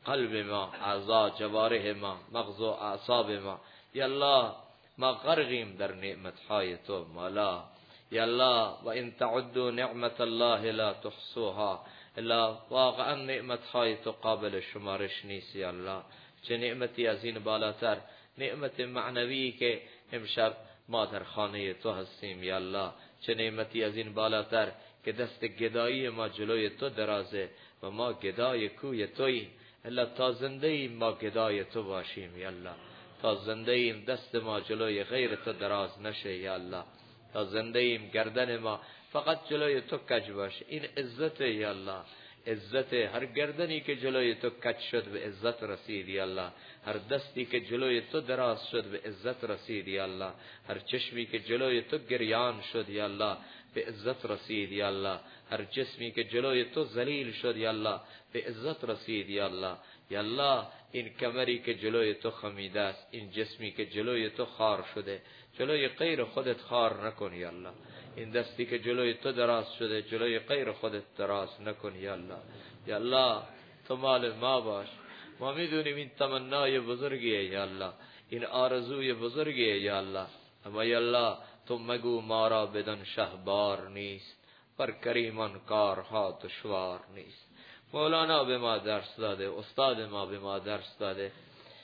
قلب ما، اعضا، جوارح ما، مغز و اعصاب ما. یا الله ما غرقیم در نعمتهای تو مولا. یا الله و ان تعدوا نعمت الله لا تحصوها. الا واقعا نعمتهای تو قابل شمارش نیست. یا الله چه نعمتی از این بالاتر، نعمت معنوی که امشب ما در خانه تو هستیم. یا الله چه نعمتی از این بالاتر که دست گدایی ما جلوی تو درازه و ما گدای کوی توییم. الا تا زنده ایم ما گدای تو باشیم. یا الله تا زنده ایم دست ما جلوی غیر تو دراز نشه. یا الله تا زنده ایم گردن ما فقط جلوی تو کج باشه. این عزت. یا الله عزت. هر گردنی که جلوی تو کج شد به عزت رسید. یا الله هر دستی که جلوی تو دراز شد به عزت رسید. یا الله هر چشمی که جلوی تو گریان شد یا الله به عزت رسید. یا الله هر جسمی که جلوی تو ذلیل شد یا الله به عزت رسید. یا الله یا الله این کمری که جلوی تو خمیده است، این جسمی که جلوی تو خار شده، جلوی غیر خودت خار نکن. یا الله این دستی که جلوی تو دراز شده جلوی غیر خودت دراز نکن. یا الله یا الله تو مال ما باش. ما میدونیم این تمنای بزرگیه. یا الله این آرزوی بزرگیه. یا الله اما یا الله تو مگو ما را بدان شهبار نیست، بر کریمان کارها دشوار نیست. مولانا به ما درس داده، استاد ما به ما درس داده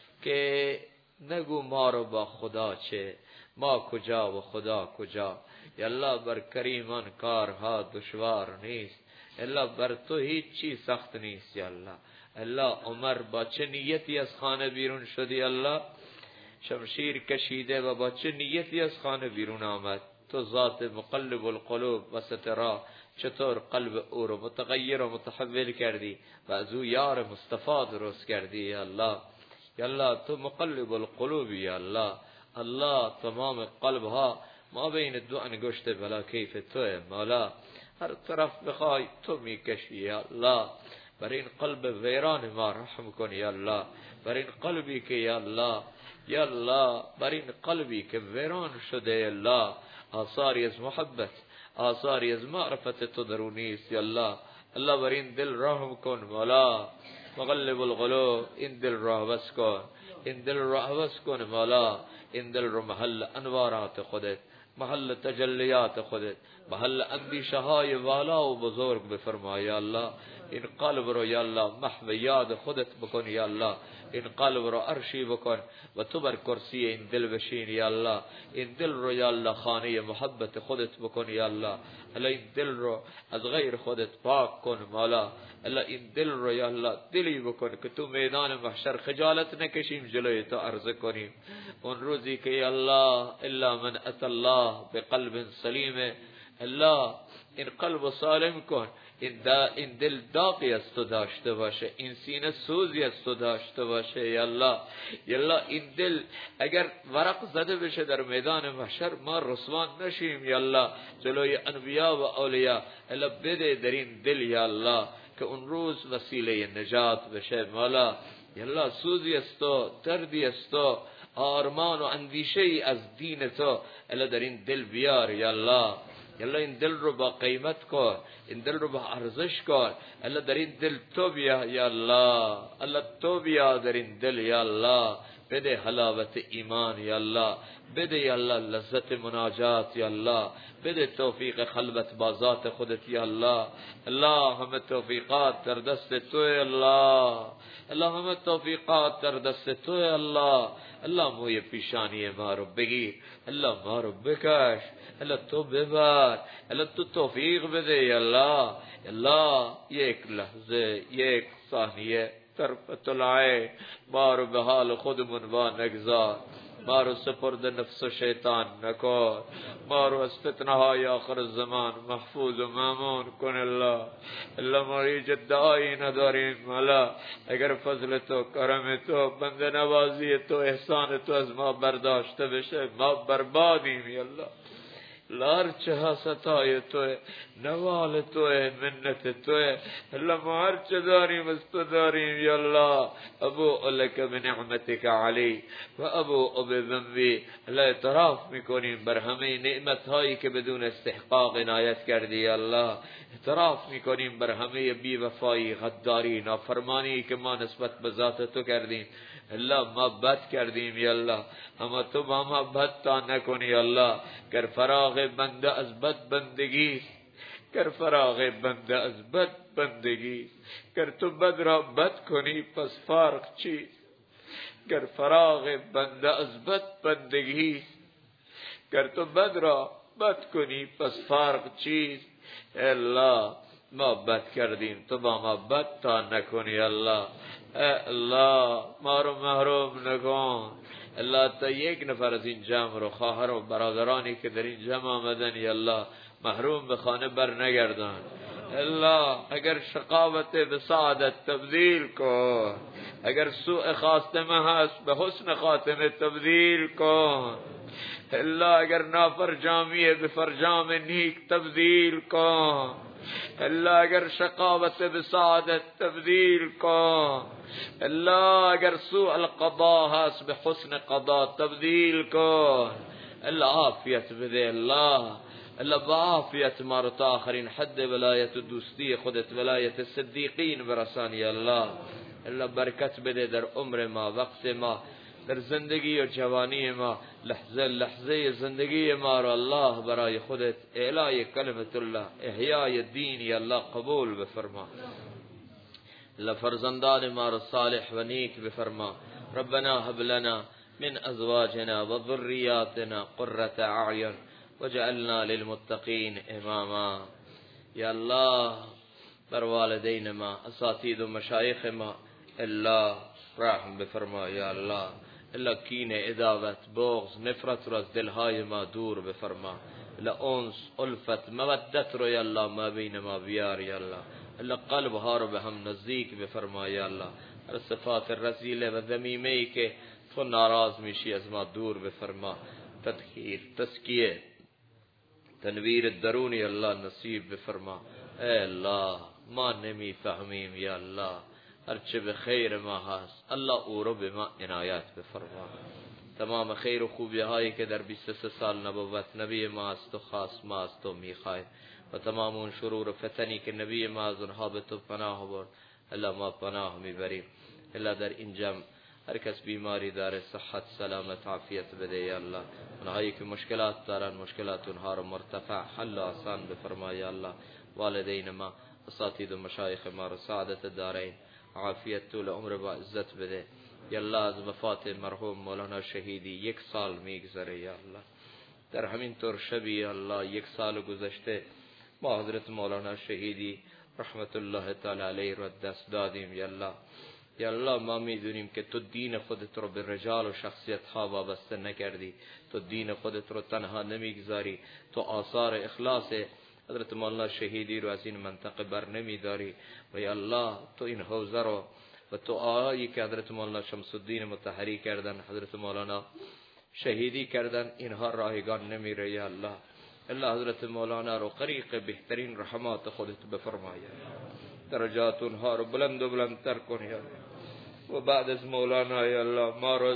که نگو ما رو با خدا چه، ما کجا و خدا کجا. یا الله بر کریمان کارها دشوار نیست، الا بر تو هیچ چیز سخت نیست. یا الله الله عمر با چه نیتی از خانه بیرون شد. یا الله شمشیر کشیده و با چه نیتی از خانه بیرون آمد. تو ذات مقلب القلوب و سترا چطور قلب او رو متغیر و متحول کردی و از او یار مصطفی درست کردی. یا الله یا الله تو مقلب القلوب. یا الله الله تمام قلب ها ما بین دو انگشت بلا کیف توه مولا، هر طرف بخوای تو میکشی. یا الله بر این قلب ویران ما رحم کن. یا الله بر این قلبی که یا الله یا الله بر این قلبی که ویران شده یا الله آثاری از محبت، آثاری از معرفت تو درونیست. یا الله الله بر این دل رحم کن مولا. مقلب القلوب این دل را عوض کن، این دل را عوض کن مولا. این دل رو محل انوارات خودت، محل تجلیات خودت، محل اندیشه های والا و بزرگ بفرما. یا الله این قلب رو یا الله محو یاد خودت بکن. یا الله این قلب رو عرشی بکن و تو بر کرسی این دل بشین. یا الله این دل رو یا الله خانه محبت خودت بکن. یا الله الله این دل رو از غیر خودت پاک کن مولا. الله این دل رو یا الله دلی بکن که تو میدان محشر خجالت نکشیم جلوی تو عرضه کنیم. اون روزی که یا الله الا من اتى الله بقلب سلیم، الله این قلب سالم کن. این دل داغی از تو داشته باشه، این سینه سوزی از تو داشته باشه. یا الله یا الله این دل اگر ورق زده بشه در میدان محشر ما رسوان نشیم. یا الله جلوی انبیا و اولیاء الله بده در این دل یا الله که اون روز وسیله نجات بشه مولا. یا الله سوزی از تو، دردی از تو، آرمان و اندیشه ای از دین تو الله در این دل بیار. یا الله یا الله این دل رو با قیمت کن، این دل رو با ارزش کن. الله در این دل تو بیا. یا الله الله تو بیا در این دل. یا الله بده حلاوت ایمان. یا الله بده یا الله لذت مناجات. یا الله بده توفیق خلوت با ذات خودت. یا الله الله همه توفیقات در دست تو. یا الله الله همه توفیقات در دست تو. یا الله الله موی پیشانی ما رو بگیر، الله ما رو بکش، الله تو ببر، الله تو توفیق بده. یا الله الله یک لحظه، یک ثانیه طرفت العین ما رو به حال خودمون وا نگذار، ما رو سپرد نفس و شیطان نکن، ما رو از فتنه های آخر زمان محفوظ و مامون کن. الله الله ما هیچ ادعایی نداریم الله، اگر فضل تو، کرم تو، بنده نوازی تو، احسان تو از ما برداشته بشه ما بربادیم. یا الله لار چه ستای توه، نوال توه، منت توه. الله ما هر چه داریم از تو داریم یا الله. ابو لک بنعمتک علی و ابو بذنبی. الله اعتراف میکنیم بر همه نعمت هایی که بدون استحقاق عنایت کردی یا الله. اعتراف میکنیم بر همه بی وفایی، غداری، نافرمانی که ما نسبت به ذات تو کردیم. الله ما بد کردیم یا الله، اما تو با ما بد تا نکنی یا الله. گر فراغ بنده از بد بندگی، گر فراغ بنده از بد بندگی، گر تو بد را بد کنی پس فرق چیست؟ گر فراغ بنده از بد بندگی، گر تو بد را بد کنی پس فرق چیست؟ الله ما بد کردیم، تو با ما بد تا نکنی الله. الله ما رو محروم نکن. الله تا یک نفر از این جمع رو، خواهر و برادرانی که در این جمع آمدن یا الله، محروم به خانه بر نگردان. الله اگر شقاوت به سعادت تبدیل کن، اگر سوء خاتمه هست به حسن خاتمه تبدیل کن. الله اگر نافرجامی به فرجام نیک تبدیل کن. الله اگر شقاوت به سعادت تبدیل کن. الله اگر سوء القضاء هست به حسن قضاء تبدیل کن. الله عافیت بده. الله با عافیت ما رو تا آخرین حد ولایت و دوستی خودت، ولایت صدیقین برسانی الله. الله برکت بده در عمر ما، وقت ما، در زندگی و جوانی ما، لحظه لحظه زندگی ما رو الله برای خودت اعلای کلمت الله، احیای دین یا الله قبول بفرما. الله فرزندان ما رو صالح و نیک بفرما. ربنا هب لنا من ازواجنا و ذریاتنا قرة اعین وجعلنا للمتقین اماما. یا الله بر والدین ما، اساتید و مشایخ ما الله رحم بفرما. یا الله الله کین، عداوت، بغض، نفرت رو از دلهای ما دور بفرما. الله انس، الفت، مودت رو یا الله ما بین ما بیار یا الله. الله قلب ها رو به هم نزدیک بفرما یا الله. هر صفات رذیله و ذمیمه ای که تو ناراض میشی از ما دور بفرما. تطهیر، تزکیه، تنویر درونی الله نصیب بفرما. ای الله ما نمیفهمیم یا الله، هرچه به خیر ما هست الله او رو به ما عنایت بفرما. تمام خیر و خوبی هایی که در 23 سال نبوت نبی ما است و خاص ما است و میخوای، و تمام اون شرور و فتنی که نبی ما از اونها به تو پناه برد الله ما پناه میبریم. الله در این جمع هر کس بیماری داره صحت، سلامت، عافیت بده یا الله. اونهایی که مشکلات دارن مشکلات اونها رو مرتفع، حل و آسان بفرما یا الله. والدین ما، اساتید و مشایخ ما رو سعادت دارین، عافیت طول عمر با عزت بده یا الله. از وفات مرحوم مولانا شهیدی 1 سال میگذره یا الله. در همین طور شبی یا الله 1 سال گذشته ما حضرت مولانا شهیدی رحمت الله تعالی علیه رو دست دادیم یا الله. یا الله ما میدونیم که تو دین خودت رو به رجال و شخصیت ها وابسته نکردی، تو دین خودت رو تنها نمیگذاری، تو آثار اخلاص حضرت مولانا شهیدی رو از این منطقه بر نمیداری. و یا الله تو این حوزه رو و تو آیی که حضرت مولانا شمس الدین مطهری کردن، حضرت مولانا شهیدی کردن، اینها رایگان نمیره یا الله. الله حضرت مولانا رو غریق بهترین رحمات خودت بفرمای، درجات اونها رو بلند و بلندتر کن یا الله. و بعد از مولانا یا الله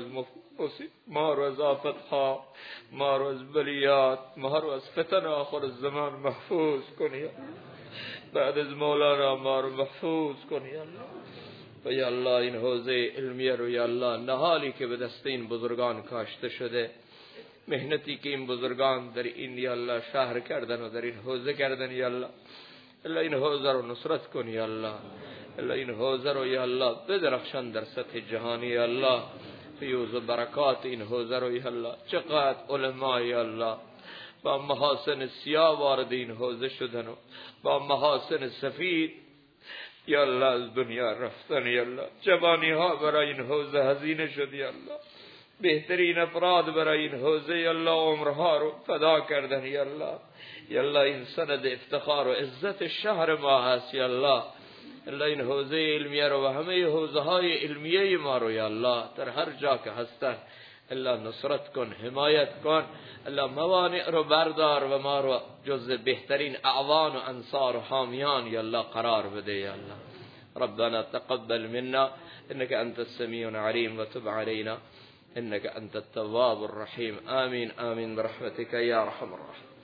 ما رو از آفت ها، ما رو از بلیات، ما رو از فتن آخر الزمان محفوظ کن یا الله. بعد از مولانا ما رو محفوظ کن یا الله. و یا الله این حوزه علمیه رو یا الله، نهالی که به دست این بزرگان کاشته شده، مهنتی که این بزرگان در این یا الله شهر کردن و در این حوزه کردن یا الله، الله این حوزه رو نصرت کن یا الله. الله این حوزه رو یا الله بدرخشان در سطح جهانی یا الله. فیوز و برکات این حوزه رو یا الله. چقدر علما یا الله با محاسن سیاه وارد این حوزه شدن و با محاسن سفید یا الله از دنیا رفتن یا الله. جوانی ها برای این حوزه هزینه شد یا الله. بهترین افراد برای این حوزه یا الله عمرها رو فدا کردن یا الله. یا الله این سند افتخار و عزت شهر ما هست یا الله. الله این حوزه علمیه رو و همه حوزه های علمیه ما رو یا الله در هر جا که هستن الله نصرت کن، حمایت کن. الله موانع رو بردار و ما رو جز بهترین اعوان و انصار و حامیان یا الله قرار بده یا الله. ربنا تقبل منا انك انت السميع العليم وتب علينا انك انت التواب الرحيم. آمين آمين برحمتك يا ارحم الراحمين.